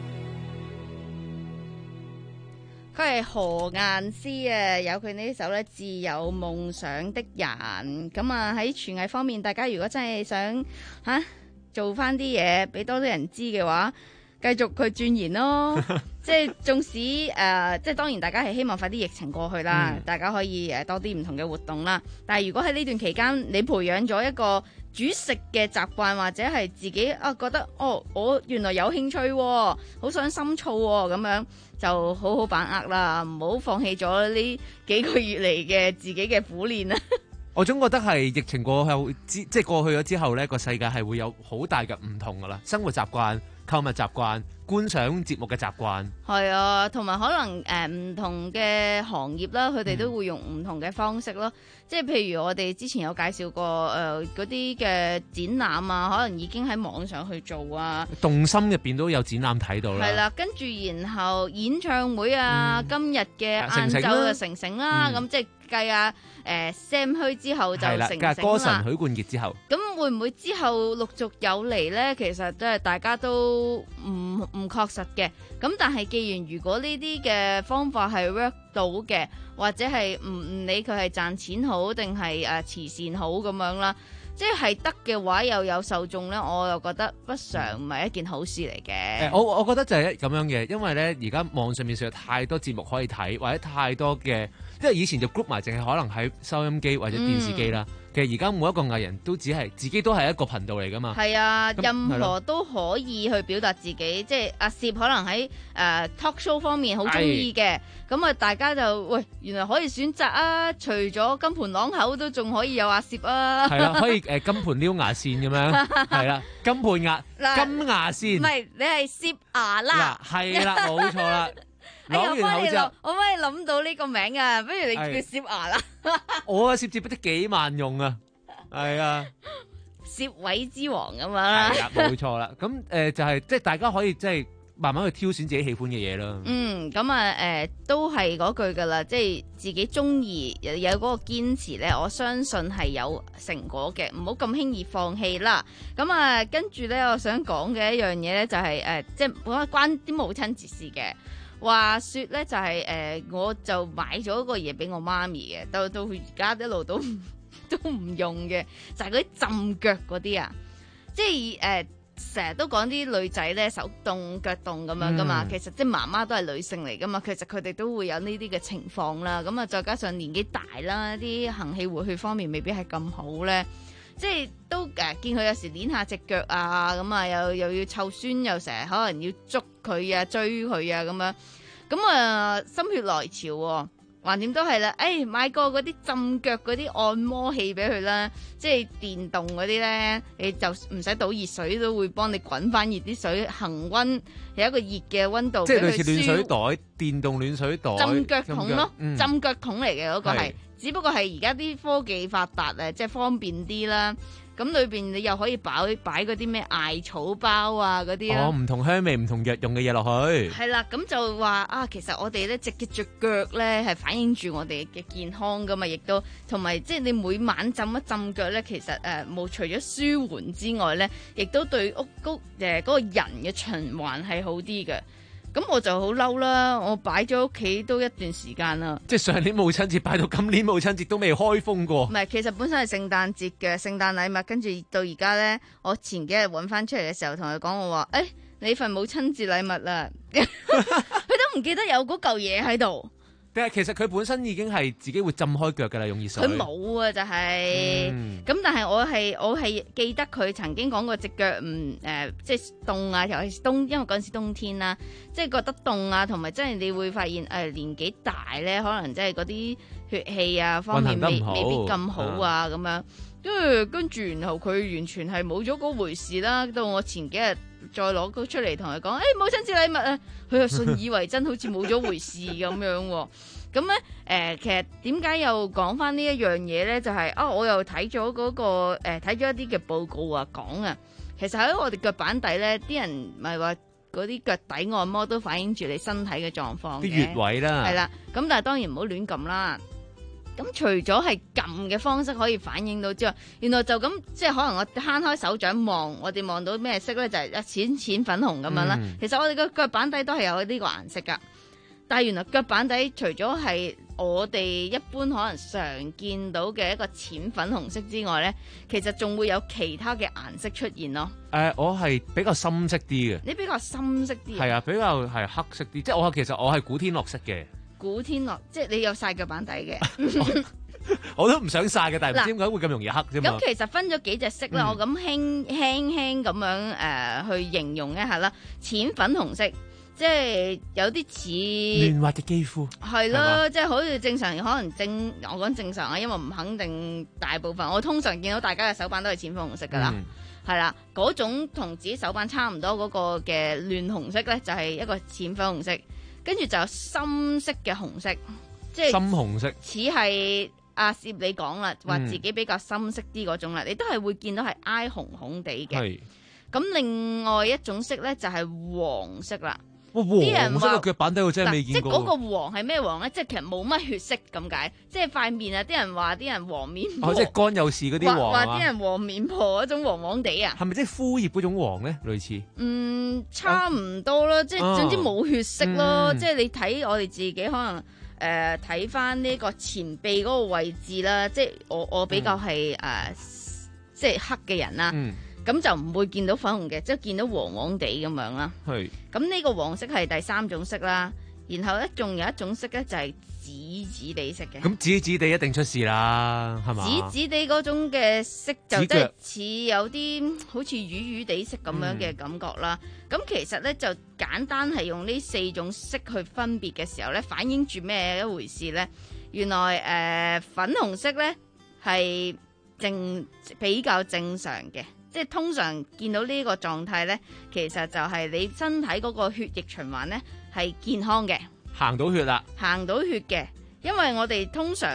佢係何雁詩啊，有佢呢首咧《自有夢想的人》。咁啊喺廚藝方面，大家如果真係想吓、啊、做翻啲嘢，俾多啲人知嘅話，繼續去鑽研咯。即係縱使誒、呃，即係當然大家係希望快啲疫情過去啦，嗯、大家可以誒多啲唔同嘅活動啦。但係如果喺呢段期間，你培養咗一個煮食嘅習慣，或者係自己啊覺得哦，我原來有興趣、喎，好想深造喎，咁樣就好好把握啦，唔好放棄咗呢幾個月嚟嘅自己嘅苦練啦。 我總覺得係疫情過後之即係過去咗之後呢個世界係會有好大嘅唔同噶啦，生活習慣、購物習慣、觀賞節目嘅習慣，係啊，同埋可能誒唔、呃、同嘅行業啦，佢哋都會用唔同嘅方式咯。嗯、即係譬如我哋之前有介紹過誒嗰啲嘅展覽啊，可能已經喺網上去做啊。 動心入邊都有展覽睇到啦。係啦， 跟住然後演唱會啊，嗯、今日嘅晏晝就成成啦，咁、嗯、即係計啊誒 Sam 虛之後就成成啦。 歌神許冠傑之後， 咁會唔會之後陸續有嚟咧？其實都係大家都唔唔確實嘅。咁但係既然如果呢啲嘅方法係 work 到嘅，或者係唔唔理佢係賺錢好定係誒慈善好咁樣啦，即係得嘅話又有受眾咧，我又覺得不常唔係一件好事嚟嘅。 誒，我我覺得就係咁樣嘅，因為咧而家網上面上有太多節目可以睇，或者太多嘅，因為以前就 group 埋，淨係可能喺收音機或者電視機啦。嗯其實而家每一個藝人都只係自己都係一個頻道嚟噶嘛。係啊，任何都可以去表達自己。即係阿攝可能喺誒、呃、talk show 方面好中意嘅，咁啊大家就喂原來可以選擇啊，除咗金盆朗口都仲可以有阿攝啊。係啊，可以誒、呃、金盆撩牙線咁樣，係啦，金盆牙金牙線。唔係，你係攝牙啦。係啦，冇錯啦。攞完口之後，我幫你諗到呢個名啊，不如你叫攝牙啦。我啊攝字不知幾萬用啊，係啊，攝位之王咁樣啦。係啦，冇錯啦。咁誒、呃、就係、是、即係大家可以即係慢慢去挑選自己喜歡嘅嘢啦。 嗯，咁啊誒，都係嗰句噶啦，即係自己中意有有嗰個堅持咧，我相信係有成果嘅，唔好咁輕易放棄啦。咁啊，跟住咧，我想講嘅一樣嘢咧，就係、是、誒、呃，即係關關啲母親節事嘅。話說咧，就係、是、誒、呃，我就買咗個嘢俾我媽咪嘅，到到佢而家一路都都唔用嘅，就係嗰啲浸腳嗰啲啊，即係誒。呃成日都講啲女仔咧手凍腳凍咁樣噶嘛，嗯、其實即係媽媽都係女性嚟噶嘛，其實佢哋都會有呢啲嘅情況啦。咁啊，再加上年紀大啦，啲行氣活血方面未必係咁好咧，即係都誒、呃、見佢有時捏下隻腳啊，咁啊又又要湊孫，又成日可能要捉佢啊追佢啊咁樣，咁啊心血來潮喎、哦。橫掂都係啦，誒、哎、買個嗰啲浸腳嗰啲按摩器俾佢啦，即係電動嗰啲咧，你就唔使倒熱水都會幫你滾翻熱啲水，恆溫有一個熱嘅溫度。 即係類似暖水袋、電動暖水袋、 浸腳桶咯， 嗯、 浸腳桶嚟嘅嗰個係， 是只不過係而家啲科技發達誒，即係方便啲啦。咁裏邊你又可以擺擺嗰啲咩艾草包啊嗰啲啊， 哦，唔同香味、唔同藥用嘅嘢落去。 係啦，咁就話啊，其實我哋咧直嘅隻腳咧係反映住我哋嘅健康噶嘛，亦都同埋即係你每晚浸一浸腳咧，其實誒冇、呃、除咗舒緩之外咧，亦都對屋屋誒嗰個人嘅循環係好啲嘅。咁我就好嬲啦！我擺咗屋企都一段時間啦。 即係上年母親節擺到今年母親節都未開封過。 唔係，其實本身係聖誕節嘅聖誕禮物，跟住到而家咧，我前幾日揾翻出嚟嘅時候，同佢講我話：誒、欸，你份母親節禮物啦，佢都唔記得有嗰嚿嘢喺度。 但係其實佢本身已經係自己會浸開腳㗎啦，用熱水。 佢冇啊，就係、是、咁。嗯、但係我係我係記得佢曾經講過隻腳唔誒，即係凍啊，尤其是冬，因為嗰陣時冬天啦，即係覺得凍啊，同埋真係你會發現誒、呃、年紀大咧，可能即係嗰啲血氣啊方面未未必咁好啊咁、啊、樣。跟住跟住，然後佢完全係冇咗嗰回事啦。到我前幾日再攞佢出嚟同佢講，誒、欸、母親節禮物啊，佢又信以為真，好似冇咗回事咁樣喎。咁咧誒，其實點解又講翻呢一樣嘢咧？就係、是、啊，我又睇咗嗰個誒睇咗一啲嘅報告啊，講啊，其實喺我哋腳板底咧，啲人咪話嗰啲腳底按摩都反映住你身體嘅狀況嘅， 啲穴位啦， 係啦。咁但係當然唔好亂撳啦。咁除咗係撳嘅方式可以反映到之外，原來就咁即係可能我攤開手掌望，我哋望到咩色咧？就係、是、一淺淺粉紅咁樣啦。嗯、其實我哋個腳板底都係有呢個顏色噶。但係原來腳板底除咗係我哋一般可能常見到嘅一個淺粉紅色之外咧，其實仲會有其他嘅顏色出現咯。 誒、呃，我係比較深色啲嘅。 你比較深色啲？係啊，比較係黑色啲。即係我其實我係古天樂色嘅。 古天樂，即係你有曬腳板底嘅。 我都唔想曬嘅，但係唔知點解會咁容易黑啫嘛。 咁其實分咗幾隻色啦，嗯、我咁輕輕輕咁樣誒、呃、去形容一下啦。淺粉紅色，即係有啲似嫩滑嘅肌膚。 係咯的，吧即係好似正常，可能正我講正常啊，因為唔肯定大部分。我通常見到大家嘅手板都係淺粉紅色噶啦，係啦、嗯，嗰種同自己手板差唔多嗰個嘅嫩紅色咧，就係一個淺粉紅色。跟住就有深色嘅紅色，即係深紅色， 似係阿攝你講啦，話自己比較深色啲嗰種啦，嗯、你都係會見到係挨紅紅地嘅。咁是另外一種色咧就係黃色啦。 哇，啲人話個腳板底我真係未見過。 即係嗰個黃係咩黃咧？即係其實冇乜血色咁解。即係塊面啊，啲人話啲人黃面婆。 哦，即係乾有事嗰啲黃話啲人黃面婆嗰種黃黃地啊。 係咪即係枯葉嗰種黃咧？類似。 嗯，差唔多啦，啊、即係總之冇血色咯。嗯、即係你睇我哋自己可能誒睇翻呢個前臂嗰個位置啦。即係我我比較係誒、嗯呃、即係黑嘅人啦。嗯咁就唔會見到粉紅嘅，即係見到黃黃地咁樣啦。係是。咁呢個黃色係第三種色啦，然後咧仲有一種色咧就係紫紫地色嘅。 咁紫紫地一定出事啦，係嘛？ 紫紫地嗰種嘅色就即係似有啲好似魚魚地色咁樣嘅感覺啦。咁、嗯、其實咧就簡單係用呢四種色去分別嘅時候咧，反映住咩一回事咧？原來誒、呃、粉紅色咧係正比較正常嘅。即係通常見到呢個狀態咧，其實就係你身體嗰個血液循環咧係健康嘅， 行到血啦， 行到血嘅。因為我哋通常咧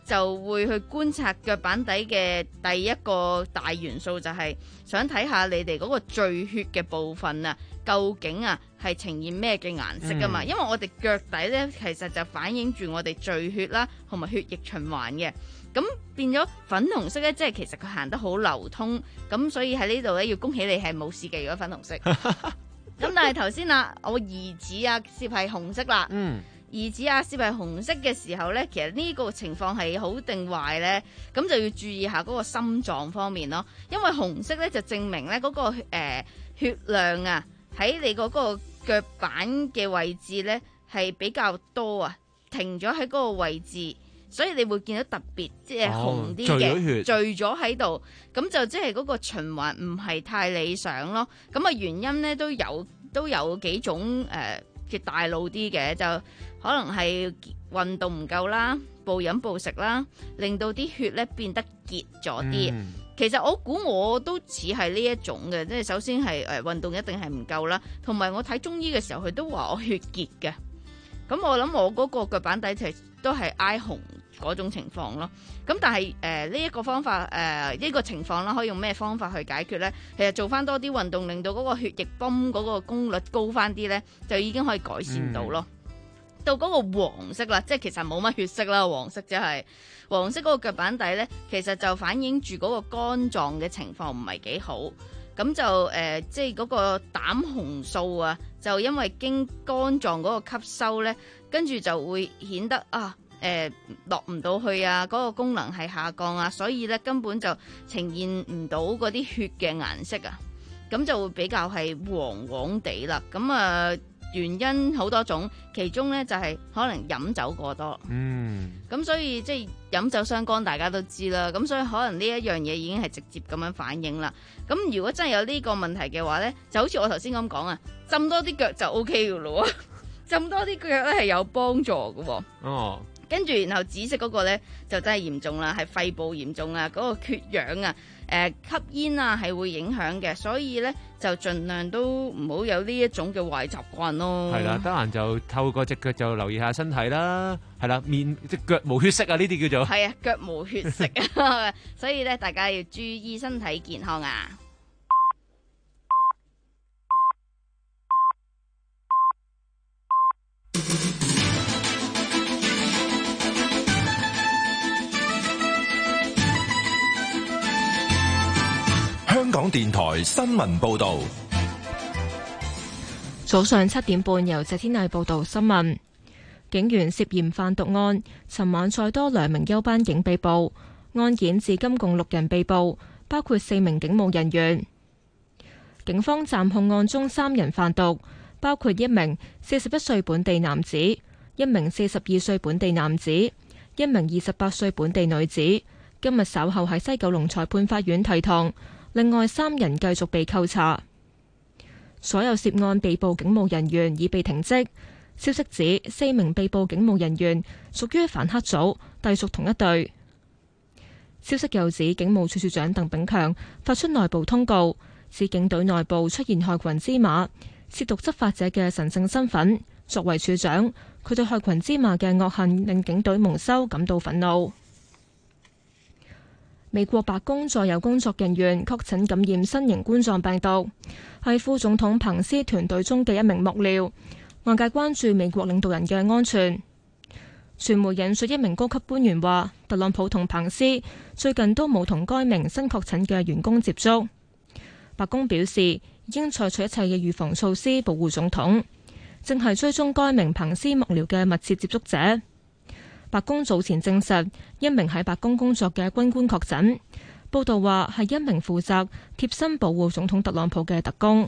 就會去觀察腳板底嘅第一個大元素，就係想睇下你哋嗰個聚血嘅部分啊，究竟啊係呈現咩嘅顏色噶嘛？嗯、因為我哋腳底呢，其實就反映住我哋聚血啦，同埋血液循環嘅。咁變咗粉紅色呢，即係其實佢行得好流通。咁所以喺呢度呢，要恭喜你係冇試嘅，如果粉紅色。咁但係頭先啊，我兒子啊，攝係紅色啦。嗯。兒子啊，攝係紅色嘅時候呢，其實呢個情況係好定壞呢？咁就要注意下嗰個心臟方面咯。因為紅色呢，就證明呢嗰、嗰個、呃、血量啊喺你嗰個腳板嘅位置呢係比較多啊，停咗喺嗰個位置，所以你會見到特別即係紅啲嘅，聚咗喺度，咁就即係嗰個循環唔係太理想咯。咁啊原因呢都有都有幾種誒嘅、呃、大路啲嘅，就可能係運動唔夠啦，暴飲暴食啦，令到啲血咧變得結咗啲。嗯、其實我估我都似係呢一種嘅，即係首先係誒運動一定係唔夠啦，同埋我睇中醫嘅時候佢都話我血結嘅。咁我諗我嗰個腳板底其實都係挨紅嗰種情況咯。咁但係誒呢一個方法誒呢、呃呢個情況啦，可以用咩方法去解決呢？其實做翻多啲運動，令到嗰個血液泵嗰個功率高翻啲呢，就已經可以改善到咯。嗯、到嗰個黃色啦，即係其實冇乜血色啦，黃色即係黃色嗰個腳板底呢，其實就反映住嗰個肝臟嘅情況唔係幾好。咁就誒、呃，即係嗰個膽紅素啊，就因為經肝臟嗰個吸收呢，跟住就會顯得啊誒落唔到去啊，嗰、嗰個功能係下降啊，所以呢根本就呈現唔到嗰啲血嘅顏色啊，咁就會比較係黃黃地啦。咁啊、呃、原因好多種，其中呢就係、是、可能飲酒過多。嗯，咁所以即係飲酒傷肝，大家都知啦。咁所以可能呢一樣嘢已經係直接咁樣反映啦。咁如果真係有呢個問題嘅話呢，就好似我頭先咁講啊，浸多啲腳就 O K 噶咯，浸多啲腳咧係有幫助噶。哦，跟住然後紫色嗰個呢，就真係嚴重啦，係肺部嚴重啊，嗰、嗰個缺氧啊，誒、呃、吸煙啊係會影響嘅，所以呢，就盡量都唔好有呢一種嘅壞習慣咯。係啦，得閒就透過隻腳就留意下身體啦。係啦，面隻腳無血色啊，呢啲叫做係啊，腳無血色啊，所以咧大家要注意身體健康啊。 香港電台新聞報道， 早上七點半由謝天麗報道新聞。警員涉嫌販毒案，尋晚再多兩名休班警被捕，案件至今共六人被捕，包括四名警務人員。警方暫控案中三人販毒，包括一名四十一歲本地男子、一名四十二歲本地男子、一名二十八歲本地女子。今日稍後喺西九龍裁判法院提堂，另外三人繼續被扣查。所有涉案被捕警務人員已被停職。消息指，四名被捕警務人員屬於反黑組，隸屬同一隊。消息又指，警務處處長鄧炳強發出內部通告，指警隊內部出現害群之馬，褻瀆執法者嘅神聖身份。作為處長，佢對害群之馬嘅惡行令警隊蒙羞感到憤怒。美國白宮再有工作人員確診感染新型冠狀病毒，係副總統彭斯團隊中嘅一名幕僚。外界關注美國領導人嘅安全。傳媒引述一名高級官員話，特朗普同彭斯最近都冇同該名新確診嘅員工接觸。白宮表示已經採取一切嘅預防措施保護總統，正係追蹤該名彭斯幕僚嘅密切接觸者。白宮早前證實一名喺白宮工作嘅軍官確診，報道話係一名負責貼身保護總統特朗普嘅特工。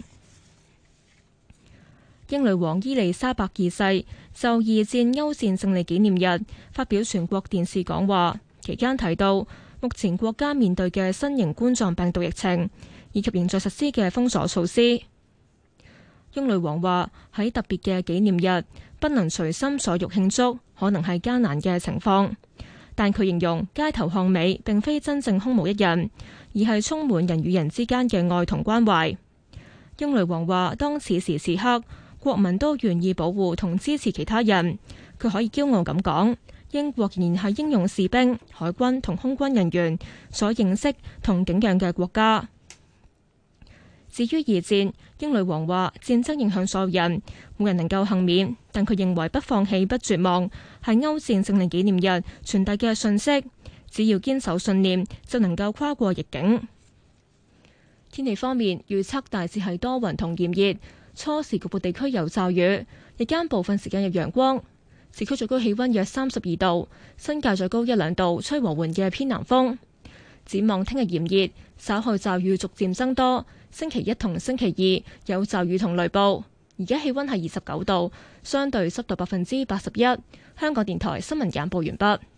英女王伊麗莎白二世就二戰歐戰勝利紀念日發表全國電視講話，期間提到目前國家面對嘅新型冠狀病毒疫情，以及仍在實施嘅封鎖措施。英女王話喺特別嘅紀念日不能隨心所欲慶祝，可能係艱難嘅情況，但佢形容街頭巷尾並非真正空無一人，而係充滿人與人之間嘅愛同關懷。英女王話當此時此刻，國民都願意保護同支持其他人，佢可以驕傲咁講， 英國仍然係英勇士兵、海軍同空軍人員所認識同敬仰嘅國家。至於二戰，英女王話戰爭影響所有人，冇人能夠幸免，但佢認為不放棄、不絕望係歐戰勝利紀念日傳遞嘅訊息。只要堅守信念，就能夠跨過逆境。天氣方面，預測大致係多雲同炎熱，初時局部地區有驟雨，日間部分時間有陽光。市區最高氣溫約三十二度，新界最高一兩度，吹和緩嘅偏南風。展望聽日炎熱，稍後驟雨逐漸增多。星期一同星期二有驟雨同雷暴。而家氣溫係二十九度，相對濕度百分之八十一。香港電台新聞簡報完畢。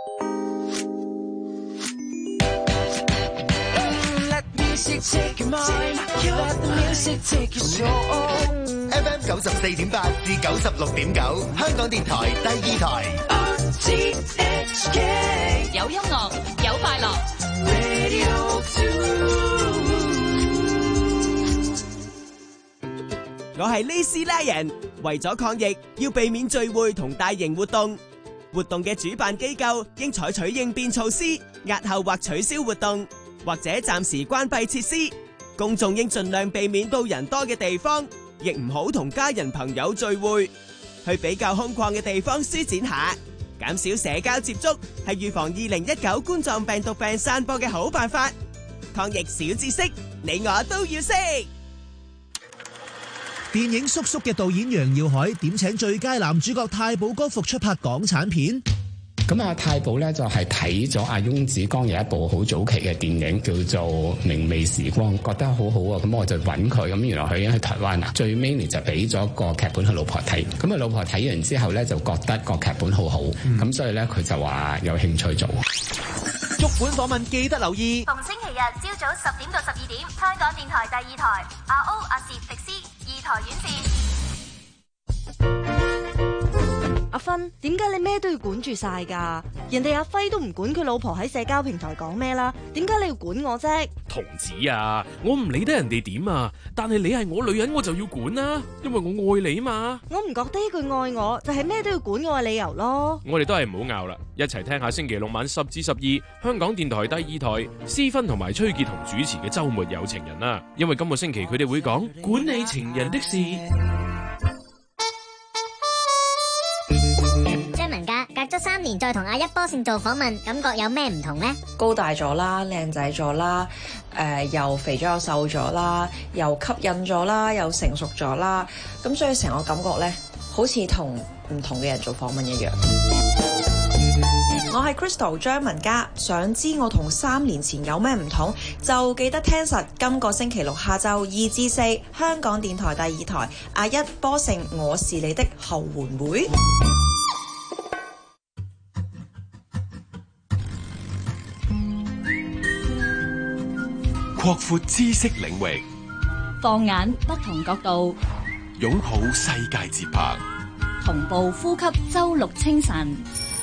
F M 九十四點八至九十六點九，香港電台第二台。 有音樂，有快樂。 我係呢斯拉人，為咗抗疫，要避免聚會同大型活動。活動嘅主辦機構應採取應變措施，押後或取消活動，或者暫時關閉設施。公眾應盡量避免到人多嘅地方，亦唔好同家人朋友聚會。去比較空曠嘅地方舒展下，減少社交接觸，係預防二零一九冠狀病毒病散播嘅好辦法。抗疫小知識，你我都要識。 電影《叔叔》嘅導演楊耀海點請最佳男主角太保哥復出拍港產片。 咁啊，太保咧就係睇咗阿翁子光有一部好早期嘅電影叫做《明媚時光》，覺得好好啊，咁我就揾佢，咁原來佢已經喺台灣啦。最尾呢就俾咗個劇本佢老婆睇，咁佢老婆睇完之後咧就覺得個劇本好好，咁、嗯、所以咧佢就話有興趣做。 足本訪問記得留意， 逢星期日朝早十點到十二點，香港電台第二台，阿 O 阿攝迪斯二台院線。 阿芬，點解你咩都要管住晒噶？人哋阿輝都唔管佢老婆喺社交平台講咩啦，點解你要管我啫？ 童子啊，我唔理得人哋點啊，但係你係我女人，我就要管啦，因為我愛你嘛。 我唔覺得呢句愛我就係咩都要管我嘅理由咯。 我哋都係唔好拗啦，一齊聽下星期六晚十至十二香港電台第二台思芬同埋崔潔彤主持嘅周末有情人啦，因為今個星期佢哋會講管理情人的事。 隔咗三年再同阿一波勝做訪問，感覺有咩唔同呢？ 高大咗啦，靚仔咗啦，誒、呃、又肥咗又瘦咗啦，又吸引咗啦，又成熟咗啦，咁所以成個感覺呢，好似同唔同嘅人做訪問一樣。我係 Crystal 張文嘉，想知我同三年前有咩唔同，就記得聽實今個星期六下晝二至四，香港電台第二台阿一波勝我是你的後援會。 擴闊知識領域， 放眼不同角度， 擁抱世界節拍， 同步呼吸周六清晨。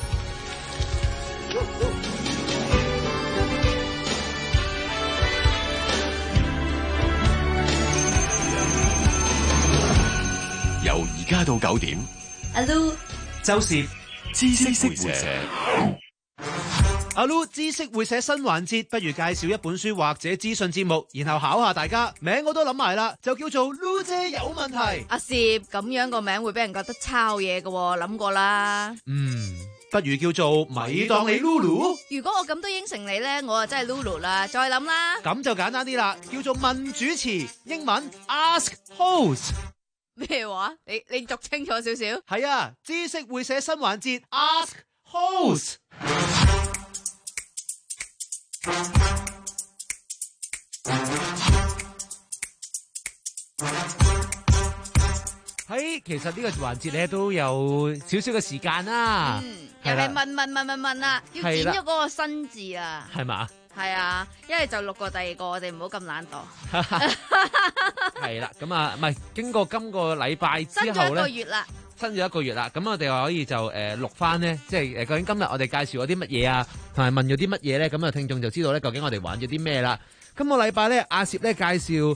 由而家到九點， 阿 Lu 周攝知識會社。 阿 Lu 知識會寫新環節，不如介紹一本書或者資訊節目，然後考下大家。名我都諗埋啦，就叫做 Lu 姐有問題。 阿攝咁樣個名會俾人覺得抄嘢嘅，諗過啦。 嗯，不如叫做咪當你 Lulu。 如果我咁都應承你呢，我啊真係 Lulu 啦。再諗啦。 咁就簡單啲啦，叫做問主持，英文 Ask Host。 咩話？你你讀清楚少少。 係啊，知識會寫新環節 Ask Host。 喺其實呢個環節咧都有少少嘅時間啦， 嗯，人哋問問問問問啦，要剪咗嗰個新字啊， 係嘛？ 係啊，一係就錄過第二個，我哋唔好咁懶惰。 係啦，咁啊，唔係經過今個禮拜之後咧， 新咗一個月啦。 新咗一個月啦，咁我哋話可以就誒錄翻咧，即係誒究竟今日我哋介紹咗啲乜嘢啊，同埋問咗啲乜嘢咧，咁啊聽眾就知道咧究竟我哋玩咗啲咩啦。今個禮拜咧，阿攝咧介紹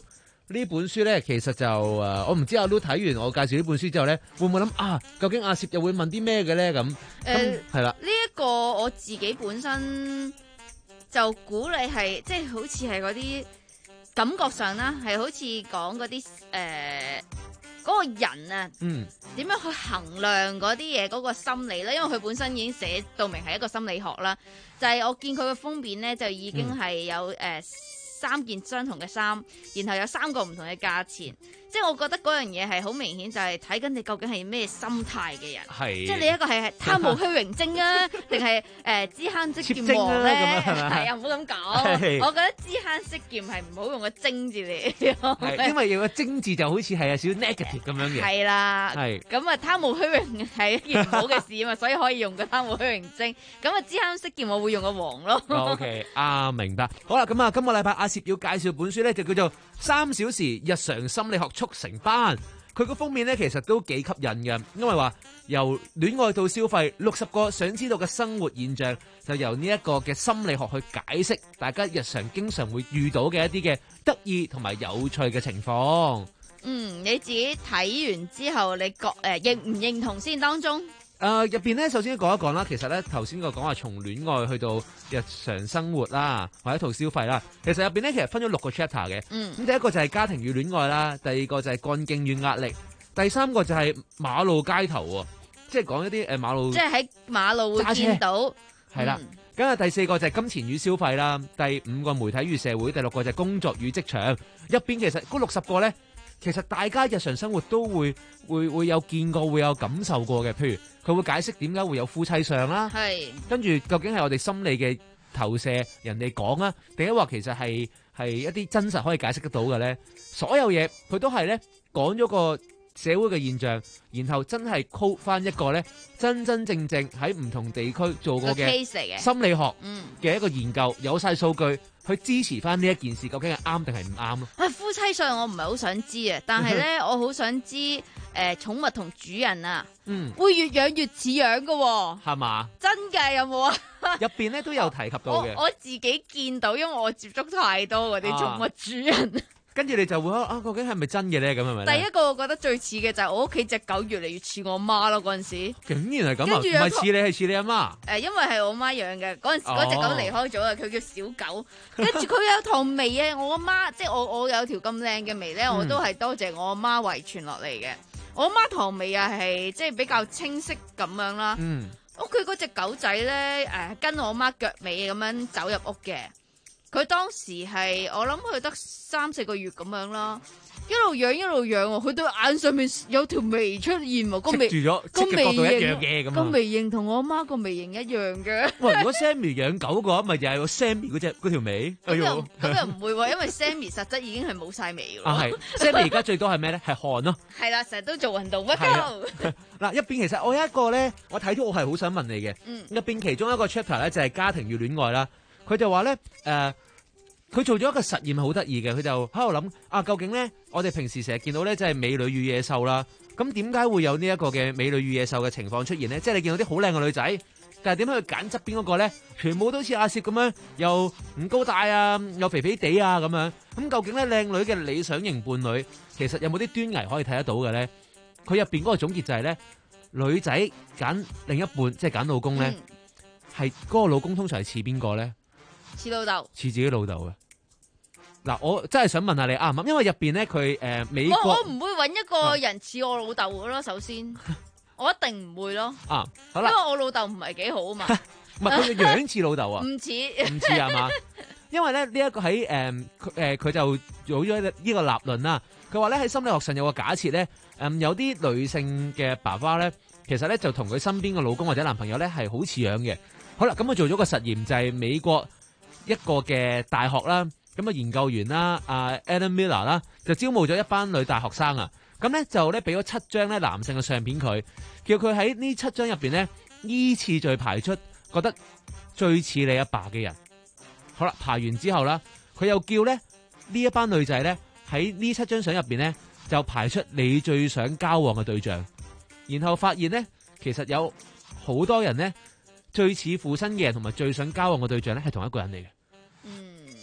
呢本書咧，其實就誒，我唔知阿 Lu 睇完我介紹呢本書之後咧，會唔會諗啊？究竟阿攝又會問啲咩嘅咧？咁誒係啦， 呢一個我自己本身就估你係即係好似係嗰啲感覺上啦，係好似講嗰啲誒嗰個人啊， 嗯， 點樣去衡量嗰啲嘢嗰個心理咧？因為佢本身已經寫到明係一個心理學啦。就係、是、我見佢嘅封面咧，就已經係有誒、呃、三件相同嘅衫，然後有三個唔同嘅價錢。即係我覺得嗰樣嘢係好明顯，就係睇緊你究竟係咩心態嘅人。 係， 即係你一個係貪慕虛榮精啊，定係誒知慳識儉王咧？係啊，唔好咁講。我覺得知慳識儉係唔好用個精字嚟。 係，因為有個精字就好似係有少少 negative 咁樣嘅。 係啦， 係。咁啊，貪慕虛榮係一件唔好嘅事啊嘛，所以可以用個貪慕虛榮精。咁啊，知慳識儉我會用個王咯。 O K， 啊，明白。好啦，咁啊，今個禮拜阿攝要介紹本書咧，就叫做《三小時日常心理學速成班》。佢個封面咧，其實都幾吸引嘅，因為話由戀愛到消費，六十個想知道嘅生活現象，就由呢一個嘅心理學去解釋大家日常經常會遇到嘅一啲嘅得意同埋有趣嘅情況。 嗯，你自己睇完之後，你覺誒、呃、認唔認同先當中？ 誒入邊咧，首先講一講啦。其實咧，頭先我講話從戀愛去到日常生活啦，或者套消費啦。其實入邊咧，其實分咗六個 chapter 嘅。嗯。咁第一個就係家庭與戀愛啦，第二個就係幹勁與壓力，第三個就係馬路街頭喎，即係講一啲誒馬路。即係喺馬路會見到。係啦。咁啊，第四個就係金錢與消費啦，第五個媒體與社會，第六個就係工作與職場。入邊其實嗰六十個咧，其實大家日常生活都會會會有見過，會有感受過嘅。譬如佢會解釋點解會有夫妻相啦，係跟住究竟係我哋心理嘅投射，人哋講啊，定係話其實係係一啲真實可以解釋得到嘅咧？所有嘢佢都係咧講咗個社會嘅現象，然後真係 call 翻一個咧真真正正喺唔同地區做過嘅心理學嘅一個研究，有晒數據去支持翻呢一件事究竟係啱定係唔啱咯？ 啊，夫妻相我唔係好想知啊，但係咧我好想知誒，寵物同主人啊，嗯，會越養越似樣噶，係嘛？真嘅有冇啊？ 入邊咧都有提及到嘅， 我自己見到，因為我接觸太多嗰啲寵物主人。 跟住你就會啊，究竟係咪真嘅咧？咁係咪？ 第一個我覺得最似嘅就係我屋企隻狗越嚟越似我媽咯，嗰陣時。 竟然係咁啊！唔係似你係似你阿媽。 誒，因為係我媽養嘅，嗰陣時嗰隻狗離開咗啊，佢叫小狗。跟住佢有條眉啊，我阿媽即係我我有條咁靚嘅眉咧，我都係多謝我阿媽遺傳落嚟嘅。我阿媽條眉啊係即係比較清晰咁樣啦。嗯。屋企嗰隻狗仔咧誒，跟我阿媽腳尾咁樣走入屋嘅。佢當時係我諗佢得三四個月咁樣啦，一路養一路養喎，佢對眼上面有條眉出現喎，個眉個眉形個眉形同我媽個眉形一樣嘅。 喂，如果 Sammy 養狗嘅話，咪就係個 Sammy 嗰隻嗰條眉？ 咁又咁又唔會喎，因為 Sammy 實質已經係冇晒眉咯。 啊係 ，Sammy 而家最多係咩咧？係汗咯。 係啦，成日都做運動乜鳩。 嗱，入邊其實我有一個咧，我睇到我係好想問你嘅。嗯。入邊其中一個 chapter 咧就係家庭與戀愛啦，佢就話咧誒。佢做咗一個實驗好得意嘅，佢就喺度諗啊，究竟咧我哋平時成日見到咧，即係美女與野獸啦。咁點解會有呢一個嘅美女與野獸嘅情況出現咧？即係你見到啲好靚嘅女仔，但係點解去揀側邊嗰個咧？全部都似阿攝咁樣，又唔高大啊，又肥肥地啊咁樣。咁究竟咧靚女嘅理想型伴侶，其實有冇啲端倪可以睇得到嘅咧？佢入邊嗰個總結就係咧，女仔揀另一半，即係揀老公咧，係嗰個老公通常係似邊個咧？ 似老豆， 似自己老豆嘅。嗱，我真係想問下你啱唔啱？因為入邊咧，佢誒美國， 我我唔會揾一個人似我老豆嘅咯。首先，我一定唔會咯。啊，好啦，因為我老豆唔係幾好啊嘛。 唔係佢嘅樣似老豆啊？ 唔似， 唔似係嘛？因為咧呢一個喺誒誒佢就做咗呢個立論啦。佢話咧喺心理學上有個假設咧，誒有啲女性嘅爸爸咧，其實咧就同佢身邊嘅老公或者男朋友咧係好似樣嘅。好啦，咁佢做咗個實驗，就係美國一個嘅大學啦。咁啊，研究員啦，阿 Adam Miller 啦，就招募咗一班女大學生啊。咁咧就咧俾咗七張咧男性嘅相片佢，叫佢喺呢七張入邊咧依次序排出覺得最似你阿爸嘅人。好啦，排完之後啦，佢又叫咧呢一班女仔咧喺呢七張相入邊咧就排出你最想交往嘅對象。然後發現咧，其實有好多人咧最似父親嘅人同埋最想交往嘅對象咧係同一個人嚟嘅。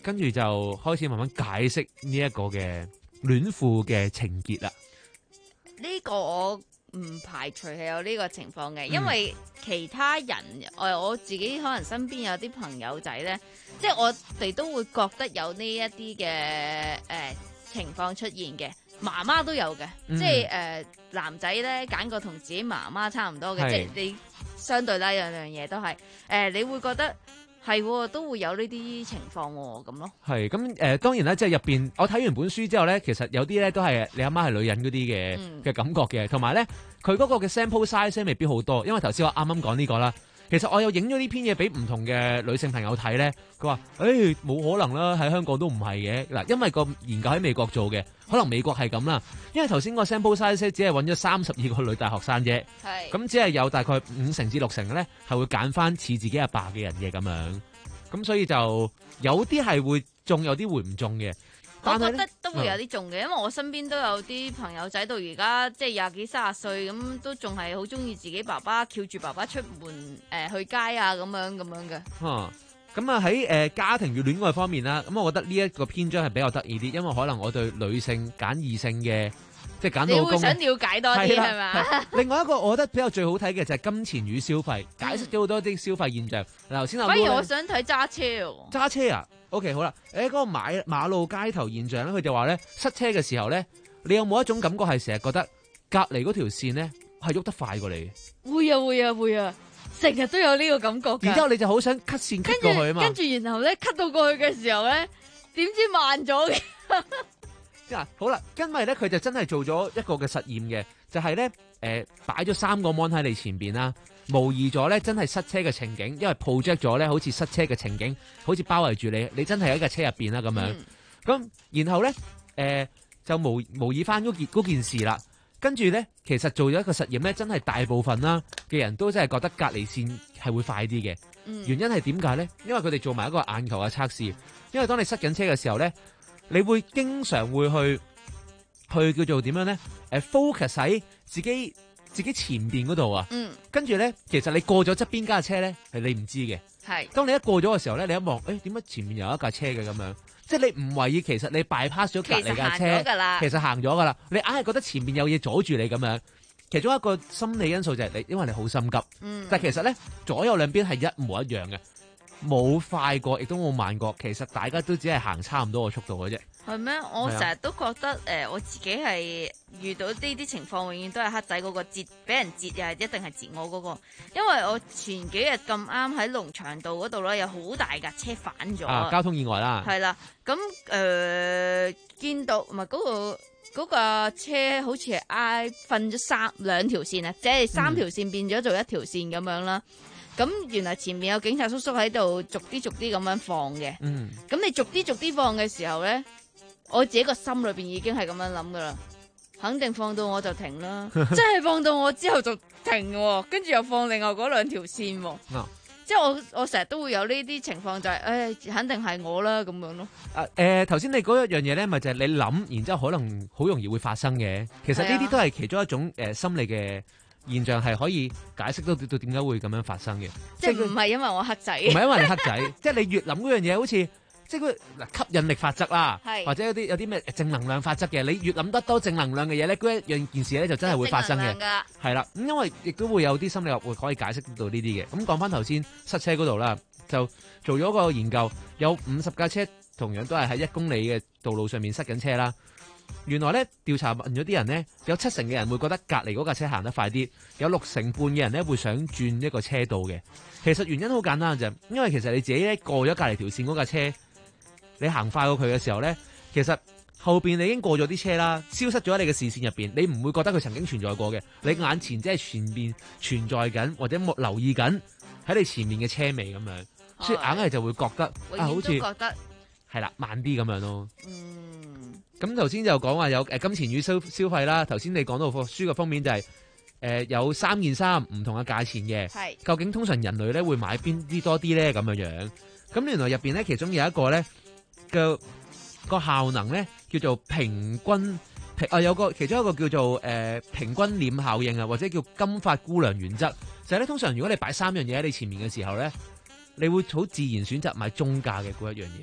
跟住就開始慢慢解釋呢一個嘅戀父嘅情結啦。 呢個我唔排除係有呢個情況嘅，因為其他人我我自己可能身邊有啲朋友仔咧，即係我哋都會覺得有呢一啲嘅誒情況出現嘅，媽媽都有嘅， 嗯、 即係誒、呃、男仔咧揀個同自己媽媽差唔多嘅，即係你相對啦兩樣嘢都係誒、呃，你會覺得。係，都會有呢啲情況喎，咁咯。 係，咁、呃、誒當然啦，即係入邊，我睇完本書之後咧，其實有啲咧都係你阿媽係女人嗰啲嘅嘅感覺嘅，同埋咧佢嗰個嘅 sample size 未必好多，因為頭先我啱啱講呢個啦。其實我有影咗呢篇嘢俾唔同嘅女性朋友睇咧，佢話：誒冇可能啦，喺香港都唔係嘅嗱，因為個研究喺美國做嘅，可能美國係咁啦。因為頭先個 sample size 只係揾咗三十二個女大學生啫，咁只係有大概五成至六成嘅咧係會揀翻似自己阿爸嘅人嘅咁樣，咁所以就有啲係會中，有啲會唔中嘅。 我覺得都會有啲中嘅，因為我身邊都有啲朋友仔到而家即係廿幾三十歲咁，都仲係好中意自己爸爸，翹住爸爸出門誒、呃、去街啊咁樣咁樣嘅。 嗯，咁啊喺誒家庭與戀愛方面啦，咁我覺得呢一個篇章係比較得意啲，因為可能我對女性揀異性嘅即係揀老公， 你會想了解多啲係嘛？ 另外一個我覺得比較最好睇嘅就係金錢與消費，解釋咗好多啲消費現象。嗱，頭先阿， 反而我想睇揸車喎。 揸車啊？O.K. 好啦，誒嗰個馬馬路街頭現象咧，佢就話咧塞車嘅時候咧，你有冇一種感覺係成日覺得隔離嗰條線咧係喐得快過你？ 會啊會啊會啊，成日都有呢個感覺㗎。 然之後你就好想 cut 線 cut 過去啊嘛。 跟住然後咧 cut 到過去嘅時候咧，點知慢咗嘅。 嗱好啦，因為咧佢就真係做咗一個嘅實驗嘅，就係咧誒擺咗三個 mon 喺你前邊啦。模擬咗咧，真係塞車嘅情景，因為 project 咗咧，好似塞車嘅情景，好似包圍住你，你真係喺架車入邊啦咁樣。咁、嗯、然後咧，誒、呃、就模模擬翻嗰件嗰件事啦。跟住咧，其實做咗一個實驗咧，真係大部分啦嘅人都真係覺得隔離線係會快啲嘅。嗯、原因係點解咧？因為佢哋做埋一個眼球嘅測試。因為當你塞緊車嘅時候咧，你會經常會去去叫做點樣咧？誒 focus 喺自己。自己前邊嗰度啊，嗯，跟住咧，其實你過咗側邊架車咧，係你唔知嘅。係，當你一過咗嘅時候咧，你一望，誒點解前面有一架車嘅咁樣？即係你唔為意，其實你 bypass 咗隔離架車，其實行咗㗎啦。你硬係覺得前面有嘢阻住你咁樣。其中一個心理因素就係你，因為你好心急。嗯，但係其實咧，左右兩邊係一模一樣嘅，冇快過，亦都冇慢過。其實大家都只係行差唔多個速度嘅啫。 係咩？我成日都覺得誒、呃，我自己係遇到呢啲情況，永遠都係黑仔嗰個截，俾人截又係一定係截我嗰個。因為我前幾日咁啱喺龍翔道嗰度咧，有好大架車反咗、 啊，交通意外啦。 係啦，咁誒、呃、見到唔係嗰個嗰架車好似係挨瞓咗三兩條線啊，即係三條線變咗做一條線咁樣啦。咁、嗯、原來前面有警察叔叔喺度逐啲逐啲咁樣放嘅。嗯，咁你逐啲逐啲放嘅時候咧，我自己個心裏邊已經係咁樣諗噶啦，肯定放到我就停啦，即係放到我之後就停喎，跟住又放另外嗰兩條線喎，哦、即係我我成日都會有呢啲情況，就係、是、誒、哎，肯定係我啦咁樣咯。 啊誒，頭、呃、先你嗰一樣嘢咧，咪就係、是、你諗，然之後可能好容易會發生嘅。其實呢啲都係其中一種誒、呃、心理嘅現象，係可以解釋到到點解會咁樣發生嘅。 即係唔係因為我黑仔，唔係因為你黑仔，即係你越諗嗰樣嘢，好似。即係嗱吸引力法則啦，或者有啲有啲咩正能量法則嘅，你越諗得多正能量嘅嘢咧，嗰一樣件事咧就真係會發生嘅，係啦。咁因為亦都會有啲心理學會可以解釋到呢啲嘅。咁講翻頭先塞車嗰度啦，就做咗個研究，有五十架車同樣都係喺一公里嘅道路上面塞緊車啦。原來咧調查問咗啲人咧，有七成嘅人會覺得隔離嗰架車行得快啲，有六成半嘅人咧會想轉一個車道嘅。其實原因好簡單嘅啫，因為其實你自己咧過咗隔離條線嗰架車。你行快過佢嘅時候咧，其實後邊你已經過咗啲車啦，消失咗喺你嘅視線入邊，你唔會覺得佢曾經存在過嘅。你眼前只係前面存在緊或者冇留意緊喺你前面嘅車尾咁樣，所以硬係就會覺得啊，好似覺得係啦慢啲咁樣咯。嗯，咁頭先就講話有誒金錢與消消費啦。頭先你講到個書嘅封面就係、是、誒、呃、有三件衫唔同嘅價錢嘅，係究竟通常人類咧會買邊啲多啲咧咁樣樣？咁原來入邊咧其中有一個咧。嘅個效能咧叫做平均平啊，有個其中一個叫做誒、呃、平均鏈效應啊，或者叫金髮姑娘原則，就係、是、咧通常如果你擺三樣嘢喺你前面嘅時候咧，你會好自然選擇買中價嘅嗰一樣嘢。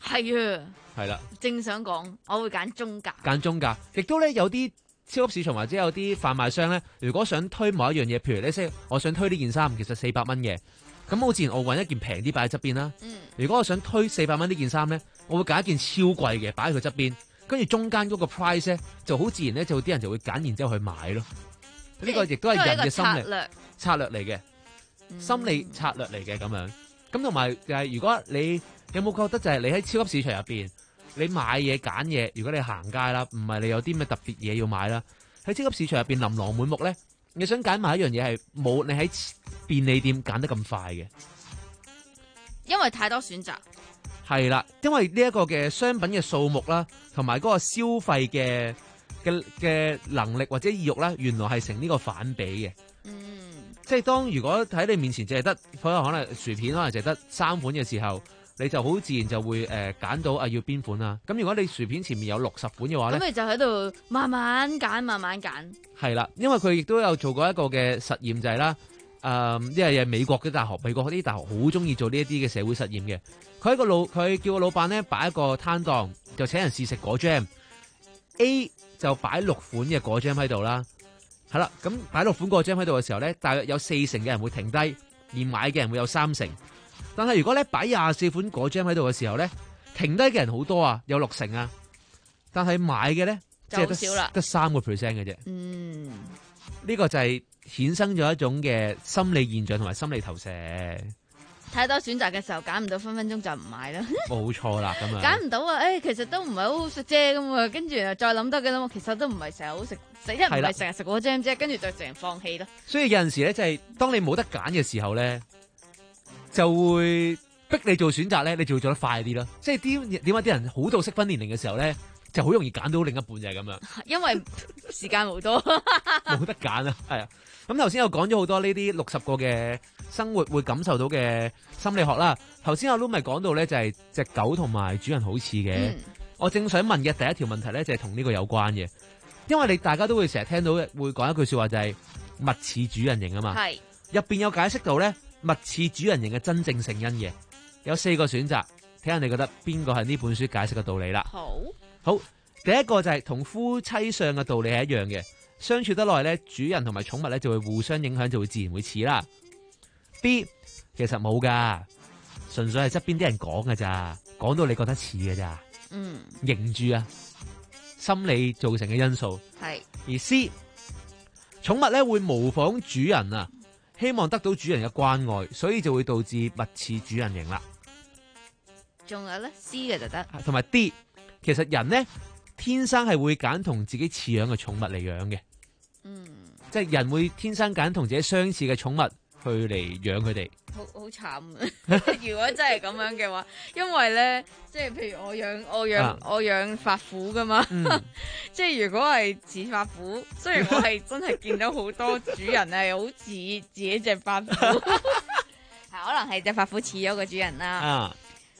係啊， 係啦， 正想講，我會揀中價。 揀中價，亦都咧有啲超級市場或者有啲販賣商咧，如果想推某一樣嘢，譬如你識，我想推呢件衫，其實四百蚊嘅，咁好自然我揾一件平啲擺喺側邊啦。 嗯， 如果我想推四百蚊呢件衫咧，我會揀一件超貴嘅擺喺佢側邊，跟住中間嗰個 price 咧就好自然咧，就啲人就會揀，然之後去買咯。呢個亦都係人嘅心理策略策略嚟嘅， 嗯、 心理策略嚟嘅咁樣。咁同埋就係如果你有冇覺得就係你喺超級市場入邊，你買嘢揀嘢，如果你行街啦，唔係你有啲咩特別嘢要買啦，喺超級市場入邊琳琅滿目咧，你想揀埋一樣嘢係冇你喺便利店揀得咁快嘅， 因為太多選擇。 係啦，因為呢一個嘅商品嘅數目啦，同埋嗰個消費嘅嘅嘅能力或者意欲啦，原來係成呢個反比嘅。 嗯， 即係當如果喺你面前淨係得可能可能薯片可能淨係得三款嘅時候，你就好自然就會誒揀、呃、到啊要邊款啦。咁如果你薯片前面有六十款嘅話咧， 咁你就喺度慢慢揀，慢慢揀。 係啦，因為佢亦都有做過一個嘅實驗就係、是、啦，誒、呃，因為美國嘅大學，美國啲大學好中意做呢一啲嘅社會實驗嘅。佢喺個老，佢叫個老闆咧擺一個攤檔，就請人試食果醬。A 就擺六款嘅果醬喺度啦，係啦，咁擺六款果醬喺度嘅時候咧，大約有四成嘅人會停低，而買嘅人會有三成。但係如果咧擺廿四款果醬喺度嘅時候咧，停低嘅人好多啊，有六成啊，但係買嘅咧即係得得三個 percent 嘅啫。 嗯， 呢個就係衍生咗一種嘅心理現象同埋心理投射。 太多選擇嘅時候揀唔到，分分鐘就唔買啦。 冇錯啦，咁啊揀唔到啊！誒、哎，其實都唔係好好食啫，咁啊，跟住再諗多幾諗，其實都唔係成日好食，食一唔係成日食果醬啫，跟住就成日放棄咯。 所以有陣時咧，就係、是、當你冇得揀嘅時候咧，就會逼你做選擇咧，你就會做得快啲咯。即係啲點解啲人好到適婚年齡嘅時候咧，就好容易揀到另一半就係咁樣。 因為時間冇多， 冇得揀啊，係啊。咁頭先又講咗好多呢啲六十個嘅生活會感受到嘅心理學啦。頭先阿 Lu 咪講到咧，就係隻狗同埋主人好似嘅。嗯、我正想問嘅第一條問題咧，就係同呢個有關嘅，因為你大家都會成日聽到會講一句說話，就係物似主人形啊嘛。係入邊有解釋到咧，物似主人形嘅真正成因嘅，有四個選擇，睇下你覺得邊個係呢本書解釋嘅道理啦。好，好，第一個就係同夫妻相嘅道理係一樣嘅。相處得耐咧，主人同埋寵物咧就會互相影響，就會自然會似啦。B 其實冇噶，純粹係側邊啲人講噶咋，講到你覺得似噶咋。嗯，認住啊，心理造成嘅因素係。而 C 寵物咧會模仿主人啊，希望得到主人嘅關愛，所以就會導致物似主人形啦。 仲有咧 C 嘅就得， 同埋 D 其實人咧。天生係會揀同自己似樣嘅寵物嚟養嘅，嗯，即係人會天生揀同自己相似嘅寵物去嚟養佢哋。 好好慘啊！如果真係咁樣嘅話，因為咧，即係譬如我養我養、啊、我養法虎噶嘛，嗯、即係如果係似法虎，雖然我係真係見到好多主人係好似自己隻法虎，係可能係隻法虎似咗個主人啦。啊，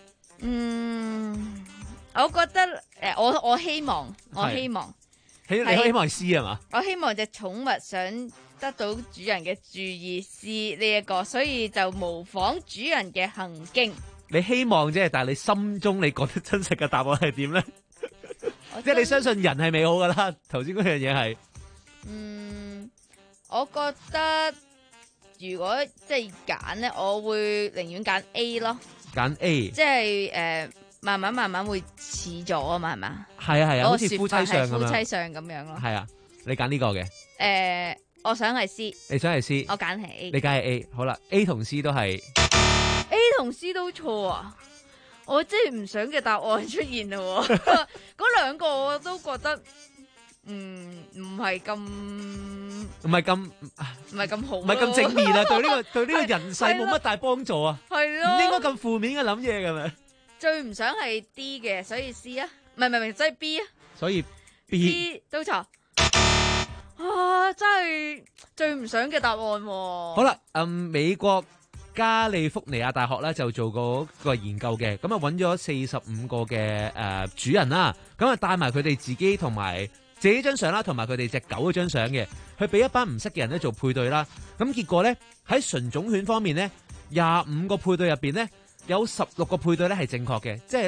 嗯。我覺得誒、呃，我我希望，我希望， 希你希望係 C 係嘛？ 我希望隻寵物想得到主人嘅注意，C 呢一個，所以就模仿主人嘅行徑。 你希望啫，但係你心中你覺得真實嘅答案係點咧？即係你相信人係美好噶啦。頭先嗰樣嘢係， 嗯，我覺得如果即係揀咧，我會寧願揀 A 咯。揀 A， 即係誒。呃慢慢慢慢會似咗啊嘛，係嘛？ 係啊係啊，好似夫妻相咁樣。 夫妻相咁樣咯。 係啊，你揀呢個嘅。誒、 呃，我想係 C。 你想係 C？ 我揀係 A。 你揀係 A，好啦 ，A 同 C 都係。 A 同 C 都錯啊！我真係唔想嘅答案出現啦，嗰兩個我都覺得，嗯，唔係咁， 唔係咁， 唔係咁好， 唔係咁正面啊！對呢個對呢個人世冇乜大幫助啊！ 係咯， 唔應該咁負面嘅諗嘢㗎嘛。 最唔想係 D 嘅，所以 C 啊，唔係唔係，所以 B 啊， 所以 B, B 都錯啊！真係最唔想嘅答案喎。 好啦，嗯，美國加利福尼亞大學咧就做過個研究嘅，咁啊揾咗四十五個嘅誒主人啦，咁啊帶埋佢哋自己同埋自己張相啦，同埋佢哋隻狗嗰張相嘅，去俾一班唔識嘅人咧做配對啦。咁結果咧喺純種犬方面咧，廿五個配對入邊咧。有十六個配對咧係正確嘅，即係咧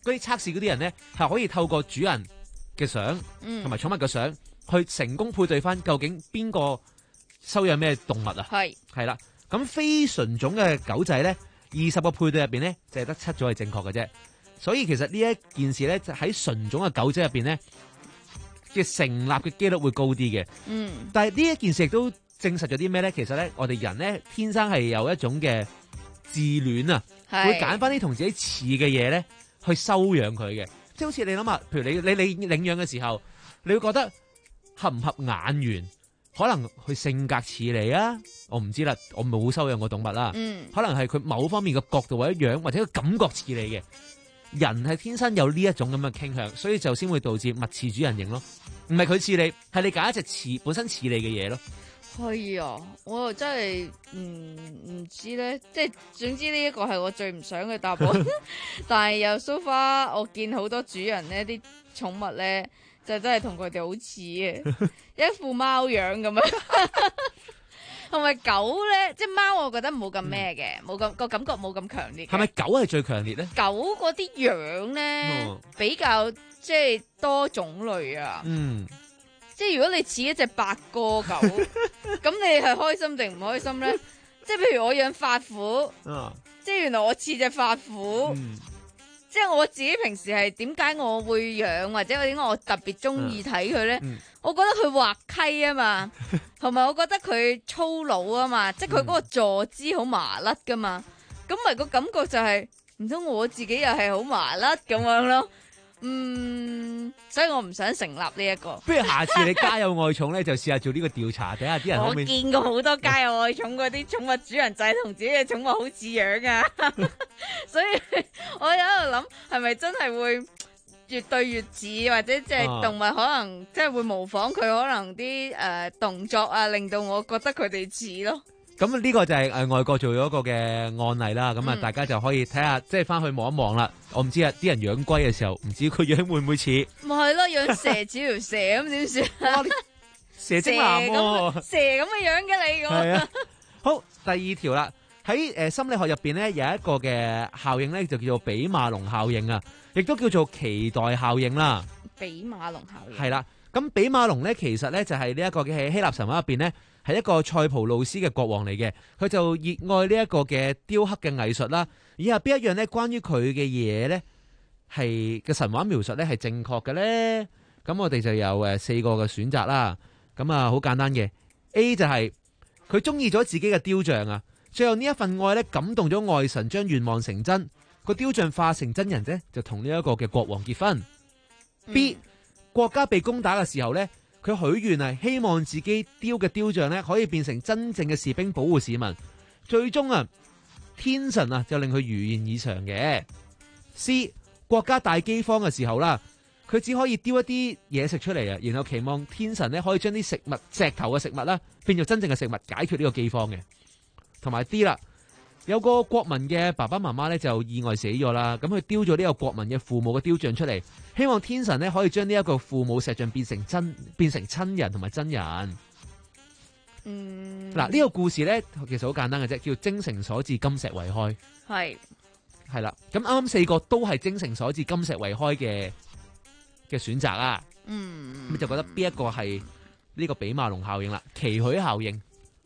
嗰啲測試嗰啲人咧係可以透過主人嘅相同埋寵物嘅相去成功配對翻究竟邊個收養咩動物啊？ 係係啦，咁非純種嘅狗仔咧，二十個配對入邊咧，就係得七種係正確嘅啫。所以其實呢一件事咧，喺純種嘅狗仔入邊咧嘅成立嘅機率會高啲嘅。 嗯， 但係呢一件事亦都證實咗啲咩咧？其實咧，我哋人咧天生係有一種嘅自戀啊，會揀翻啲同自己似嘅嘢咧去收養佢嘅。即係好似你諗下，譬如你你你領養嘅時候，你會覺得合唔合眼緣？可能佢性格似你啊，我唔知啦，我冇收養過動物啦。 嗯， 可能係佢某方面嘅角度或者樣，或者個感覺似你嘅。人係天生有呢一種咁嘅傾向，所以就先會導致物似主人形咯。唔係佢似你，係你揀一隻似本身似你嘅嘢咯。 係啊，我又真係唔唔知咧，即係總之呢一個係我最唔想嘅答案。但係又 so far，我見好多主人咧，啲寵物咧就真係同佢哋好似嘅，一副貓樣咁樣。同埋狗咧，即係貓，我覺得冇咁咩嘅，冇咁個感覺冇咁強烈。 係咪狗係最強烈咧？ 狗嗰啲樣咧、嗯、比較即係多種類啊。嗯，即係如果你似一隻白哥狗，咁你係開心定唔開心咧？即係譬如我養法虎，啊、即係原來我似隻法虎。嗯，即係我自己平時係點解我會養，或者點解我特別中意睇佢咧？嗯、我覺得佢滑稽啊嘛，同埋我覺得佢粗魯啊嘛，即係佢嗰個坐姿好麻甩噶嘛，咁咪個感覺就係唔通我自己又係好麻甩咁樣咯。嗯，所以我唔想成立呢、這、一個。不如下次你家有愛寵咧，就試下做呢個調查，睇下啲人可唔可以。我見過好多家有愛寵嗰啲寵物主人仔同自己嘅寵物好似樣啊，所以我有喺度諗，係咪真係會越對越似，或者即係動物可能即係會模仿佢可能啲誒、呃、動作啊，令到我覺得佢哋似咯。咁呢個就係誒外國做咗一個嘅案例啦，咁啊、嗯、大家就可以睇下，即係翻去望一望啦。我唔知啊，啲人養龜嘅時候，唔知佢樣會唔會似？咪係咯，養蛇似條蛇咁點算？蛇精男喎，蛇咁嘅樣嘅你咁。係啊，好，第二條啦，喺誒心理學入邊咧有一個嘅效應咧，就叫做比馬龍效應啊，亦都叫做期待效應啦。比馬龍效應係啦，咁比馬龍咧其實咧就係呢一個嘅希臘神話入邊咧。係一個塞浦路斯嘅國王嚟嘅，佢就熱愛呢一個嘅雕刻嘅藝術啦。以下邊一樣咧，關於佢嘅嘢咧，係嘅神話描述咧係正確嘅咧。咁我哋就有誒四個嘅選擇啦。咁啊，好簡單嘅 A 就係佢中意咗自己嘅雕像啊，最後呢一份愛咧感動咗愛神，將願望成真。個雕像化成真人啫，就同呢一個嘅國王結婚。嗯、B 國家被攻打嘅時候咧。佢許願啊，希望自己雕嘅雕像咧可以變成真正嘅士兵，保護市民。最終啊，天神啊就令佢如願以償嘅。C 國家大饑荒嘅時候啦，佢只可以雕一啲嘢食出嚟啊，然後期望天神咧可以將啲食物石頭嘅食物啦變做真正嘅食物，解決呢個饑荒嘅。同埋 D 啦，有個國民嘅爸爸媽媽咧就意外死咗啦，咁佢雕咗呢個國民嘅父母嘅雕像出嚟。希望天神咧可以將呢一個父母石像變成真，變成親人同埋真人。嗯，嗱呢、這個故事咧其實好簡單嘅啫，叫精誠所至，金石為開。係係啦，咁啱啱四個都係精誠所至，金石為開嘅嘅選擇啊。嗯，咁就覺得邊一個係呢個比馬龍效應啦？期許效應，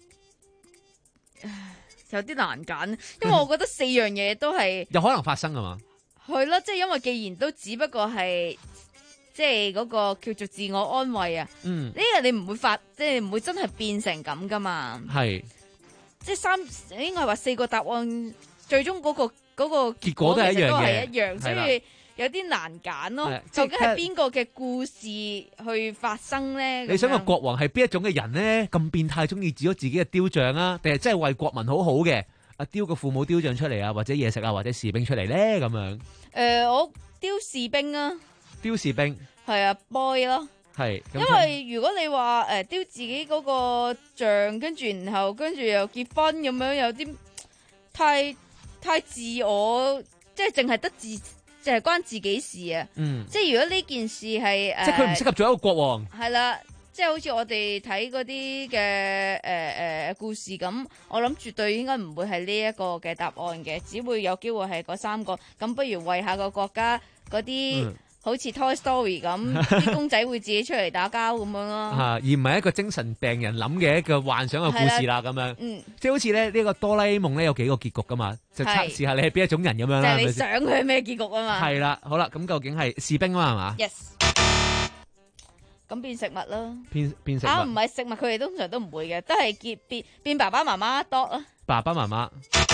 有啲難揀，因為我覺得四樣嘢都係有可能發生㗎嘛。係啦，即係因為既然都只不過係即係嗰個叫做自我安慰啊，嗯，呢個你唔會發，即係唔會真係變成咁噶嘛，係，即係三應該係話四個答案，最終嗰個嗰個結果都係一樣嘅，一樣，所以有啲難揀咯。究竟係邊個嘅故事去發生咧？你想個國王係邊一種嘅人咧？咁變態，中意剪咗自己嘅雕像啊？定係真係為國民好好嘅？雕個父母雕像出嚟啊，或者嘢食啊，或者士兵出嚟咧，咁樣。誒、呃，我雕士兵啊。雕士兵。係啊 ，boy 咯。係。因為如果你話誒、呃、雕自己嗰個像，跟住然後跟住又結婚咁樣，有啲太太自我，即係淨係得自，淨係關自己事啊。嗯。即係如果呢件事係誒，呃、即係佢唔適合做一個國王。係啦。 即係好似我哋睇嗰啲嘅誒誒故事咁，我諗絕對應該唔會係呢一個嘅答案嘅，只會有機會係嗰三個。咁不如為下個國家嗰啲。嗯好似 Toy Story 咁，啲公仔會自己出嚟打交咁樣咯。 嚇，而唔係一個精神病人諗嘅一個幻想嘅故事啦，咁樣。嗯，即係好似咧呢個哆啦 A 夢咧有幾個結局噶嘛，就測試下你係邊一種人咁樣啦。 就係你想佢係咩結局啊嘛。 係啦，好啦，咁究竟係士兵啊嘛係嘛 ？Yes。咁變食物啦。變變食物。 啊，唔係食物，佢哋通常都唔會嘅，都係結變變爸爸媽媽多啦。 爸爸媽媽。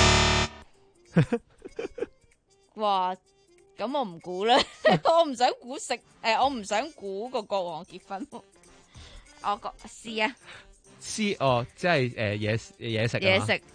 哇！咁我唔估啦，我唔想估食，誒、呃，我唔想估個國王結婚。我個試啊， 試哦，即係誒嘢嘢食嘢食。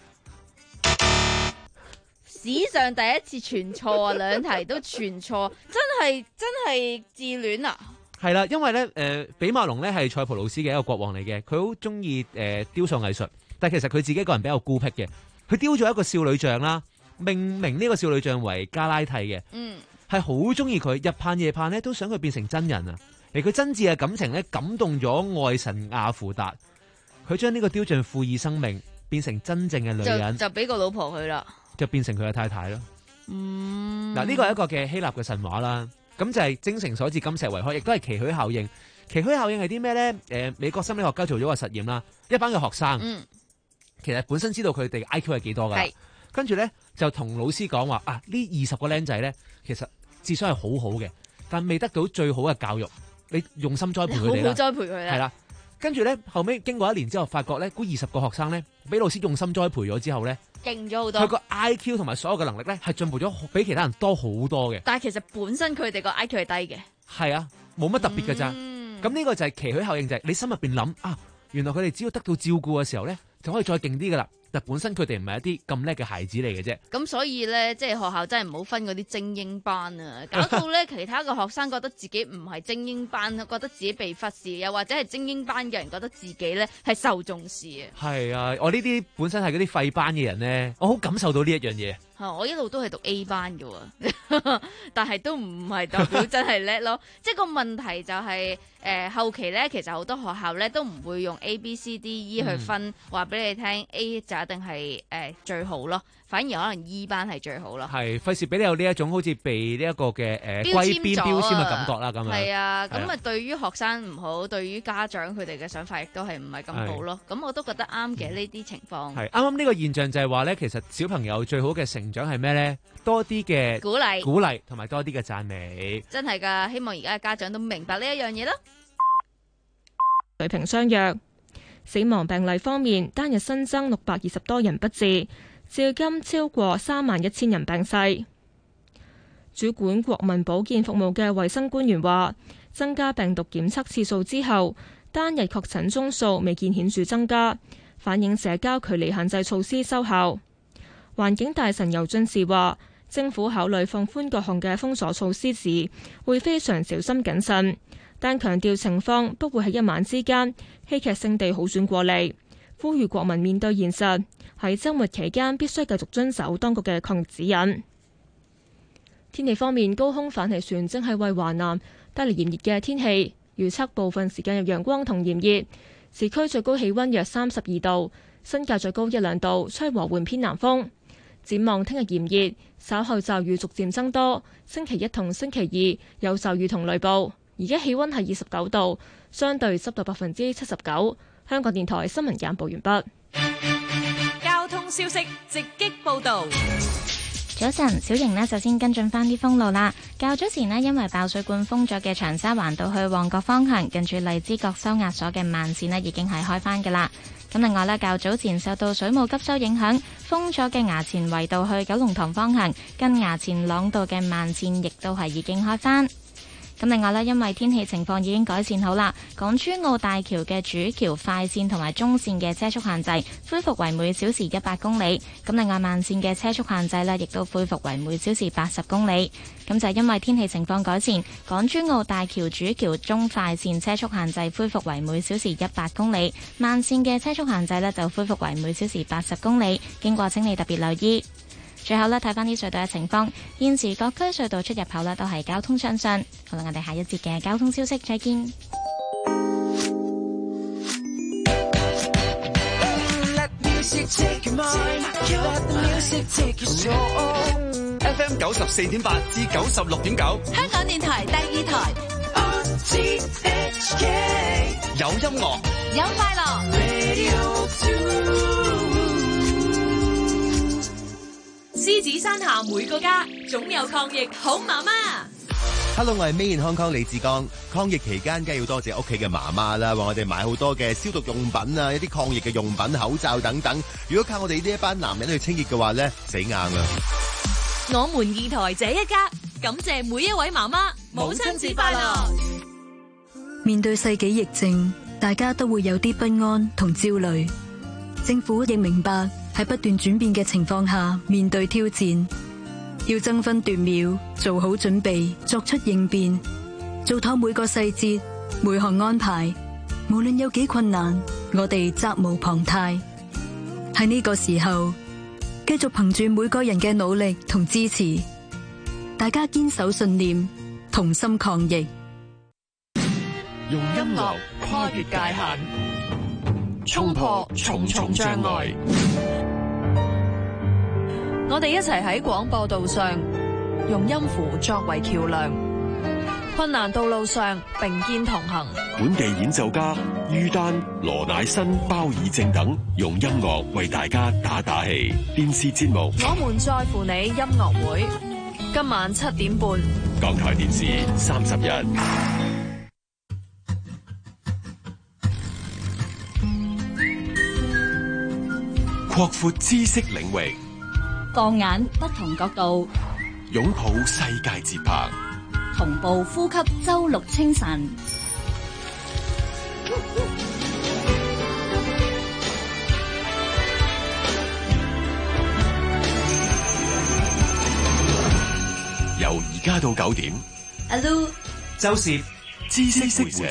史上第一次全錯啊，兩題都全錯，真係真係自戀啊！ 係啦，因為咧誒、呃，比馬龍咧係塞浦路斯嘅一個國王嚟嘅，佢好中意誒雕塑藝術，但係其實佢自己個人比較孤僻嘅，佢雕咗一個少女像啦，命名呢個少女像為加拉蒂嘅。嗯。係好中意佢，日盼夜盼咧，都想佢變成真人啊！而佢真摯嘅感情咧，感動咗愛神亞芙達，佢將呢個雕像賦予生命，變成真正嘅女人， 就俾個老婆佢啦， 就變成佢嘅太太咯。嗯，嗱呢個係一個嘅希臘嘅神話啦，咁就係精誠所至，金石為開，亦都係奇許效應。奇許效應係啲咩咧？誒、呃，美國心理學家做咗個實驗啦，一班嘅學生，嗯，其實本身知道佢哋 I Q 係幾多噶，跟住咧就同老師講話啊，呢二十個僆仔咧，其實智商係好好嘅，但未得到最好嘅教育，你用心栽培佢哋啦， 好好栽培佢啦， 係啦。跟住咧，後尾經過一年之後，發覺咧，嗰二十個學生咧，俾老師用心栽培咗之後咧， 勁咗好多。 佢個 I Q 同埋所有嘅能力咧，係進步咗，比其他人多好多嘅。 但係其實本身佢哋個 I Q 係低嘅。 係啊，冇乜特別㗎咋。咁、嗯、呢個就係奇許效應，就係、是、你心入邊諗啊，原來佢哋只要得到照顧嘅時候咧，就可以再勁啲噶啦。但本身佢哋唔係一啲咁叻嘅孩子嚟嘅啫。 咁所以咧，即係學校真係唔好分嗰啲精英班啊，搞到咧其他嘅學生覺得自己唔係精英班，覺得自己被忽視，又或者係精英班嘅人覺得自己咧係受重視啊。 係啊，我呢啲本身係嗰啲廢班嘅人咧，我好感受到呢一樣嘢。 我一路都係讀 A 班嘅喎，但係都唔係代表真係叻咯。即係個問題就係、是、誒、呃、後期咧，其實好多學校咧都唔會用 A、B、C、D、E 去分，話俾、嗯、你聽 A 就一定係誒、呃、最好咯，反而可能 E 班係最好咯。係費事俾你有呢一種好似被呢一個嘅誒歸邊標籤嘅感覺啦，咁樣係啊，咁啊對於學生唔好，對於家長佢哋嘅想法亦都係唔係咁好咯。咁我都覺得啱嘅呢啲情況。 係啱啱呢個現象就係話咧，其實小朋友最好嘅成長係咩咧？多啲嘅鼓勵， 鼓勵同埋多啲嘅讚美， 真係噶！希望而家嘅家長都明白呢一樣嘢啦。 水平相若，死亡病例方面，單日新增六百二十多人不治，至今超過三萬一千人病逝。主管國民保健服務嘅衛生官員話，增加病毒檢測次數之後，單日確診宗數未見顯著增加，反映社交距離限制措施收效。環境大臣尤進士話，政府考慮放寬各項嘅封鎖措施時，會非常小心謹慎，但強調情況不會喺一晚之間戲劇性地好轉過嚟，呼籲國民面對現實，喺週末期間必須繼續遵守當局嘅抗疫指引。天氣方面，高空反氣旋正係為華南帶嚟炎熱嘅天氣，預測部分時間有陽光同炎熱，市區最高氣溫約三十二度，新界最高一兩度，吹和緩偏南風。展望聽日炎熱，稍後驟雨逐漸增多。星期一同星期二有驟雨同雷暴。而家氣溫係二十九度，相對濕度百分之七十九。香港電台新聞簡報完畢。 交通消息直擊報道。 早晨，小瑩呢，首先跟進翻啲封路啦。較早前呢，因為爆水管封咗嘅長沙灣道去旺角方向，近住荔枝角收押所嘅慢線呢，已經係開返噶啦。咁另外呢，較早前受到水務急修影響，封咗嘅衙前圍道去九龍塘方向，跟衙前塱道嘅慢線亦都係已經開返。咁另外呢，因為天氣情況已經改善好啦，港珠澳大橋嘅主橋快線同埋中線嘅車速限制恢復為每小時一百公里。咁另外慢線嘅車速限制呢，亦都恢復為每小時八十公里。咁就係因為天氣情況改善，港珠澳大橋主橋中快線車速限制恢復為每小時一百公里，慢線嘅車速限制呢，就恢復為每小時八十公里。經過請你特別留意。最後呢，睇翻啲隧道嘅情況，現時各區隧道出入口呢都係交通暢順。好啦，我哋下一節嘅交通消息再見。 F M 九十四點八至九十六點九， 香港電台第二台。 有音樂， 有快樂。獅子山下每個家，總有抗疫好媽媽。 Hello， 我係 Made in Hong Kong 李志剛。抗疫期間，梗係要多謝屋企嘅媽媽啦，為我哋買好多嘅消毒用品啊，一啲抗疫嘅用品、口罩等等。如果靠我哋呢一班男人去清潔嘅話咧，死硬啊！ 我們二台這一家，感謝每一位媽媽，母親節快樂。 面對世紀疫症，大家都會有啲不安同焦慮。政府亦明白喺不斷轉變嘅情況下面對挑戰，要爭分奪秒做好準備，作出應變，做妥每個細節每項安排。無論有幾困難，我哋責無旁貸。喺呢個時候，繼續憑住每個人嘅努力同支持，大家堅守信念，同心抗疫。 用音樂跨越界限，衝破重重障礙。 我哋一齊喺廣播道上，用音符作為橋樑，困難道路上並肩同行。 本地演奏家于丹、羅乃新、包以正等，用音樂為大家打打氣。電視節目《 我們在乎你》音樂會，今晚七點半， 港台電視三十日。擴闊知識領域， 放眼不同角度， 擁抱世界節拍， 同步呼吸周六清晨。 由而家到九點， 阿 Lu、 周攝知識會社。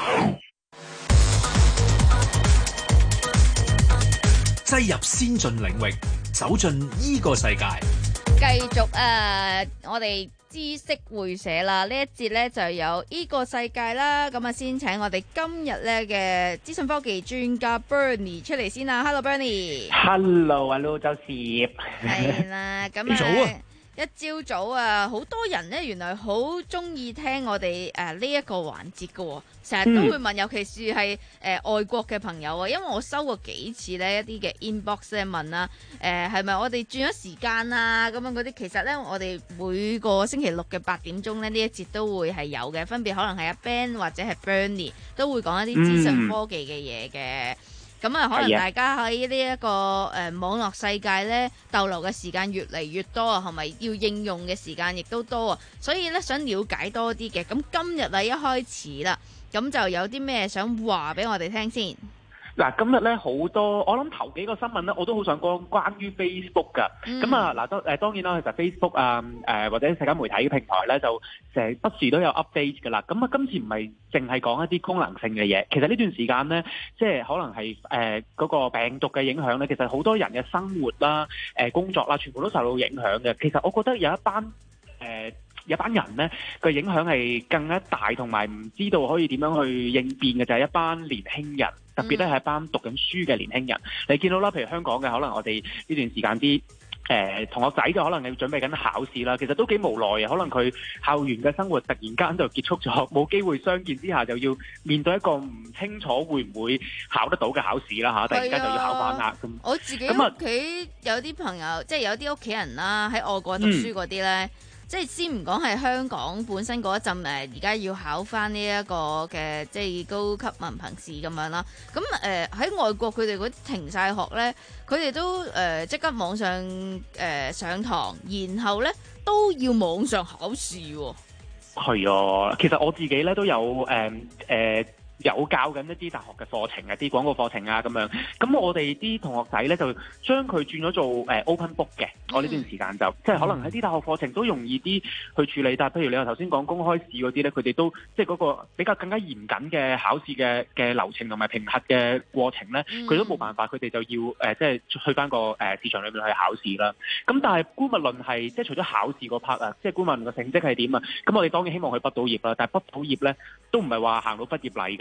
擠入先進領域，走進依個世界。 繼續誒、呃，我哋知識會社啦，呢一節呢就有依個世界啦。咁啊，先請我哋今日呢嘅資訊科技專家 Bernie 出嚟先啦。Hello Bernie。 Hello，Hello， 周攝。 係啦，咁早啊！ 一朝早啊，好多人呢原來好中意聽我哋誒呢一個環節嘅，成日都會問，嗯、尤其是係誒、呃、外國嘅朋友啊，因為我收過幾次呢一啲嘅 inbox 咧問啦，誒係咪我哋轉咗時間啊咁樣嗰啲，其實呢，我哋每個星期六嘅八點鐘呢，呢一節都會係有嘅，分別可能係阿 Ben 或者係 Bernie 都會講一啲資訊科技嘅嘢嘅。咁啊，可能大家喺呢一個誒、呃、網絡世界咧逗留嘅時間越嚟越多啊，係咪要應用嘅時間亦都多啊？所以咧想了解多啲嘅，咁今日啊一開始啦，咁就有啲咩想話俾我哋聽先。 嗱，今日咧好多，我諗頭幾個新聞咧，我都好想講關於 Facebook 噶。咁、嗯、啊，嗱，當誒當然啦，其實 Facebook 啊，誒、呃、或者社交媒體嘅平台咧，就成不時都有 update 噶啦。咁啊，今次唔係淨係講一啲功能性嘅嘢，其實呢段時間咧，即係可能係誒嗰個病毒嘅影響咧，其實好多人嘅生活啦、誒、呃、工作啦，全部都受到影響嘅。其實我覺得有一班誒。呃有班人呢個影響係更加大，同埋唔知道可以點樣去應變嘅就係、是、一班年輕人，特別咧係一班讀緊書嘅年輕人。你見到啦，譬如香港嘅可能我哋呢段時間啲誒、呃、同學仔就可能要準備緊考試啦，其實都幾無奈啊。可能佢校園嘅生活突然間就結束咗，冇機會相見之下，就要面對一個唔清楚會唔會考得到嘅考試啦嚇，突然間就要考翻啦咁。 我自己屋企有啲朋友，即係有啲屋企人啦，喺外國讀書嗰啲咧。嗯即係先唔講係香港本身嗰一陣誒，而家要考翻呢一個嘅即係高級文憑試咁樣啦。咁誒喺外國佢哋嗰啲停晒學咧，佢哋都誒即、呃、刻網上誒、呃、上堂，然後咧都要網上考試喎。 係啊，其實我自己咧都有誒誒。呃呃有教緊一啲大學嘅課程啊，啲廣告課程啊咁樣。咁我哋啲同學仔咧就將佢轉咗做誒 open book 嘅。我呢段時間就即係可能喺啲大學課程都容易啲去處理。但係譬如你話頭先講公開試嗰啲咧，佢哋都即係嗰個比較更加嚴謹嘅考試嘅嘅流程同埋評核嘅過程咧，佢、嗯、都冇辦法，佢哋就要誒、呃、即係去翻個誒市場裏面去考試啦。咁但係姑勿論係即係除咗考試嗰 part 啊，即係姑勿論個成績係點啊？咁我哋當然希望佢畢到業啦。但係畢到業咧都唔係話行到畢業禮嘅。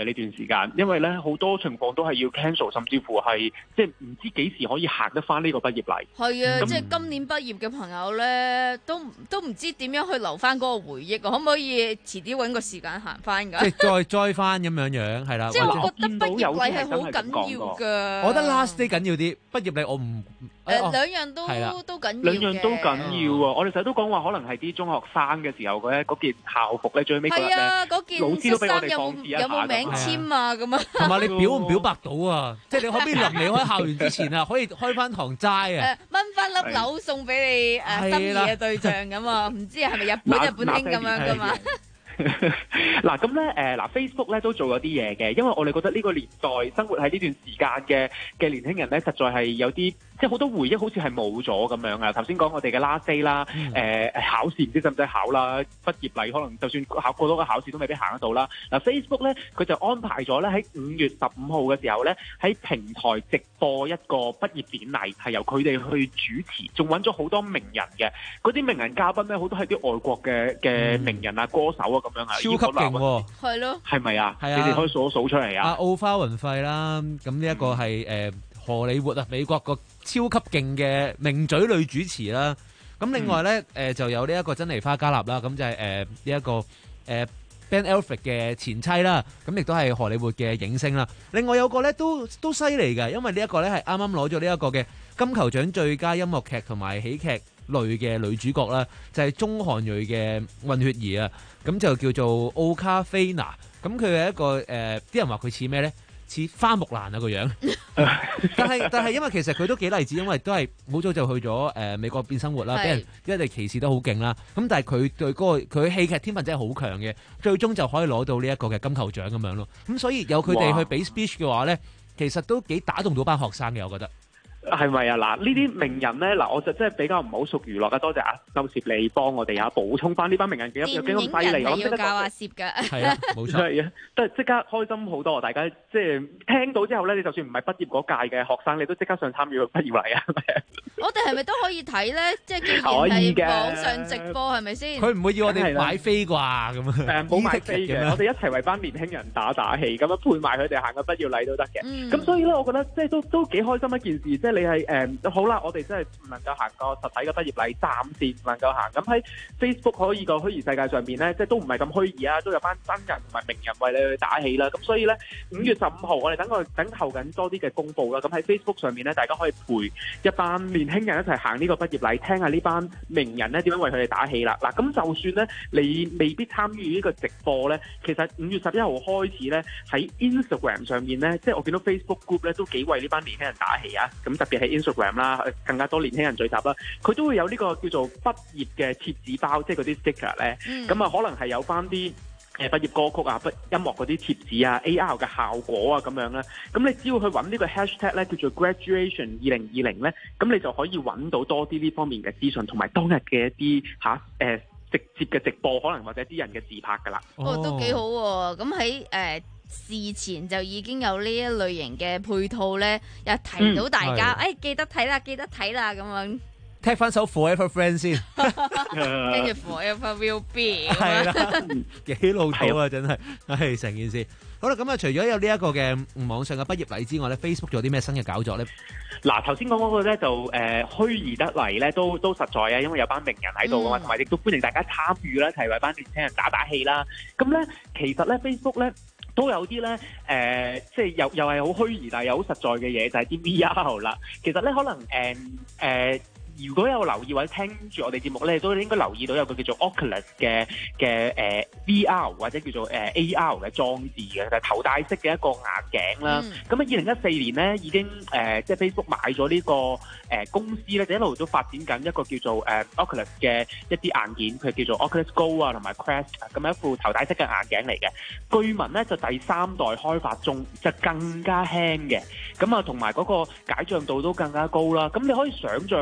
呢段時間，因為咧好多情況都係要 cancel，甚至乎係即係唔知幾時可以行得翻呢個畢業禮。 係啊， 咁即係今年畢業嘅朋友咧，都都唔知點樣去留翻嗰個回憶啊！可唔可以遲啲揾個時間行翻㗎？ 即係再再翻咁樣樣係啦。 即係我覺得畢業禮係好緊要㗎。 我覺得 last day 緊要啲，畢業禮我唔。 誒、呃、兩樣都都緊要嘅， 兩樣都緊要啊！我哋成日都講話，可能係啲中學生嘅時候嗰嗰件校服咧，最尾嗰日咧，老師都俾我哋放肆一下。 有冇名簽啊？咁啊， 同埋你表唔表白到啊？即係你可唔可以臨離開校園之前啊，可以開翻堂齋啊？ 誒，掹翻粒樓送俾你誒心儀嘅對象咁啊？唔知係咪日本日本興咁樣噶嘛？ 嗱咁咧，誒嗱 Facebook 咧都做咗啲嘢嘅，因為我哋覺得呢個年代生活喺呢段時間嘅嘅年輕人咧，實在係有啲即係好多回憶好似係冇咗咁樣啊！頭先講我哋嘅 last day 啦，誒考試唔知使唔使考啦，畢業禮可能就算考過多個考試都未必行得到啦。嗱 Facebook 咧佢就安排咗咧喺五月十五號嘅時候咧喺平台直播一個畢業典禮，係由佢哋去主持，仲揾咗好多名人嘅，嗰啲名人嘉賓咧好多係啲外國嘅嘅名人啊、歌手啊咁樣啊， 超級勁喎！ 係咯， 係咪啊？ 係啊， 你哋可以數一數出嚟啊！ 阿奧花雲費啦，咁呢一個係誒荷里活啊，美國個超級勁嘅名嘴女主持啦。咁另外咧誒就有呢一個珍妮花加納啦，咁就係誒呢一個誒 Ben Affleck 嘅前妻啦，咁亦都係荷里活嘅影星啦。另外有個咧都都犀利嘅，因為呢一個咧係啱啱攞咗呢一個嘅金球獎最佳音樂劇同埋喜劇類嘅女主角啦，就係中韓裔嘅混血兒啊，咁就叫做奧卡菲娜。咁佢係一個誒，啲、呃、人話佢似咩咧？似花木蘭啊個樣。但係但係因為其實佢都幾勵志，因為都係好早就去咗誒、呃、美國邊生活啦，俾人一哋歧視都好勁啦。咁但係佢對嗰、那個佢戲劇天分真係好強嘅，最終就可以攞到呢一個嘅金球獎咁樣咯。咁所以有佢哋去俾 speech 嘅話咧，其實都幾打動到班學生嘅，我覺得。 係咪啊？嗱，呢啲名人咧，嗱，我就真係比較唔好熟娛樂嘅，多謝阿周攝你幫我哋嚇補充翻呢班名人幾有幾咁犀利，我要教阿攝㗎， 係啊，冇錯，係啊，都係即刻開心好多。大家即係聽到之後咧，你就算唔係畢業嗰屆嘅學生，你都即刻想參與畢業禮啊！ 我哋係咪都可以睇咧？即係既然係網上直播，係咪先？ 佢唔會要我哋買飛啩咁啊？ 誒，冇買飛嘅，我哋一齊為班年輕人打打氣，咁樣配埋佢哋行個畢業禮都得嘅。咁所以咧，我覺得即係都都幾開心一件事，即係你係誒。好啦，我哋真係唔能夠行個實體嘅畢業禮，暫時唔能夠行。咁喺 Facebook 可以個虛擬世界上邊咧，即係都唔係咁虛擬啊，都有班真人同埋名人為你去打氣啦。咁所以咧，五月十五號我哋等我等候緊多啲嘅公佈啦。咁喺 Facebook 上面咧，大家可以陪一班年輕人一齊行呢個畢業禮，聽下呢班名人咧點樣為佢哋打氣啦。嗱，咁就算咧你未必參與呢個直播咧，其實五月十一號開始咧喺 Instagram 上面咧，即係我見到 Facebook group 咧都幾為呢班年輕人打氣啊。咁特別係 Instagram 啦。更加多年輕人聚集啦，佢都會有呢個叫做畢業嘅貼紙包，即係嗰啲 sticker 咧，咁啊、嗯、可能係有翻啲誒畢業歌曲啊、畢音樂嗰啲貼紙啊、A R 嘅效果啊咁樣咧，咁你只要去揾呢個 hashtag 咧，叫做 graduation 二零二零咧，咁你就可以揾到多啲呢方面嘅資訊，同埋當日嘅一啲嚇誒直接嘅直播，可能或者啲人嘅自拍噶啦。 哦，都幾好喎！咁喺誒事前就已經有呢一類型嘅配套咧，又提到大家，誒、嗯哎、記得睇啦，記得睇啦咁樣。 踢翻首 Forever Friends 先， 跟住 Forever Will Be， 係啦，幾老土啊，真係，係成件事。好啦，咁啊，除咗有呢一個嘅網上嘅畢業禮之外咧 ，Facebook 仲有啲咩新嘅搞作咧？ 嗱，頭先講嗰個咧就誒、呃、虛擬得嚟咧，都都實在啊，因為有班名人喺度啊嘛，同埋亦都歡迎大家參與啦，一齊為班年輕人打打氣啦。咁咧，其實咧 Facebook 咧。都有啲咧，誒、呃，即係又又係好虛擬，但係又好實在嘅嘢，就係、是、啲 V R 啦。其實咧，可能誒誒、呃呃，如果有留意或者聽住我哋節目咧，都應該留意到有個叫做 Oculus 嘅嘅誒 V R 或者叫做誒 A R 嘅裝置嘅，就係、是、頭戴式嘅一個眼鏡啦。咁喺二零一四年咧，已經誒、呃、即係 Facebook 買咗呢、這個誒、呃、公司咧，就一路都發展緊一個叫做誒、呃、Oculus 嘅一啲硬件，佢叫做 Oculus Go 啊同埋 Quest 咁一副頭戴式嘅眼鏡嚟嘅。據聞咧就第三代開發中，就更加輕嘅，咁啊同埋嗰個解像度都更加高啦。咁你可以想像咧，其實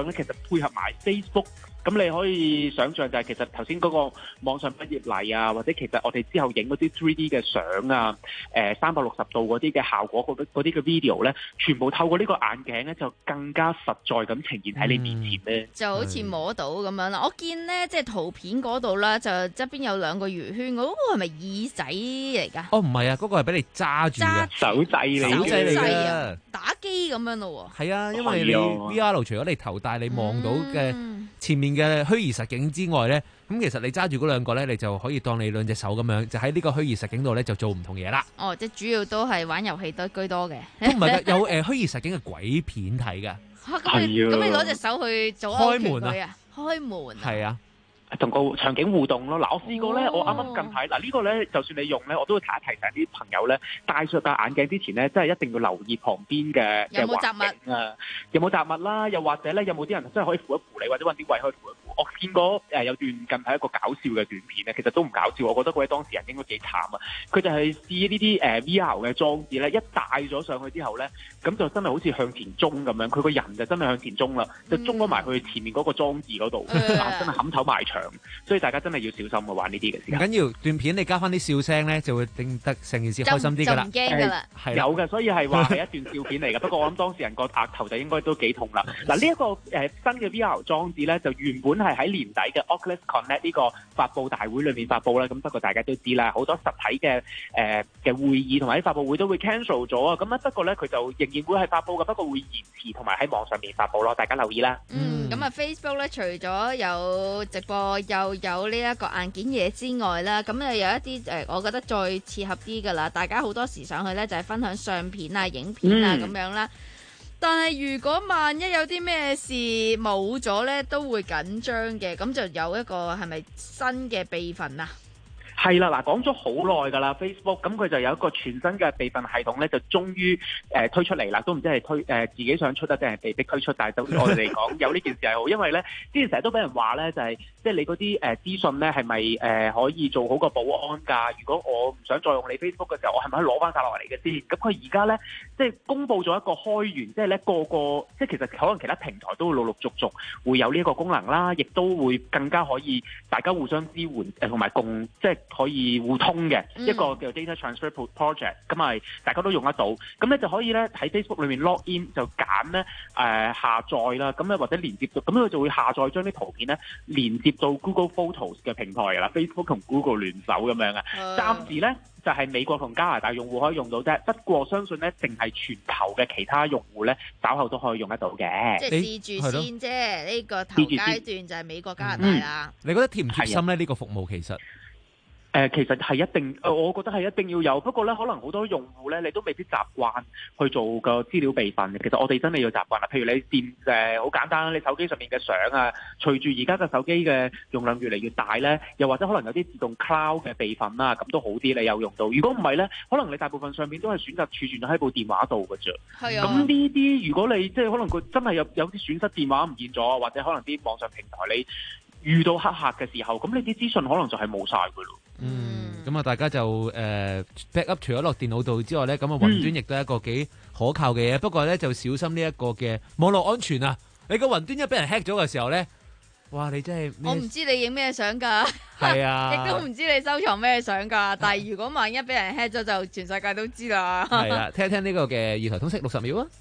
配合埋 Facebook。咁你可以想象就係其實頭先嗰個網上畢業禮啊，或者其實我哋之後影嗰啲 three D 嘅相啊，誒三百六十度嗰啲嘅效果嗰啲嗰啲嘅 video 咧，全部透過呢個眼鏡咧，就更加實在咁呈現喺你面前咧、嗯， 就好似摸到咁樣啦。我見咧即係圖片嗰度啦，就側邊有兩個圓圈，嗰、嗰個係咪耳仔嚟㗎？ 哦，唔係啊，嗰、嗰個係俾你揸住嘅手掣嚟， 手掣嚟嘅，打機咁樣咯喎。 係啊，因為你 V R 除咗你頭戴你望到嘅前面嘅虛擬實境之外咧，咁其實你揸住嗰兩個咧，你就可以當你兩隻手咁樣，就喺呢個虛擬實境度咧就做唔同嘢啦。 哦，即係主要都係玩遊戲都居多嘅。 都唔係㗎，有誒虛擬實境嘅鬼片睇㗎。 嚇！咁你咁你攞隻手去做開門啊？ 開門啊！ 係啊。 同個場景互動咯，嗱我試過咧，我啱啱近排嗱呢個咧，就算你用咧，我都會提一提醒啲朋友咧，戴上戴眼鏡之前咧，真係一定要留意旁邊嘅有冇雜物啊，有冇雜物啦，又或者咧有冇啲人真係可以扶一扶你，或者揾啲位可以扶一扶。我見過誒有段近排一個搞笑嘅短片咧，其實都唔搞笑，我覺得嗰位當事人應該幾慘啊！佢就係試呢啲誒 V R 嘅裝置咧，一戴咗上去之後咧，咁就真係好似向前衝咁樣，佢個人就真係向前衝啦，就衝咗埋去前面嗰個裝置嗰度，嗯、啊真係冚頭埋牆，所以大家真係要小心嘅玩呢啲嘅時間。 唔緊要，段片你加翻啲笑聲咧，就會令得成件事開心啲㗎啦。 就唔驚㗎啦， 係有嘅，所以係話係一段笑片嚟嘅。不過我諗當事人個額頭就應該都幾痛啦。嗱呢一個誒、呃、新嘅 V R 裝置咧，就原本係喺年底嘅 Oculus Connect 呢個發佈大會裏面發佈啦，咁不過大家都知啦，好多實體嘅誒嘅會議同埋啲發佈會都會 cancel 咗啊，咁啊不過咧佢就仍然會係發佈嘅，不過會延遲同埋喺網上面發佈咯，大家留意啦。 嗯，咁啊 Facebook 咧除咗有直播又有呢一個硬件嘢之外啦，咁啊有一啲誒，我覺得再切合啲㗎啦，大家好多時上去咧就係分享相片啊、影片啊咁、嗯、樣啦。但係如果萬一有啲咩事冇咗咧，都會緊張嘅。咁就有一個係咪新嘅備份啊？ 係啦，嗱講咗好耐㗎啦 Facebook，咁佢就有一個全新嘅備份系統咧，就終於誒、呃、推出嚟啦。都唔知係推誒、呃、自己想出得定係被逼推出，但係對我哋嚟講有呢件事係好，因為咧之前成日都俾人話咧，就係即係你嗰啲誒資訊咧係咪誒可以做好個保安㗎？如果我唔想再用你 Facebook 嘅時候，我係咪可以攞翻晒落嚟嘅先？咁佢而家咧即係公佈咗一個開源，即係咧個個即係其實可能其他平台都會陸陸續續會有呢一個功能啦，亦都會更加可以大家互相支援誒同埋共即係。可以互通嘅、嗯、一個叫 Data Transfer Project， 咁咪大家都用得到，咁咧就可以咧喺 Facebook 裏面 log in 就揀咧誒下載啦，咁咧或者連接到，咁佢就會下載將啲圖片咧連接到 Google Photos 嘅平台㗎啦 ，Facebook 同 Google 聯手咁樣啊，暫、嗯、時咧就係、是、美國同加拿大用戶可以用到啫，不過相信咧淨係全球嘅其他用戶咧稍後都可以用得到嘅。 即係試住先啫，呢、這個頭階段就係美國加拿大啦、 嗯。你覺得貼唔貼心咧？呢、這個服務其實？ 誒、呃、其實係一定，誒我覺得係一定要有。不過咧，可能好多用戶咧，你都未必習慣去做個資料備份嘅。其實我哋真係要習慣啦。譬如你電誒好簡單，你手機上面嘅相啊，隨住而家嘅手機嘅容量越嚟越大咧，又或者可能有啲自動 cloud 嘅備份啦，咁都好啲，你有用到。如果唔係咧，可能你大部分上面都係選擇儲存咗喺部電話度㗎啫。係啊。咁呢啲如果你即係可能佢真係有有啲損失電話唔見咗，或者可能啲網上平台你遇到黑客嘅時候，咁你啲資訊可能就係冇晒㗎咯。 嗯，咁啊，大家就誒、呃、back up 除咗落電腦度之外咧，咁啊雲端亦都係一個幾可靠嘅嘢、嗯。不過咧就小心呢一個嘅網絡安全啊！你個雲端一俾人 hack 咗嘅時候咧，哇！你真係我唔知你影咩相㗎，係啊，亦都唔知你收藏咩相㗎。但係如果萬一俾人 hack 咗，就全世界都知啦。 係啊，聽一聽呢個嘅二台通識六十秒啊！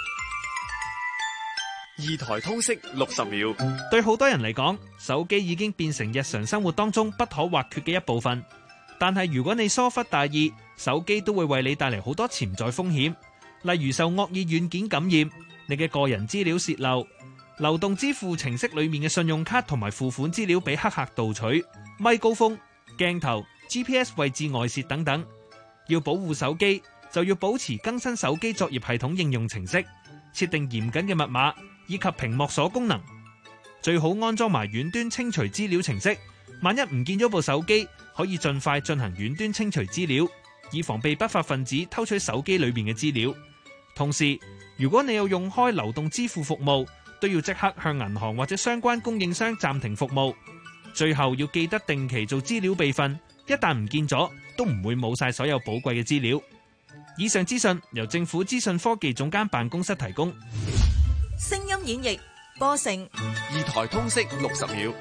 二台通識六十秒， 對好多人嚟講，手機已經變成日常生活當中不可或缺嘅一部分。但係如果你疏忽大意，手機都會為你帶嚟好多潛在風險，例如受惡意軟件感染、你嘅個人資料洩漏、流動支付程式裏面嘅信用卡同埋付款資料俾黑客盜取、咪高峰、鏡頭、G P S 位置外泄等等。要保護手機，就要保持更新手機作業系統應用程式，設定嚴謹嘅密碼以及屏幕鎖功能，最好安裝埋遠端清除資料程式。萬一唔見咗部手機，可以盡快進行遠端清除資料，以防被不法分子偷取手機裏面嘅資料。同時，如果你有用開流動支付服務，都要即刻向銀行或者相關供應商暫停服務。最後要記得定期做資料備份，一旦唔見咗，都唔會冇晒所有寶貴嘅資料。以上資訊由政府資訊科技總監辦公室提供。 聲音演繹波城二台通識六十秒。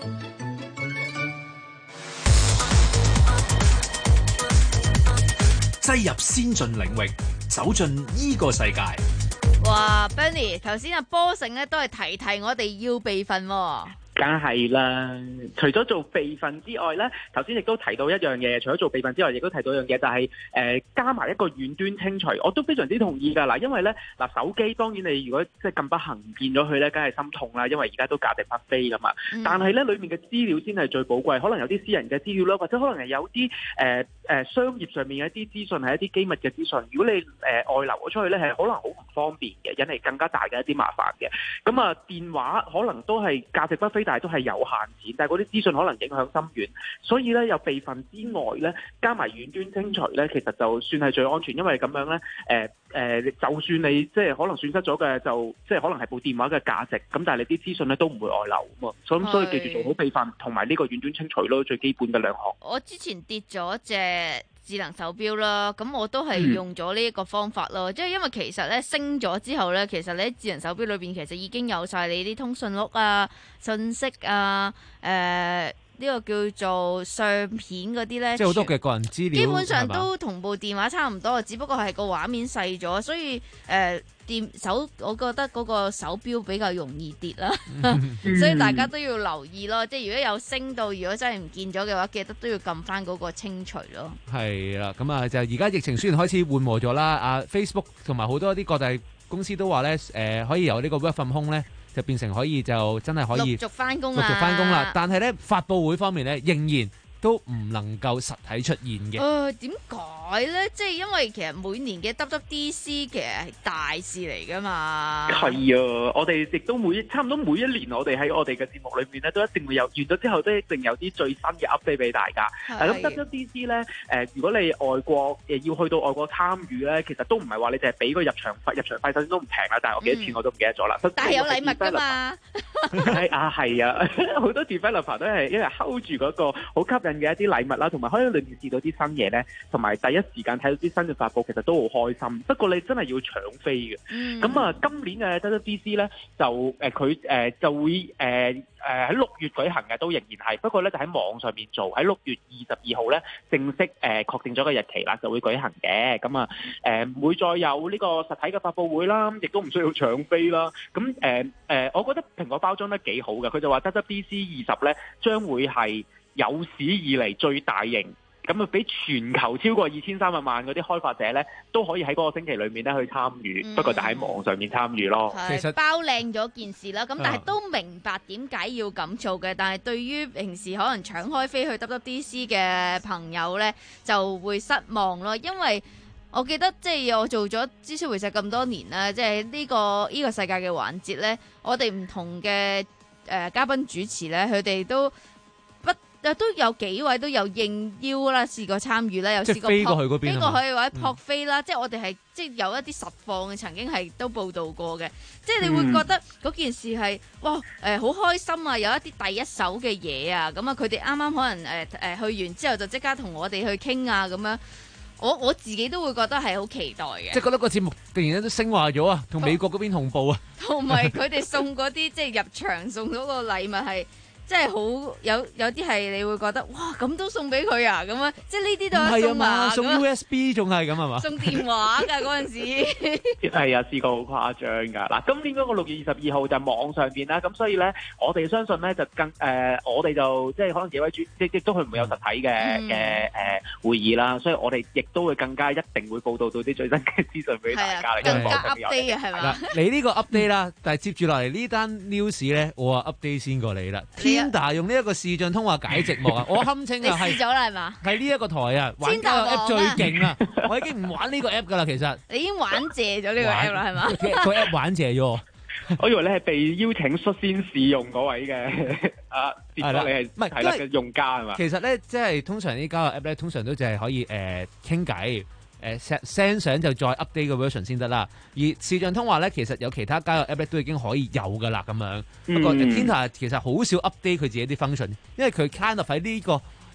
擠入先進領域，走進呢個世界。 哇 Benny 頭先阿波城咧都係提提我哋要備份喎。 梗係啦，除咗做備份之外咧，頭先亦都提到一樣嘢，除咗做備份之外，亦都提到一樣嘢，就係、是、誒、呃、加埋一個遠端清除，我都非常之同意㗎嗱，因為咧嗱手機當然你如果即係咁不幸唔見咗佢咧，梗係心痛啦，因為而家都價值不菲㗎嘛。嗯、但係咧裡面嘅資料先係最寶貴，可能有啲私人嘅資料啦，或者可能係有啲誒誒商業上面嘅一啲資訊係一啲機密嘅資訊，如果你誒、呃、外流咗出去咧，係可能好唔方便嘅，引嚟更加大嘅一啲麻煩嘅。咁啊電話可能都係價值不菲，但係都係有限錢，但係嗰啲資訊可能影響深遠，所以咧有備份之外咧，加埋遠端清除咧，其實就算係最安全，因為咁樣咧，誒、呃、誒、呃，就算你即係可能損失咗嘅，就即係可能係部電話嘅價值，咁但係你啲資訊咧都唔會外流啊嘛，所以所以記住做好備份同埋呢個遠端清除咯，最基本嘅兩項。 我之前跌咗隻智能手錶啦，咁我都係用咗呢一個方法咯，即係、嗯、因為其實咧升咗之後咧，其實你喺智能手錶裏邊其實已經有晒你啲通訊錄啊、信息啊、誒、呃、呢、這個叫做相片嗰啲咧， 即係好多嘅個人資料， 基本上都同部電話差唔多，只不過係個畫面細咗，所以誒。呃電手，我覺得嗰個手錶比較容易跌啦，所以大家都要留意咯。即係如果有升到，如果真係唔見咗嘅話，記得都要撳翻嗰個清除咯。 係啦，咁啊就而家疫情雖然開始緩和咗啦，啊 Facebook 同埋好多啲各大公司都話咧，誒、呃、可以由呢個 work from home 咧，就變成可以就真係可以陸續翻工啦。 陸續翻工啦，但係咧發佈會方面咧仍然都唔能夠實體出現嘅。 誒點解咧？即係因為其實每年嘅 W W D C 其實係大事嚟噶嘛。 係啊，我哋亦都每差唔多每一年，我哋喺我哋嘅節目裏面咧，都一定會有完咗之後，都一定有啲最新嘅 update 俾大家。係咁 W W D C 咧，誒、呃，如果你外國誒要去到外國參與咧，其實都唔係話你淨係俾個入場費，入場費首先都唔平啦，但係我幾多錢我都唔記得咗啦。 嗯、但係有禮物噶嘛？ 係啊，係啊，好多 developer 都係因為 hold 住嗰個好吸引嘅一啲禮物啦，同埋可以喺裏面試到啲新嘢咧，同埋第一時間睇到啲新嘅發佈，其實都好開心。不過你真係要搶飛嘅。咁啊、嗯，今年嘅 W W D C 咧就誒佢誒就會誒誒喺六月舉行嘅，都仍然係。不過咧就喺網上面做，喺六月二十二號咧正式誒、呃、確定咗個日期啦，就會舉行嘅。咁啊誒唔會再有呢個實體嘅發佈會啦，亦都唔需要搶飛啦。咁誒誒，我覺得蘋果包裝得幾好嘅，佢就話 W W D C 二十咧將會係有史以嚟最大型，咁啊俾全球超過二千三百萬嗰啲開發者咧都可以喺嗰個星期裏面咧去參與，嗯、不過就喺網上面參與咯。 其實包靚咗件事啦，咁但係都明白點解要咁做嘅。但係對於平時可能搶開飛去 W W D C 嘅朋友咧，就會失望咯，因為我記得即係我做咗知識會社咁多年啦，即係呢個呢個世界嘅環節咧，我哋唔同嘅誒、呃、嘉賓主持咧，佢哋都不都有幾位都有應邀啦，試過參與啦，有試過飛過去嗰邊，飛過去或者撲飛啦，嗯、即係我哋係即係有一啲實況嘅，曾經係都報導過嘅，即係你會覺得嗰件事係哇誒好、呃、開心啊，有一啲第一手嘅嘢啊，咁啊佢哋啱啱可能誒誒、呃、去完之後就即刻同我哋去傾啊咁樣。我我自己都會覺得係好期待嘅， 即係覺得個節目突然間都升華咗啊，同美國嗰邊同步啊， 同埋佢哋送嗰啲即係入場送嗰個禮物係。即係好有有啲係你會覺得哇咁都送俾佢啊咁樣，即係呢啲都係送啊， 送 U S B 仲係咁係嘛？ 送電話㗎嗰陣時係啊，試過好誇張㗎。嗱，今年嗰個六月二十二號就係網上邊啦，咁所以咧我哋相信咧就更誒、呃，我哋就即係可能幾位主即亦都佢唔會有實體嘅嘅誒會議啦，所以我哋亦都會更加一定會報導到啲最新嘅資訊俾大家嚟。 更加 update 啊係嘛？ 嗱，你呢個 update 啦，但係接住落嚟呢單 news 咧，我話 update 先過你啦。Tinder 用呢一個視像通話解寂寞啊！我堪稱啊係， 你試咗啦係嘛？ 係呢一個台啊，玩交友 app 最勁啦！我已經唔玩呢個 app 噶啦，其實你已經玩謝咗呢個 app 啦係嘛？ 個 app 玩謝咗， 我以為你係被邀請率先試用嗰位嘅啊，係啦，你係唔係係啦嘅用家係嘛？ 其實咧，即係通常啲交友 app 咧，通常都淨係可以誒傾偈。誒 send send 相就再 update 個 version 先得啦，而視像通話咧，其實有其他交友 app 咧都已經可以有噶啦咁樣。嗯、不過 Tinder 其實好少 update 佢自己啲 function，因為佢 kind of 喺呢個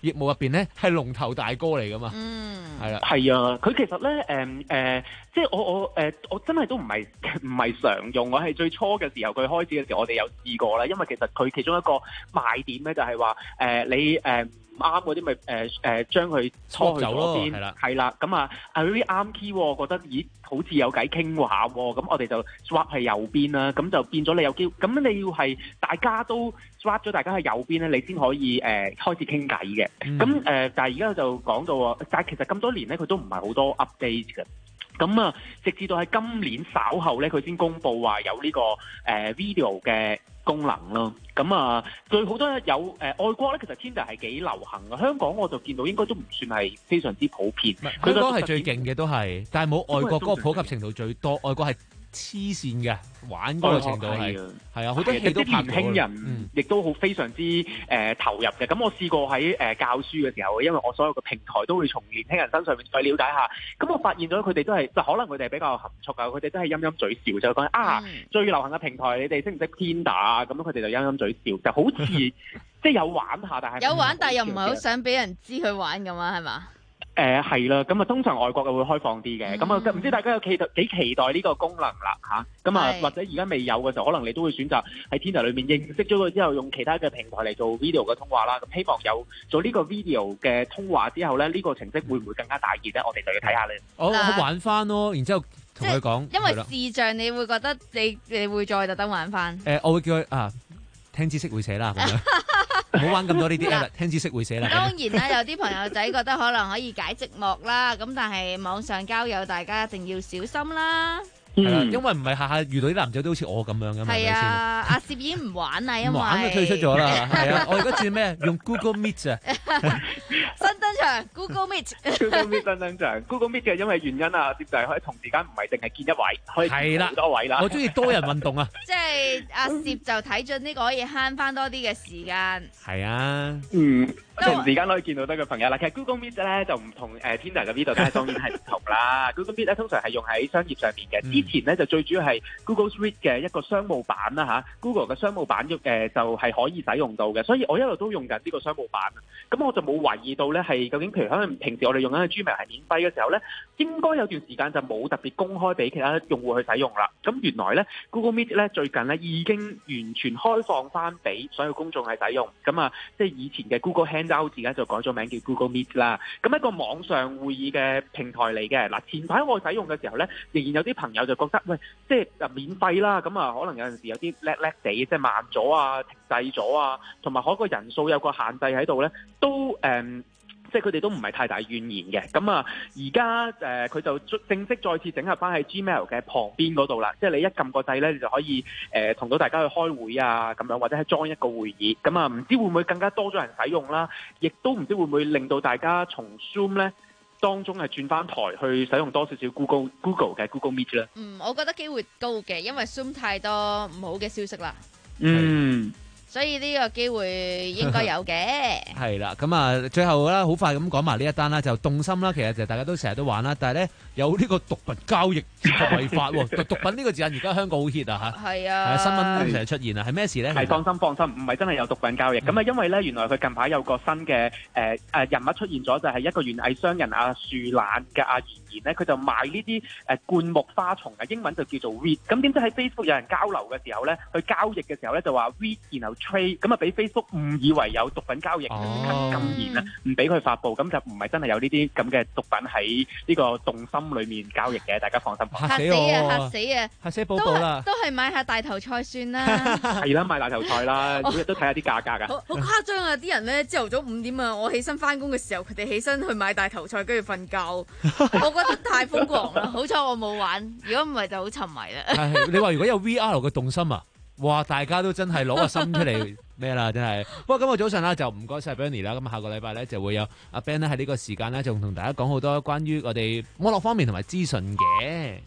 業務入邊咧係龍頭大哥嚟噶嘛。 嗯， 係啦， 係啊，佢其實咧誒誒，即係我我誒、呃、我真係都唔係唔係常用，我係最初嘅時候佢開始嘅時候，我哋有試過啦。因為其實佢其中一個賣點咧就係話誒你誒唔啱嗰啲咪誒誒將佢拖去左邊， 係啦， 係啦，咁啊啊嗰啲啱 key，我覺得咦好似有偈傾下喎，咁我哋就 swap 喺右邊啦，咁就變咗你有機會，咁你要係大家都 swap 咗大家喺右邊咧，你先可以誒、呃、開始傾偈嘅。咁誒、呃，但係而家就講到啊，但係其實咁多年咧，佢都唔係好多 update 嘅。咁啊，直至到喺今年稍後咧，佢先公布話有呢、這個誒、呃、video 嘅功能咯。咁啊，對好多有誒、呃、外國咧，其實 Tinder 係幾流行嘅。香港我就見到應該都唔算係非常之普遍。 香港係最勁嘅都係，但係冇外國嗰個普及程度最多。外國係黐線嘅，玩嗰個程度係係啊，好多戲都拍到。 啲年輕人亦都好非常之誒、呃、投入嘅。咁我試過喺誒、呃、教書嘅時候，因為我所有嘅平台都會從年輕人身上面去了解下。咁我發現咗佢哋都係，就可能佢哋比較含蓄啊，佢哋都係陰陰嘴笑，就講啊、嗯、最流行嘅平台，你哋識唔識 Tinder 啊？咁佢哋就陰陰嘴笑，就好似即係有玩下，但係有玩，但係又唔係好想俾人知佢玩咁啊？係嘛？ 誒係啦，咁啊通常外國嘅會開放啲嘅，咁啊唔知大家有期待幾期待呢個功能啦嚇，咁啊或者而家未有嘅時候，可能你都會選擇喺 Tinder 裏面認識咗佢之後，用其他嘅平台嚟做 video 嘅通話啦。咁希望有做呢個 video 嘅通話之後咧，呢、呢個程式會唔會更加大熱咧？我哋就要睇下咧。 我我玩翻咯，然之後同佢講， 因為視像你會覺得你你會再特登玩翻。 誒、呃，我會叫佢啊，聽知識會寫啦咁樣。唔好玩咁多呢啲 app，聽知識會寫啦。 當然啦，有啲朋友仔覺得可能可以解寂寞啦，咁但係網上交友大家一定要小心啦。 係啦，因為唔係下下遇到啲男仔都好似我咁樣噶嘛。係啊，阿攝已經唔玩啦，因為玩就退出咗啦。係啊，我而家轉咩？用 Google Meet 啊。 新登場 Google Meet。Google Meet 新登場 Google Meet 嘅因為原因啊，就係可以同時間唔係淨係見一位，可以見好多位啦。 我中意多人運動啊。 即係阿攝就睇準呢個可以慳翻多啲嘅時間。 係啊， 嗯。同時間可以見到得嘅朋友啦，其實 Google Meet 咧就唔同誒 Tinder 嘅 video，但係當然係唔同啦。Google Meet 咧通常係用喺商業上面嘅，之前咧就最主要係 Google Suite 嘅一個商務版啦嚇 ，Google 嘅商務版誒、呃、就係、是、可以使用到嘅，所以我一路都用緊呢個商務版。咁我就冇懷疑到咧係究竟，譬如可能平時我哋用緊嘅 Gmail 係免費嘅時候咧，應該有段時間就冇特別公開俾其他用戶去使用啦。咁原來咧 Google Meet 咧最近咧已經完全開放翻俾所有公眾係使用。咁啊，即係以前嘅 Google Hangout 而家就改咗名叫 Google Meet 啦。咁一個網上會議嘅平台嚟嘅。嗱，前排我使用嘅時候咧，仍然有啲朋友就覺得喂，即係就免費啦。咁啊，可能有陣時有啲叻叻地，即係慢咗啊、停滯咗啊，同埋嗰個人數有個限制喺度咧，都誒。嗯即係佢哋都唔係太大怨言嘅，咁啊而家誒佢就正式再次整合翻喺 Gmail 嘅旁邊嗰度啦，即係你一撳個掣咧，你就可以誒同到大家去開會啊咁樣，或者係 join 一個會議，咁啊唔知會唔會更加多咗人使用啦？亦都唔知會唔會令到大家從 Zoom 咧當中係轉翻台去使用多少少 Google Google 嘅 Google Meet 咧？ 嗯，我覺得機會高嘅，因為 Zoom 太多唔好嘅消息啦。 嗯。 所以呢個機會應該有嘅。 係啦，咁啊，最後啦，好快咁講埋呢一單啦，就動心啦。其實就大家都成日都玩啦，但係咧有呢個毒品交易涉及違法喎。毒品呢個字眼而家香港好 hit 啊嚇。係啊。係新聞成日出現啊，係咩事咧？ 係放心放心，唔係真係有毒品交易。咁、嗯、啊，因為咧原來佢近排有個新嘅誒誒人物出現咗，就係、是、一個園藝商人阿樹懶嘅阿妍妍咧，佢就賣呢啲誒灌木花叢嘅，英文就叫做 weed。咁點知喺 Facebook 有人交流嘅時候咧，去交易嘅時候咧就話 weed，然後 trade，咁啊俾 Facebook 誤以為有毒品交易，就即刻禁言啦，唔俾佢發布，咁就唔係真係有呢啲咁嘅毒品喺呢個動心裏面交易嘅，大家放心。 嚇死啊！嚇死啊！ 嚇死寶寶啦！ 都係買下大頭菜算啦。 係啦，買大頭菜啦，每日都睇下啲價格㗎。 好好誇張啊！啲人咧朝頭早五點啊，我起身翻工嘅時候，佢哋起身去買大頭菜，跟住瞓覺。我覺得太瘋狂啦！好彩我冇玩，如果唔係就好沉迷啦。 你話如果有 V R 嘅動心啊？哇！大家都真係攞個心出嚟咩啦，真係。不過今日早上啦，就唔該晒 Bernie 啦。咁下個禮拜咧就會有阿 Ben 咧喺呢個時間咧，就同大家講好多關於我哋網絡方面同埋資訊嘅。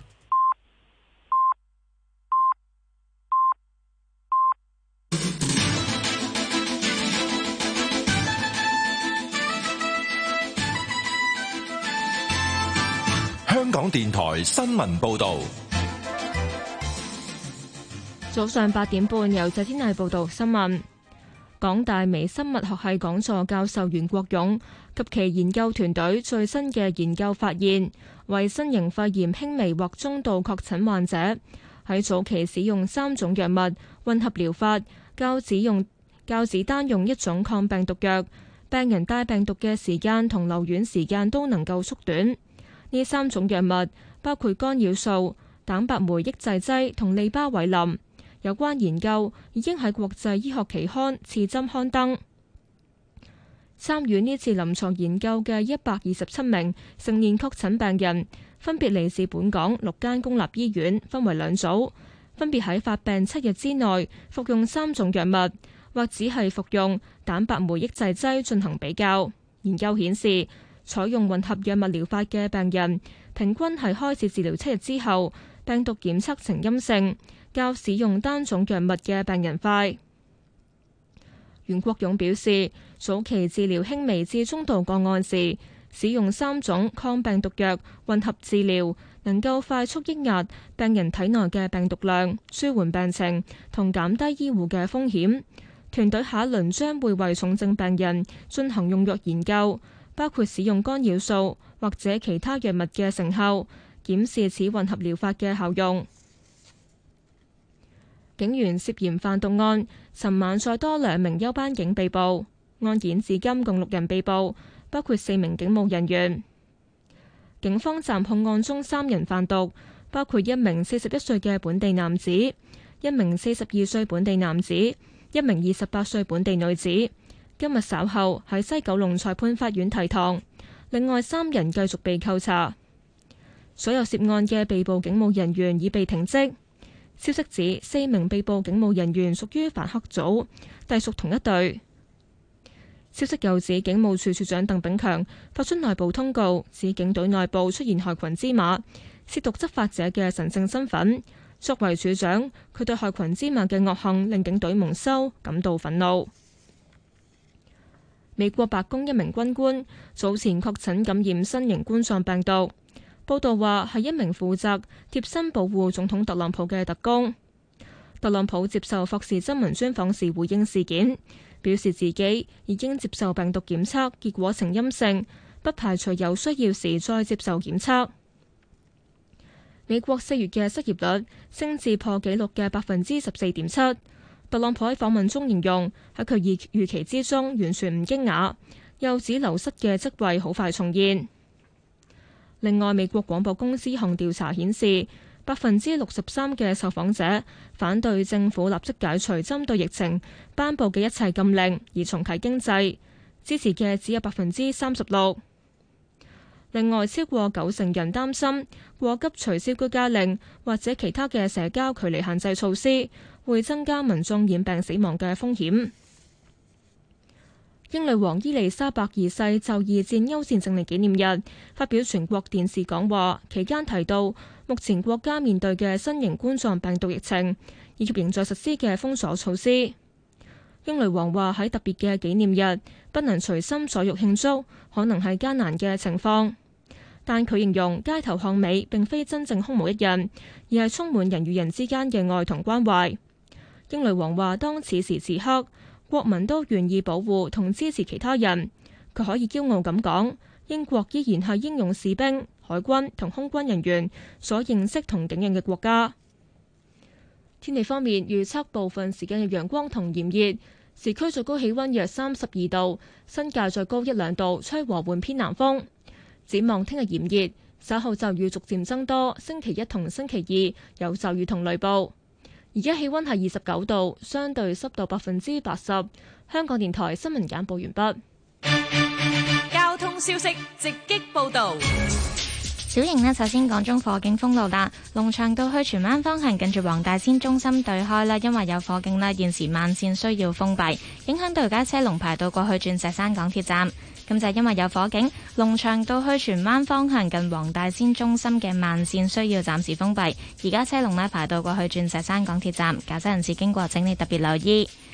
香港電台新聞報導。 早上八點半，由謝天麗報道新聞。 港大微生物學系講座教授袁國勇及其研究團隊最新嘅研究發現，為新型肺炎輕微或中度確診患者喺早期使用三種藥物混合療法，較只用較只單用一種抗病毒藥，病人帶病毒嘅時間同留院時間都能夠縮短。呢三種藥物包括干擾素、蛋白酶抑制劑同利巴韋林。有關研究已經喺國際醫學期刊《刺針》刊登。參與呢次臨床研究嘅一百二十七名成年確診病人，分別嚟自本港六間公立醫院，分為兩組，分別喺發病七日之內服用三種藥物，或只係服用蛋白酶抑制劑進行比較。研究顯示，採用混合藥物療法嘅病人，平均係開始治療七日之後，病毒檢測呈陰性，較使用單種藥物嘅病人快。袁國勇表示，早期治療輕微至中度個案時，使用三種抗病毒藥混合治療，能夠快速抑壓病人體內嘅病毒量，舒緩病情同減低醫護嘅風險。團隊下一輪將會為重症病人進行用藥研究，包括使用干擾素或者其他藥物嘅成效，檢視此混合療法嘅效用。警員涉嫌販毒案，尋晚再多兩名休班警被捕，案件至今共六人被捕，包括四名警務人員。警方暫控案中三人販毒，包括一名四十一歲嘅本地男子、一名四十二歲本地男子、一名二十八歲本地女子。今日稍後喺西九龍裁判法院提堂，另外三人繼續被扣查。所有涉案嘅被捕警務人員已被停職。消息指，四名被捕警務人員屬於反黑組，隸屬同一隊。消息又指，警務處處長鄧炳強發出內部通告，指警隊內部出現害群之馬，褻瀆執法者嘅神聖身份。作為處長，佢對害群之馬嘅惡行令警隊蒙羞，感到憤怒。美國白宮一名軍官早前確診感染新型冠狀病毒。報道話係一名負責貼身保護總統特朗普嘅特工。特朗普接受霍士新聞專訪時回應事件，表示自己已經接受病毒檢測，結果呈陰性，不排除有需要時再接受檢測。美國四月嘅失業率升至破紀錄嘅百分之十四點七。特朗普喺訪問中形容喺佢預預期之中，完全唔驚訝，又指流失嘅職位好快重現。另外，美國廣播公司項調查顯示，百分之六十三嘅受訪者反對政府立即解除針對疫情頒布嘅一切禁令，而重啟經濟。支持嘅只有百分之三十六。另外，超過九成人擔心過急取消居家令或者其他嘅社交距離限制措施，會增加民眾染病死亡嘅風險。英女王伊麗莎白二世就二戰休戰勝利紀念日發表全國電視講話，期間提到目前國家面對嘅新型冠狀病毒疫情，以及仍在實施嘅封鎖措施。英女王話喺特別嘅紀念日不能隨心所欲慶祝，可能係艱難嘅情況。但佢形容街頭巷尾並非真正空無一人，而係充滿人與人之間嘅愛同關懷。英女王話當此時此刻，國民都願意保護同支持其他人。佢可以驕傲咁講，英國依然係英勇士兵、海軍同空軍人員所認識同敬仰嘅國家。天氣方面，預測部分時間有陽光同炎熱，市區最高氣溫約三十二度，新界最高一兩度，吹和緩偏南風。展望聽日炎熱，稍後驟雨逐漸增多，星期一同星期二有驟雨同雷暴。而家氣溫係二十九度，相對濕度百分之八十。香港電台新聞簡報完畢。 交通消息直擊報道。 小瑩呢，首先講中火警封路啦。龍翔道去荃灣方向近住黃大仙中心對開啦，因為有火警啦，現時慢線需要封閉，影響到而家車龍排到過去鑽石山港鐵站。咁就係因為有火警，龍翔道去荃灣方向近黃大仙中心嘅慢線需要暫時封閉，而家車龍呢排到過去鑽石山港鐵站，駕駛人士經過請你特別留意。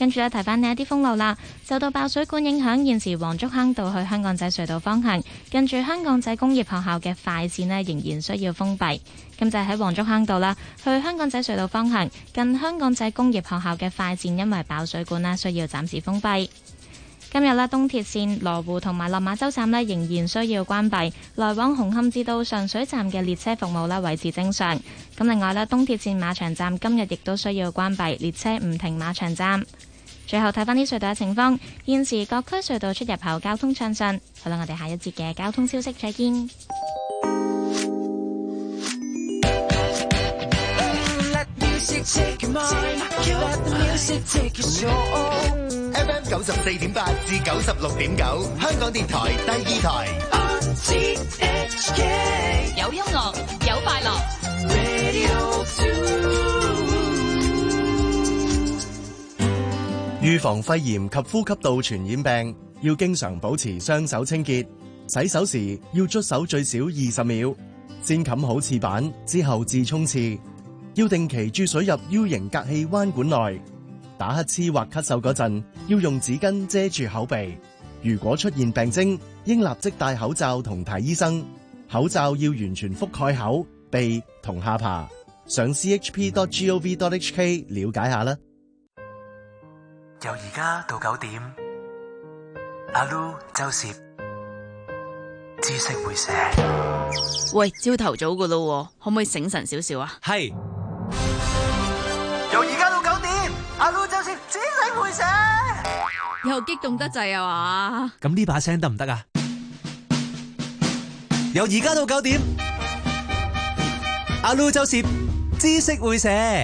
跟住咧，提翻呢一啲封路啦。受到爆水管影響，現時黃竹坑道去香港仔隧道方向，近住香港仔工業學校嘅快線呢，仍然需要封閉。咁就喺黃竹坑道啦，去香港仔隧道方向，近香港仔工業學校嘅快線，因為爆水管啦，需要暫時封閉。今日咧，東鐵線羅湖同埋落馬洲站咧仍然需要關閉，來往紅磡至到上水站嘅列車服務咧維持正常。咁另外咧，東鐵線馬場站今日亦都需要關閉，列車唔停馬場站。最後睇翻啲隧道嘅情況，現時各區隧道出入口交通暢順。好啦，我哋下一節嘅交通消息再見。 F M 九十四點八至九十六點九，香港電台第二台。 有音樂，有快樂。 預防肺炎及呼吸道傳染病，要經常保持雙手清潔。洗手時要捽手最少二十秒，先冚好廁板之後至沖廁。要定期注水入 U 型隔氣彎管內。打乞嗤或咳嗽嗰陣，要用紙巾遮住口鼻。如果出現病徵，應立即戴口罩同睇醫生。口罩要完全覆蓋口、鼻同下巴。上 c h p dot gov dot h k 了解下啦。 由而家到九點，阿 Lu 周攝知識會寫。 喂，朝頭早噶咯，可唔可以醒神少少啊？ 係。 由而家到九點，阿 Lu 周攝知識會寫。 又激動得滯啊嘛！ 咁呢把聲得唔得啊？由而家到九點，阿 Lu 周攝知識會寫。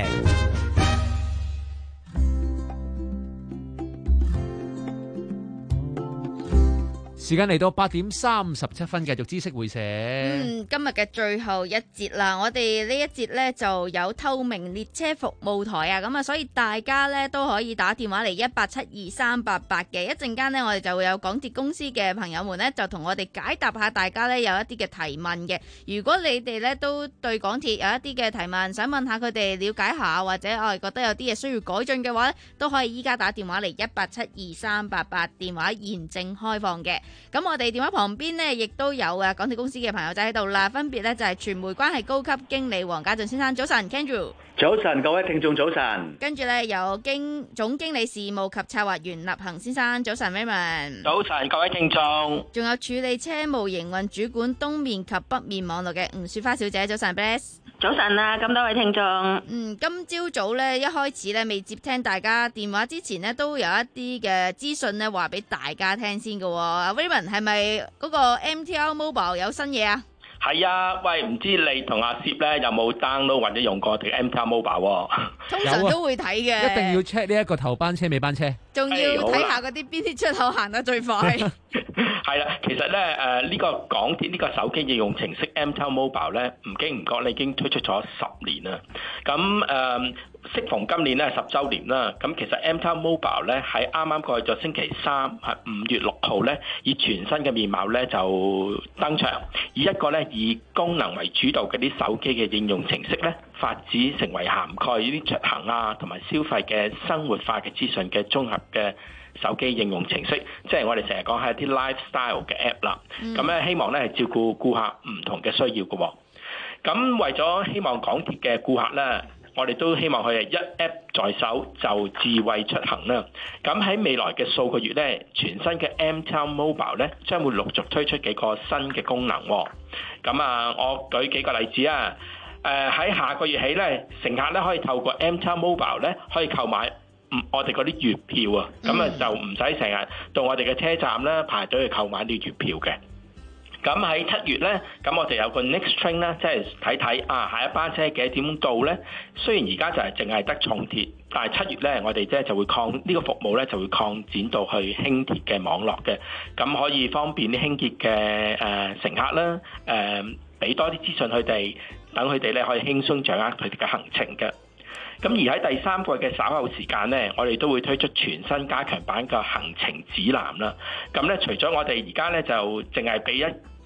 時間嚟到八點三十七分，繼續知識會寫。 嗯，今日嘅最後一節啦，我哋呢一節呢就有透明列車服務台啊，咁啊，所以大家呢都可以打電話嚟一八七二三八八嘅。一陣間呢，我哋就會有港鐵公司嘅朋友們呢，就同我哋解答下大家呢有一啲嘅提問嘅。如果你哋呢都對港鐵有一啲嘅提問，想問下佢哋了解下，或者我哋覺得有啲嘢需要改進嘅話呢，都可以依家打電話嚟一八七二三八八，電話現正開放嘅。咁我哋電話旁邊呢，亦都有啊港鐵公司嘅朋友仔喺度啦，分別呢就係傳媒關係高級經理黃家俊先生，早晨 Kendrew。 早晨，各位聽眾早晨。 跟住呢，有經總經理事務及策劃員立恒先生，早晨 Raymond。 早晨，各位聽眾。 仲有處理車務營運主管東面及北面網絡嘅吳雪花小姐，早晨 Bless。 早晨啊，咁多位聽眾。 嗯，今朝早咧一開始咧未接聽大家電話之前咧，都有一啲嘅資訊咧話俾大家聽先嘅。阿 Raymond 係咪嗰個 M T R Mobile 有新嘢啊？ 係啊，喂，唔知你同阿攝咧有冇 download 或者用過條 M T R Mobile？ 通常都會睇嘅， 一定要 check 呢一個頭班車、尾班車， 仲要睇下嗰啲邊啲出口行得最快。 係啦，其實咧誒呢個港鐵呢個手機應用程式 M T R Mobile 咧，唔經唔覺你已經推出咗十年啦。咁誒適逢今年咧十週年啦，咁其實 M T R Mobile 咧喺啱啱過去咗星期三係五月六號咧，以全新嘅面貌咧就登場，以一個咧以功能為主導嘅啲手機嘅應用程式咧，發展成為涵蓋呢啲出行啊同埋消費嘅生活化嘅資訊嘅綜合嘅手機應用程式，即係我哋成日講係一啲 lifestyle 嘅 app 啦。咁咧、嗯、希望咧係照顧顧客唔同嘅需要嘅。咁為咗希望港鐵嘅顧客咧，我哋都希望佢係一 app 在手就智慧出行啦。咁喺未來嘅數個月咧，全新嘅 M T R Mobile 咧將會陸續推出幾個新嘅功能。咁啊，我舉幾個例子啊。誒喺下個月起咧，乘客咧可以透過 M T R Mobile 咧可以購買嗯我哋嗰啲月票啊，咁啊就唔使成日到我哋嘅車站咧排隊去購買啲月票嘅。咁喺七月咧，咁我哋有個 Next Train 咧，即係睇睇啊下一班車幾點到咧。雖然而家就係淨係得重鐵，但係七月咧，我哋咧就會擴呢、呢個服務咧就會擴展到去輕鐵嘅網絡嘅，咁可以方便啲輕鐵嘅誒乘客啦，誒俾多啲資訊佢哋，等佢哋咧可以輕鬆掌握佢哋嘅行程嘅。咁而喺第三季嘅稍後時間咧，我哋都會推出全新加強版嘅行程指南啦。咁咧，除咗我哋而家咧就淨係俾一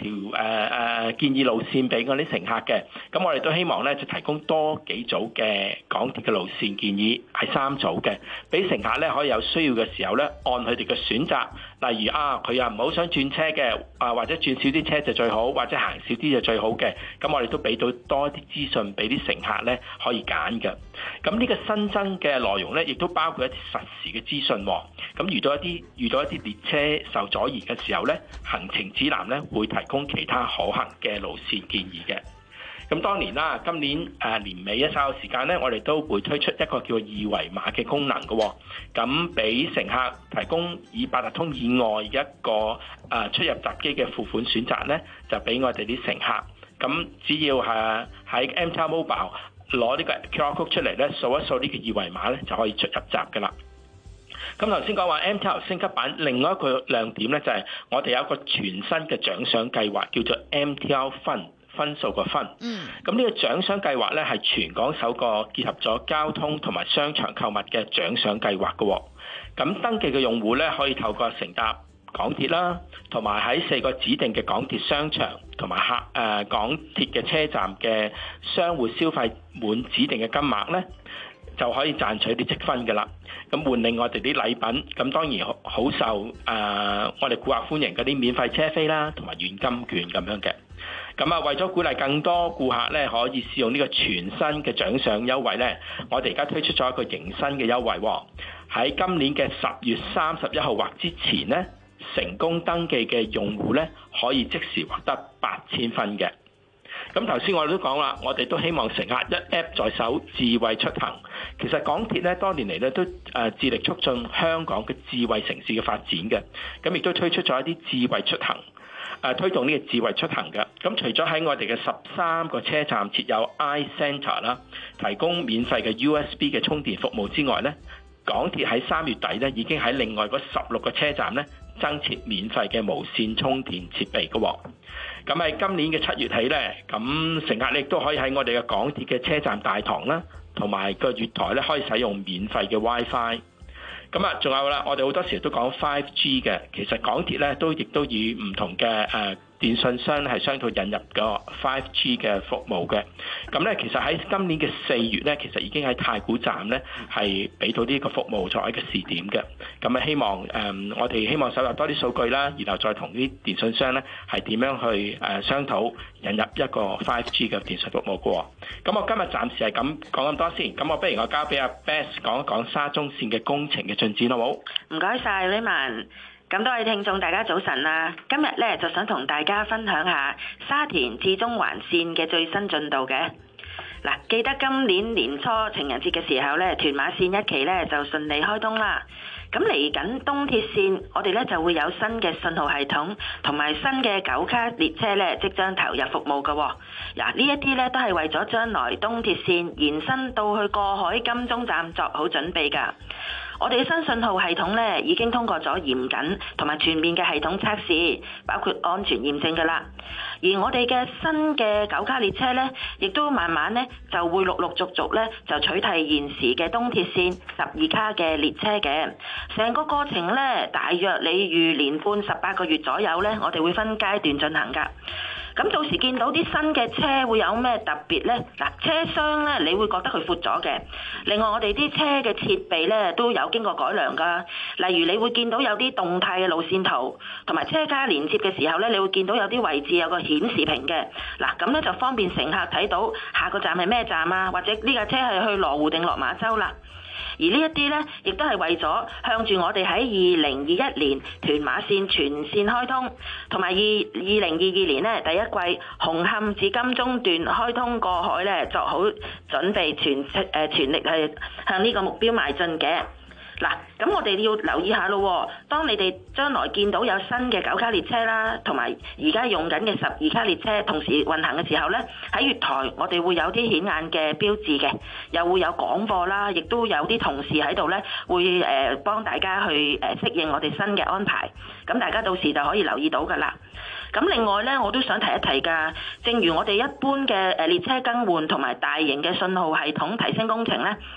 條誒誒、呃、建議路線俾嗰啲乘客嘅。咁我哋都希望咧就提供多幾組嘅港鐵嘅路線建議，係三組嘅，俾乘客咧可以有需要嘅時候咧按佢哋嘅選擇。例如啊，佢又唔好想轉車嘅，啊或者轉少啲車就最好，或者行少啲就最好嘅。咁我哋都俾到多啲資訊俾啲乘客咧可以揀嘅。咁呢個新增嘅內容咧，亦都包括一啲實時嘅資訊。咁遇到一啲遇到一啲列車受阻延嘅時候咧，行程指南咧會提供其他可行嘅路線建議嘅。咁當年啦，今年誒年尾一稍後時間咧，我哋都會推出一個叫二維碼嘅功能嘅，咁俾乘客提供以八達通以外一個誒出入閘機嘅付款選擇咧，就俾我哋啲乘客。咁只要係喺 M T R Mobile 攞呢個 Q R code 出嚟咧，掃一掃呢個二維碼咧，就可以出入閘噶啦。咁頭先講話 M T R 升級版，另外一個亮點咧就係我哋有一個全新嘅獎賞計劃，叫做 M T R 分。分數個分，嗯，咁呢個獎賞計劃咧係全港首個結合咗交通同埋商場購物嘅獎賞計劃嘅。咁登記嘅用戶咧可以透過乘搭港鐵啦，同埋喺四個指定嘅港鐵商場同埋客誒、呃、港鐵嘅車站嘅商戶消費滿指定嘅金額咧，就可以賺取啲積分嘅啦。咁換領我哋啲禮品，咁當然好好受誒、呃、我哋顧客歡迎嗰啲免費車飛啦，同埋現金券咁樣嘅。咁啊，為咗鼓勵更多顧客咧可以使用呢個全新嘅獎賞優惠咧，我哋而家推出咗一個迎新嘅優惠喎。喺今年嘅十月三十一號或之前咧，成功登記嘅用戶咧可以即時獲得八千分嘅。咁頭先我哋都講啦，我哋都希望乘客一 app 在手，智慧出行。其實港鐵咧多年嚟咧都誒致力促進香港嘅智慧城市嘅發展嘅，咁亦都推出咗一啲智慧出行。誒推動呢個智慧出行嘅，咁除咗喺我哋嘅十三個車站設有 iCentre 啦，提供免費嘅 U S B 嘅充電服務之外咧，港鐵喺三月底咧已經喺另外嗰十六個車站咧增設免費嘅無線充電設備嘅。咁喺今年嘅七月起咧，咁乘客亦都可以喺我哋嘅港鐵嘅車站大堂啦，同埋個月台咧可以使用免費嘅 WiFi。咁啊，仲有啦，我哋好多時都講 五 G 嘅，其實港鐵咧都亦都以唔同嘅誒電信商係相對引入個 五 G 嘅服務嘅。咁咧，其實喺今年嘅四月咧，其實已經喺太古站咧係俾到呢個服務作為一個試點嘅。咁啊，希望誒、嗯、我哋希望搜集多啲數據啦，然後再同啲電信商咧係點樣去誒商討引入一個 五 G 嘅電信服務嘅。咁我今日暫時係咁講咁多先。咁我不如我交俾阿 Bess 講一講沙中線嘅工程嘅進展好冇？ 唔該晒 Raymond。咁多位聽眾大家早晨啦！今日咧就想同大家分享下沙田至中環線嘅最新進度嘅。嗱，記得今年年初情人節嘅時候咧，屯馬線一期咧就順利開通啦。咁嚟緊東鐵線，我哋咧就會有新嘅信號系統同埋新嘅九卡列車咧，即將投入服務嘅。嗱，呢一啲咧都係為咗將來東鐵線延伸到去過海金鐘站作好準備㗎。我哋嘅新信號系統咧已經通過咗嚴謹同埋全面嘅系統測試，包括安全驗證㗎啦。而我哋嘅新嘅九卡列車咧，亦都慢慢咧就會陸陸續續咧就取替現時嘅東鐵線十二卡嘅列車嘅。成個過程咧，大約你預年半十八個月左右咧，我哋會分階段進行㗎。咁到時見到啲新嘅車會有咩特別呢？嗱，車廂咧你會覺得佢闊咗嘅。另外我哋啲車嘅設備咧都有經過改良㗎。例如你會見到有啲動態嘅路線圖，同埋車卡連接嘅時候咧，你會見到有啲位置有個顯示屏嘅。嗱，咁咧就方便乘客睇到下個站係咩站啊，或者呢架車係去羅湖定落馬洲啦。而呢一啲呢，亦都係為咗向住我哋喺二零二一年屯馬線全線開通，同埋二二零二二年呢第一季紅磡至金鐘段開通過海呢，作好準備全，全誒全力係向呢個目標邁進嘅。嗱，咁我哋要留意下咯。當你哋將來見到有新嘅九卡列車啦，同埋而家用緊嘅十二卡列車同時運行嘅時候呢，喺月台我哋會有啲顯眼嘅標誌嘅，又會有廣播啦，亦都有啲同事喺度呢，會誒幫大家去誒適應我哋新嘅安排。咁大家到時就可以留意到㗎啦。咁另外呢，我都想提一提㗎。正如我哋一般嘅誒列車更換同埋大型嘅信號系統提升工程呢，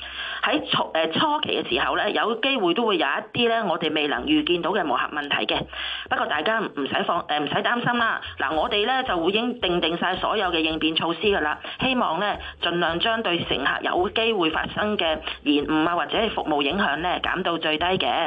喺初誒初期嘅時候咧，有機會都會有一啲咧我哋未能預見到嘅磨合問題嘅。不過大家唔使放誒唔使擔心啦。嗱，我哋咧就會已經定定晒所有嘅應變措施㗎啦。希望咧盡量將對乘客有機會發生嘅延誤啊或者係服務影響咧減到最低嘅。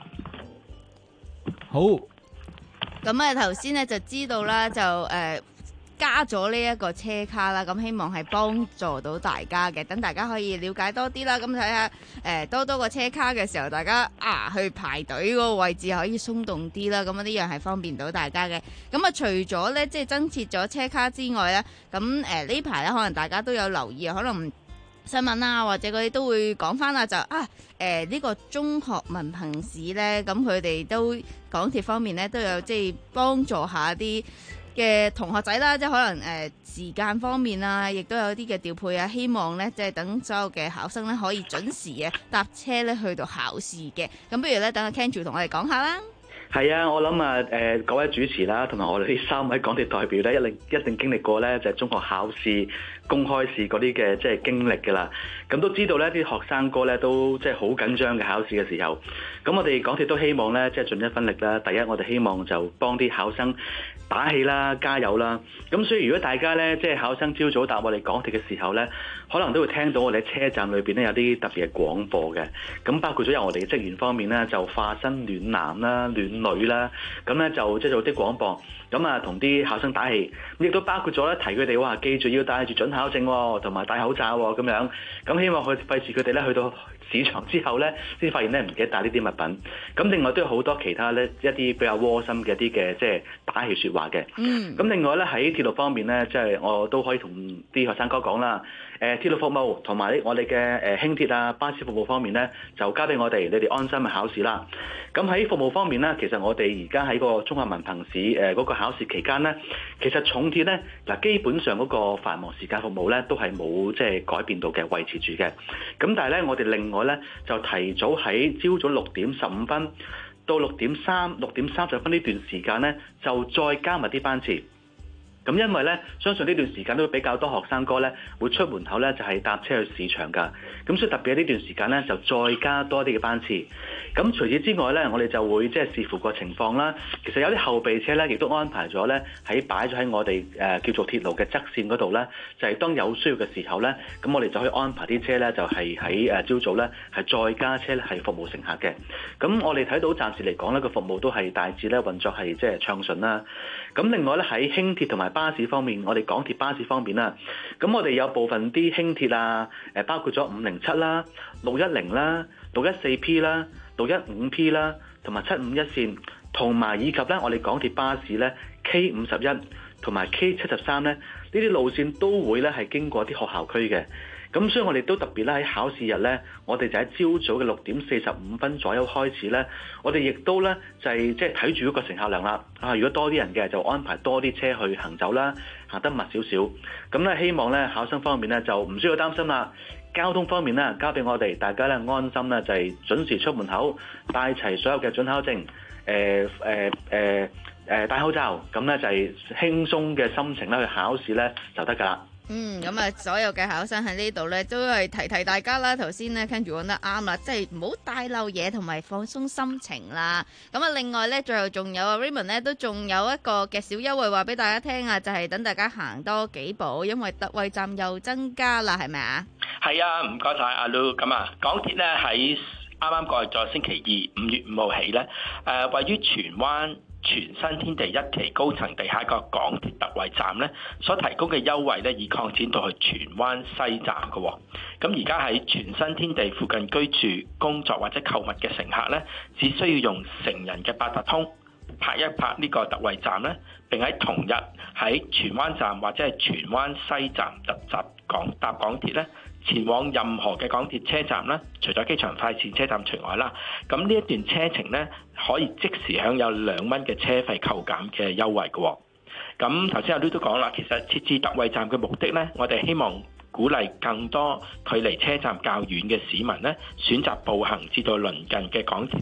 好。 咁啊頭先咧就知道啦，就誒。呃加咗呢一個車卡啦，咁希望係幫助到大家嘅，等大家可以了解多啲啦。咁睇下誒多多個車卡嘅時候，大家啊去排隊嗰個位置可以鬆動啲啦。咁呢樣係方便到大家嘅。咁啊除咗呢，即係增設咗車卡之外呢，咁誒呢排呢，可能大家都有留意，可能新聞啊或者嗰啲都會講翻啦，就啊誒呢個中學文憑試呢，咁佢哋都港鐵方面呢，都有即係幫助下啲嘅同學仔啦，即係可能誒、呃、時間方面啊，亦都有啲嘅調配啊，希望咧即係等所有嘅考生咧可以準時嘅搭車咧去到考試嘅。咁不如咧等阿 Kenju 同我哋講下啦。 係啊，我諗啊誒各位主持啦，同埋我哋呢三位港鐵代表咧，一定一定經歷過咧就係中學考試、公開試嗰啲嘅即係經歷㗎啦。咁都知道咧啲學生哥咧都即係好緊張嘅考試嘅時候。咁我哋港鐵都希望咧即係盡一分力啦。第一，我哋希望就幫啲考生打氣啦，加油啦！咁所以如果大家咧即係考生朝早搭我哋港鐵嘅時候咧，可能都會聽到我哋喺車站裏邊咧有啲特別嘅廣播嘅。咁包括咗有我哋嘅職員方面咧，就化身暖男啦、暖女啦，咁咧就即係做啲廣播，咁啊同啲考生打氣。咁亦都包括咗咧提佢哋話記住要帶住準考證喎，同埋戴口罩喎咁樣。咁希望佢費事佢哋咧去到市場之後咧，先發現咧唔記得帶呢啲物品。咁另外都有好多其他咧一啲比較窩心嘅一啲嘅即係打氣説話嘅。嗯。咁另外咧喺鐵路方面咧，即係我都可以同啲學生哥講啦。誒鐵路服務同埋我哋嘅誒輕鐵啊、巴士服務方面咧，就交俾我哋，你哋安心去考試啦。咁喺服務方面咧，其實我哋而家喺個中學文憑試誒嗰個考試期間咧，其實重鐵咧嗱基本上嗰個繁忙時間服務咧都係冇即係改變到嘅，維持住嘅。咁但係咧，我哋另外咧就提早喺朝早六點十五分到六點三六點三十分呢段時間咧，就再加密啲班次。咁因為咧，相信呢段時間都會比較多學生哥咧會出門口咧，就係搭車去市場㗎。咁所以特別喺呢段時間咧，就再加多啲嘅班次。咁除此之外咧，我哋就會即係視乎個情況啦。其實有啲後備車咧，亦都安排咗咧喺擺咗喺我哋誒叫做鐵路嘅側線嗰度咧，就係當有需要嘅時候咧，咁我哋就可以安排啲車咧，就係喺誒朝早咧係再加車咧係服務乘客嘅。咁我哋睇到暫時嚟講咧，個服務都係大致咧運作係即係暢順啦。咁另外咧喺輕鐵同埋巴士方面，我哋港鐵巴士方面啦，咁我哋有部分啲輕鐵啊，誒包括咗五零七啦、六一零啦、六一四 P 啦、六一五 P 啦，同埋七五一線，同埋以及咧我哋港鐵巴士咧 K 五十一同埋 K 七十三咧，呢啲路線都會咧係經過啲學校區嘅。咁所以我哋都特別咧喺考試日咧，我哋就喺朝早嘅六點四十五分左右開始咧，我哋亦都咧就係即係睇住嗰個乘客量啦。啊，如果多啲人嘅就安排多啲車去行走啦，行得密少少。咁咧希望咧考生方面咧就唔需要擔心啦。交通方面咧交俾我哋，大家咧安心咧就係準時出門口，帶齊所有嘅準考證，誒誒誒誒戴口罩，咁咧就係輕鬆嘅心情咧去考試咧就得㗎啦。 嗯，咁啊，所有嘅考生喺呢度咧，都係提提大家啦。頭先咧，Kenju講得啱啦，即係唔好帶漏嘢，同埋放鬆心情啦。咁啊，另外咧，最後仲有啊 Raymond 咧，都仲有一個嘅小優惠話俾大家聽啊，就係等大家行多幾步，因為特惠站又增加啦，係咪啊？ 係啊，唔該晒阿 Lu。咁啊，港鐵咧喺啱啱過去咗星期二五月五號起咧，誒位於荃灣全新天地一期高層地下個港鐵特惠站咧，所提供嘅優惠咧，已擴展到去荃灣西站嘅喎。咁而家喺全新天地附近居住、工作或者購物嘅乘客咧，只需要用成人嘅八達通拍一拍呢個特惠站咧，並喺同日喺荃灣站或者係荃灣西站特集港搭港鐵咧，前往任何嘅港鐵車站啦，除咗機場快線車站除外啦。咁呢一段車程咧，可以即時享有兩蚊嘅車費扣減嘅優惠嘅。咁頭先阿 Lu 都講啦，其實設置特惠站嘅目的咧，我哋希望鼓勵更多距離車站較遠嘅市民咧，選擇步行至到鄰近嘅港鐵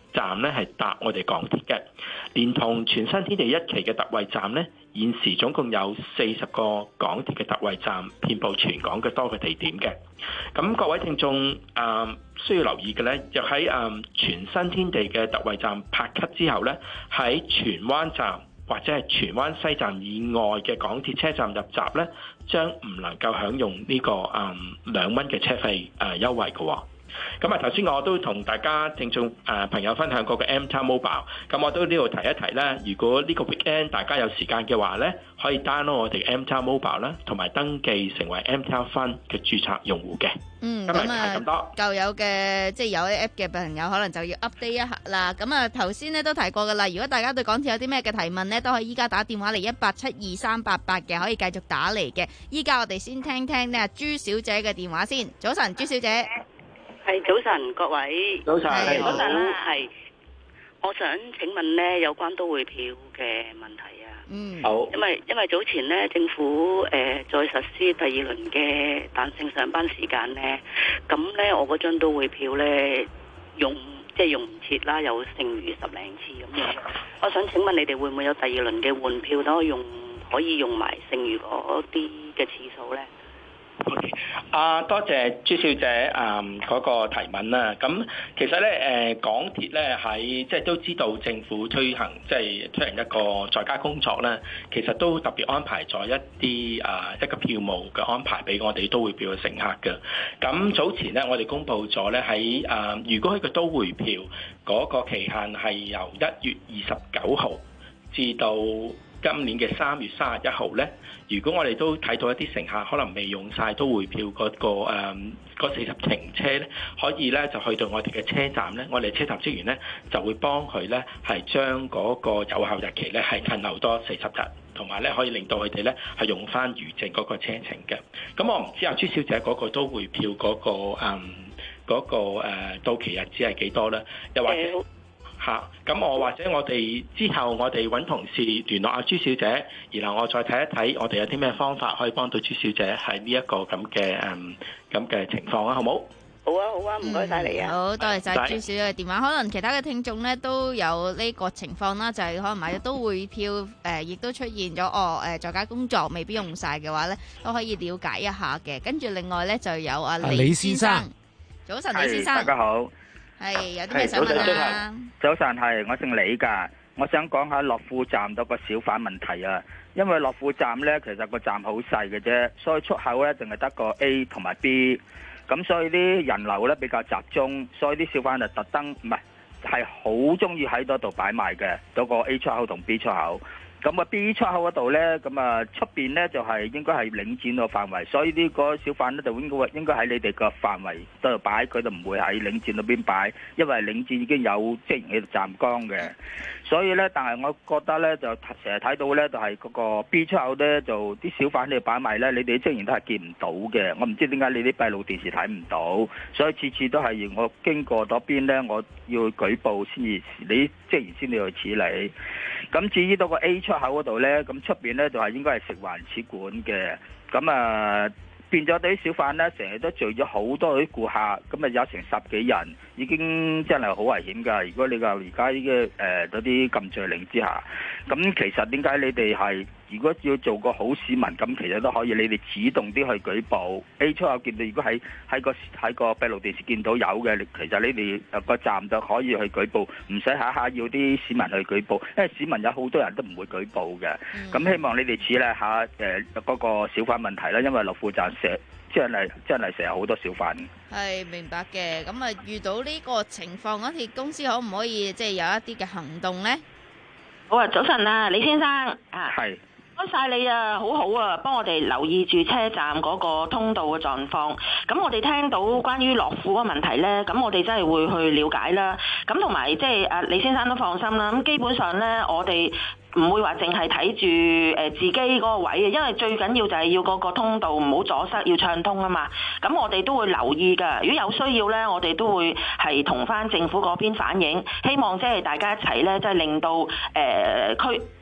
站咧係搭我哋港鐵嘅，連同全新天地一期嘅特惠站咧，現時總共有四十個港鐵嘅特惠站，遍佈全港嘅多個地點嘅。咁各位聽眾誒、呃、需要留意嘅咧，就喺誒、呃、全新天地嘅特惠站拍卡之後咧，喺荃灣站或者係荃灣西站以外嘅港鐵車站入閘咧，將唔能夠享用呢、這個誒兩蚊嘅車費誒、呃、優惠嘅喎。咁啊，頭先我都同大家聽眾誒、呃、朋友分享過個 M-Town Mobile， 咁我都呢度提一提啦。如果呢個 weekend 大家有時間嘅話咧，可以 download 我哋 M-Town Mobile 啦，同埋登記成為 M-Town Fund 嘅註冊用戶嘅。 嗯， 今日咁係咁多。 啊，舊有嘅即係有 app 嘅朋友，可能就要 update 一下啦。咁啊，頭先咧都提過噶啦。如果大家對港鐵有啲咩嘅提問咧，都可以依家打電話嚟一八七二三八八嘅，可以繼續打嚟嘅。依家我哋先聽聽呢朱小姐嘅電話先。早晨，朱小姐。 係早晨，各位。 早晨， 係早晨啦。係，我想請問呢，有關都會票嘅問題啊。 嗯。 好。 因為因為早前呢，政府誒、呃、再實施第二輪嘅彈性上班時間呢，咁呢，我嗰張都會票呢，用即係用唔切啦，有剩餘十零次咁樣。我想請問你哋會唔會有第二輪嘅換票都可以用可以用埋剩餘嗰啲嘅次數呢？ Okay. 啊，多謝朱小姐啊嗰、那個提問啦。咁其實咧，誒港鐵咧喺即係都知道政府推行即係推行一個在家工作咧，其實都特別安排咗一啲啊一個票務嘅安排俾我哋都會票嘅乘客嘅。咁早前咧，我哋公布咗咧喺啊，如果佢個都會票嗰個期限係由一月二十九號至到今年嘅三月三十一號咧，如果我哋都睇到一啲乘客可能未用晒都會票嗰、那個誒嗰四十程車咧，可以咧就去到我哋嘅車站咧，我哋車站職員咧就會幫佢咧係將嗰個有效日期咧係褪後多四十日，同埋咧可以令到佢哋咧係用翻餘剩嗰個車程嘅。咁我唔知阿朱小姐嗰個都會票嗰、那個誒嗰、嗯那個誒、呃、到期日子係幾多咧？又或者？嚇，咁我或者我哋之後我哋揾同事聯絡阿朱小姐，然後我再睇一睇我哋有啲咩方法可以幫到朱小姐喺呢一個咁嘅誒咁嘅情況啊，好冇？ 好啊好啊，唔該晒你啊！ 好多謝晒朱小姐嘅電話。可能其他嘅聽眾咧都有呢個情況啦，就係、是、可能買咗都會票誒，亦、呃、都出現咗哦誒，在家工作未必用晒嘅話咧，都可以了解一下嘅。跟住另外咧就有阿李先生，早晨，李先生， 大家好。 係有啲咩想問啊？ 早晨，係我姓李㗎，我想講下樂富站嗰個小販問題啊。因為樂富站呢，其實個站好細嘅啫，所以出口呢淨係得個 A 同埋 B， 咁所以啲人流呢比較集中，所以啲小販就特登唔係係好中意喺嗰度擺賣嘅，嗰個 A 出口同 B 出口。咁啊 B 出口嗰度呢，咁啊出邊呢就係應該係領展個範圍，所以呢個小販呢就應該應該喺你哋個範圍度擺，佢就唔會喺領展嗰邊擺，因為領展已經有職員喺度站崗嘅。所以呢，但係我覺得呢，就成日睇到呢，就係嗰個 B 出口呢，就啲小販喺度擺賣呢，你哋啲職員都係見唔到嘅。我唔知點解你啲閉路電視睇唔到，所以次次都係我經過嗰邊呢，我要舉報先至，你職員先至去處理。咁至於到個 A 出口嗰度呢，咁出邊呢就係應該係食環署管嘅，咁啊變咗啲小販呢，成日都聚咗好多啲顧客，咁啊有成十幾人，已經真係好危險㗎。如果你話而家呢個誒嗰啲禁聚令之下，咁其實點解你哋係如果要做個好市民，咁其實都可以，你哋主動啲去舉報 A 出口見到，如果喺喺個喺個閉路電視見到有嘅，其實你哋個站就可以去舉報，唔使下下要啲市民去舉報，因為市民有好多人都唔會舉報嘅。咁、嗯、希望你哋處理下誒嗰、呃那個小販問題啦，因為樂富站成真係真係成日好多小販。 係明白嘅，咁啊遇到呢個情況，港鐵公司可唔可以即係、就是、有一啲嘅行動呢？ 好啊，早晨啊，李先生啊， 係。 多謝你啊，好好啊，幫我哋留意住車站嗰個通道嘅狀況。咁我哋聽到關於樂富嘅問題呢，咁我哋真係會去了解啦。咁同埋即係啊，李先生都放心啦。咁基本上呢，我哋唔會話淨係睇住誒自己嗰個位嘅，因為最緊要就係要嗰個通道唔好阻塞，要暢通啊嘛。咁我哋都會留意㗎。如果有需要呢，我哋都會係同翻政府嗰邊反映，希望即係大家一齊呢，即係令到誒區。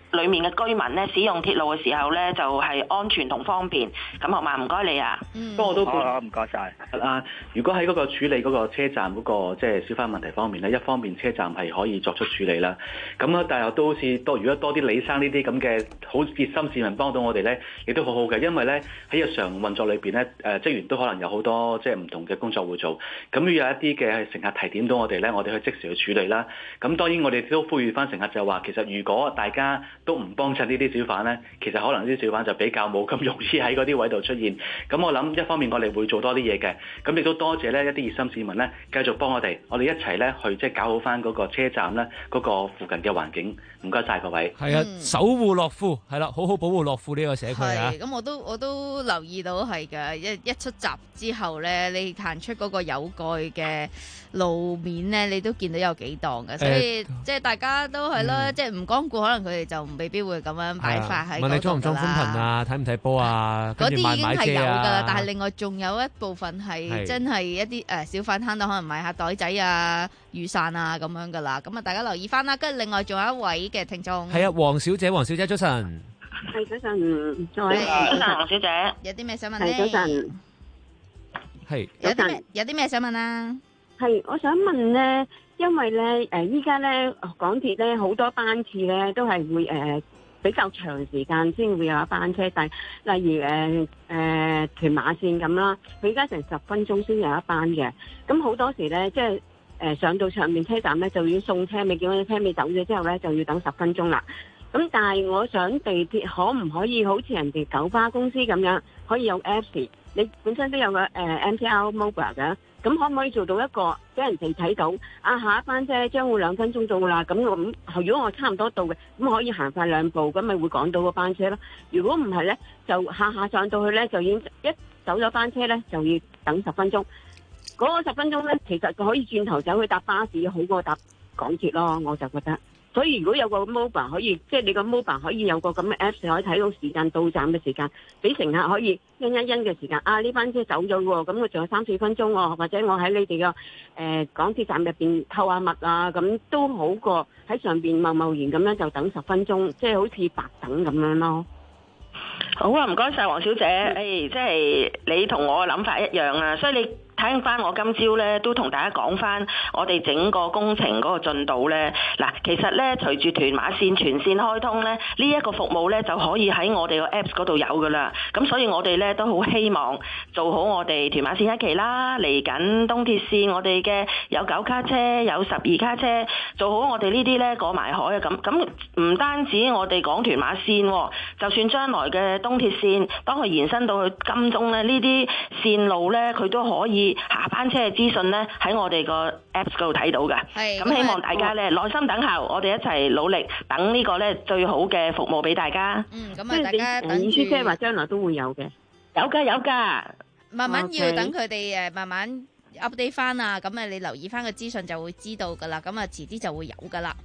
裡面嘅居民咧使用鐵路嘅時候咧，就係、是、安全同方便。咁好嘛，唔該你啊。 不過我都好，唔該晒。 啊，如果喺嗰個處理嗰個車站嗰、那個即係小販問題方面咧，一方面車站係可以作出處理啦。咁啊，但係都好似多，如果多啲李生呢啲咁嘅好熱心市民幫到我哋咧，亦都好好嘅。因為咧喺日常運作裏邊咧，誒職員都可能有好多即係唔同嘅工作會做。咁要有一啲嘅乘客提點到我哋咧，我哋去即時去處理啦。咁當然我哋都呼籲翻乘客就話，其實如果大家都唔幫襯呢啲小販咧，其實可能呢啲小販就比較冇咁容易喺嗰啲位度出現。咁我諗一方面我哋會做多啲嘢嘅，咁亦都多謝咧一啲熱心市民咧繼續幫我哋，我哋一齊咧去即係搞好翻嗰個車站咧嗰個附近嘅環境。唔該晒各位。 係啊，守護樂富係啦，好好保護樂富呢個社區啊。 係，咁我都我都留意到係㗎，一一出閘之後咧，你行出嗰個有蓋嘅路面咧，你都見到有幾檔嘅，所以、呃、即係大家都係啦，嗯、即係唔光顧，可能佢哋就未必會咁樣擺發喺嗰度啦。問你裝唔裝寬頻啊？睇唔睇波啊？嗰啲已經係有㗎啦，但係另外仲有一部分係真係一啲誒小販攤檔，可能買下袋仔啊、雨傘啊咁樣㗎啦。咁啊，大家留意翻啦。跟住另外仲有一位嘅聽眾， 係啊，黃小姐，黃小姐早晨。 係早晨，各位早晨，黃小姐， 有啲咩想問咧？ 係早晨， 係有啲咩有啲咩想問啊？ 係我想問咧，因為咧誒依家咧港鐵咧好多班次咧都係會誒、呃、比較長時間先會有一班車，但係例如誒誒、呃、屯馬線咁啦，佢而家成十分鐘先有一班嘅，咁好多時咧即係。誒、呃、上到上面車站咧，就要送車尾，見到啲車尾走咗之後咧，就要等十分鐘啦。咁但係我想地鐵可唔可以好似人哋九巴公司咁樣，可以有 Apps？你本身都有個誒、呃、M T R Mobile 嘅，咁可唔可以做到一個俾人哋睇到啊？下一班車將會兩分鐘到啦。咁我咁如果我差唔多到嘅，咁可以行快兩步，咁咪會趕到個班車咯。如果唔係咧，就下下上到去咧，就已經一走咗班車咧，就要等十分鐘。嗰、那個十分鐘咧，其實佢可以轉頭走去搭巴士，好過搭港鐵咯，我就覺得。所以如果有個 mobile 可以，即係你個 mobile 可以有個咁嘅 apps 可以睇到時間到站嘅時間，俾乘客可以因一因嘅時間。啊，呢班車走咗喎，咁我仲有三四分鐘喎，或者我喺你哋嘅誒港鐵站入邊購下物啊，咁都好過喺上邊貿貿然咁樣就等十分鐘，即係好似白等咁樣咯。 好啊，唔該晒黃小姐。誒、嗯哎，即係你同我嘅諗法一樣啊，所以你睇翻我今朝咧都同大家講翻我哋整個工程嗰個進度咧。嗱，其實咧隨住屯馬線全線開通咧，呢、這、一個服務咧就可以喺我哋個 Apps 嗰度有噶啦。咁所以我哋咧都好希望做好我哋屯馬線一期啦，嚟緊東鐵線我哋嘅有九卡車，有十二卡車，做好我哋呢啲咧過埋海啊。咁咁唔單止我哋講屯馬線，就算將來嘅東鐵線當佢延伸到去金鐘咧，呢啲線路咧佢都可以下班車嘅資訊咧喺我哋個 Apps 嗰度睇到嘅。係咁，希望大家咧耐心等候，我哋一齊努力等呢個咧最好嘅服務俾大家。 嗯，咁啊，大家等住。 意思即係話將來都會有嘅， 有㗎有㗎， 慢慢要等佢哋誒慢慢 update 翻啊。咁啊，你留意翻個資訊就會知道㗎啦。咁啊，遲啲就會有㗎啦。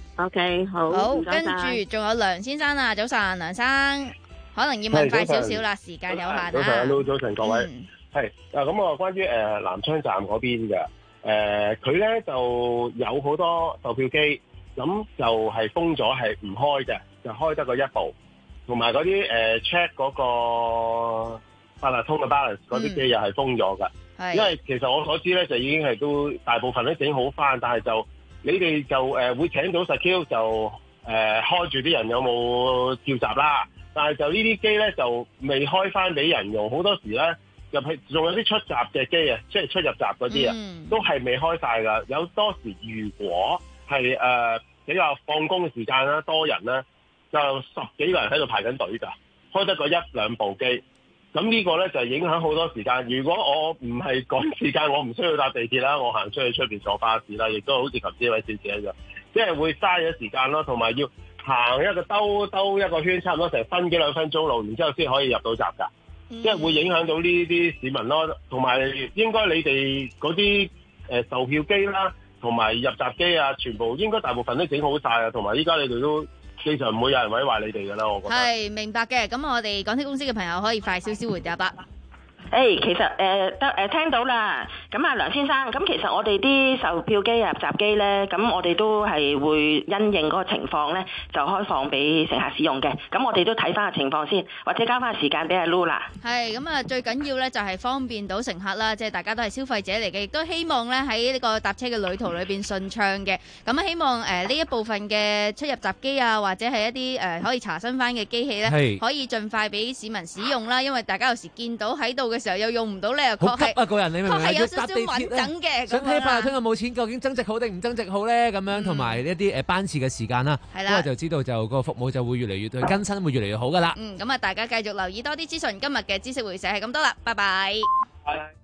OK，好。 好，跟住仲有梁先生啊，早晨，梁生。可能要問快少少啦，時間有限啊。 早晨，早晨各位，係啊，咁我關於誒、呃、南昌站嗰邊嘅誒，佢、呃、咧就有好多售票機，咁就係封咗，係唔開嘅，就開得個一部，同埋嗰啲誒 check 嗰個八達通嘅 balance 嗰啲機又係封咗㗎。係，因為其實我所知咧就已經係都大部分都整好翻，但係就你哋就誒、呃、會請到 secure 就誒、呃、開住啲人有冇召集啦。但係就呢啲機咧就未開翻俾人用，好多時咧入去仲有啲出閘嘅機啊，即係出入閘嗰啲啊，都係未開晒㗎。有多時如果係誒、呃、比較放工嘅時間啦，多人咧就十幾個人喺度排緊隊㗎，開得個一兩部機。咁呢個咧就影響好多時間。如果我唔係趕時間，我唔需要搭地鐵啦，我行出去出邊坐巴士啦，亦都好似頭先呢位小姐一樣，即係會嘥咗時間咯，同埋要行一個兜兜一個圈，差唔多成分幾兩分鐘路，然之後先可以入到閘㗎，即係會影響到呢啲市民咯。同埋應該你哋嗰啲誒售票機啦，同埋入閘機啊，全部應該大部分都整好晒啊。同埋依家你哋都經常唔會有人毀壞你哋㗎啦，我覺得。 係明白嘅，咁我哋港鐵公司嘅朋友可以快少少回答啦。 誒，其實誒得誒聽到啦。咁啊，梁先生，咁其實我哋啲售票機、入閘機咧，咁我哋都係會因應嗰個情況咧，就開放俾乘客使用嘅。咁我哋都睇翻個情況先，或者交翻時間俾阿 Lu 啦。 係咁啊，最緊要咧就係方便到乘客啦，即係大家都係消費者嚟嘅，亦都希望咧喺呢個搭車嘅旅途裏邊順暢嘅。咁啊，希望誒呢一部分嘅出入閘機啊，或者係一啲誒可以查詢翻嘅機器咧，可以盡快俾市民使用啦。因為大家有時見到喺度嘅時候又用唔到咧，又確係啊個人你明唔明？ 確係有少少穩等嘅。 想睇八達通有冇錢，究竟增值好定唔增值好咧？咁樣同埋一啲誒班次嘅時間啦，咁我就知道就個服務就會越嚟越對更新會越嚟越好噶啦。 嗯，咁啊，大家繼續留意多啲資訊。今日嘅知識會社係咁多啦，拜拜。 拜拜。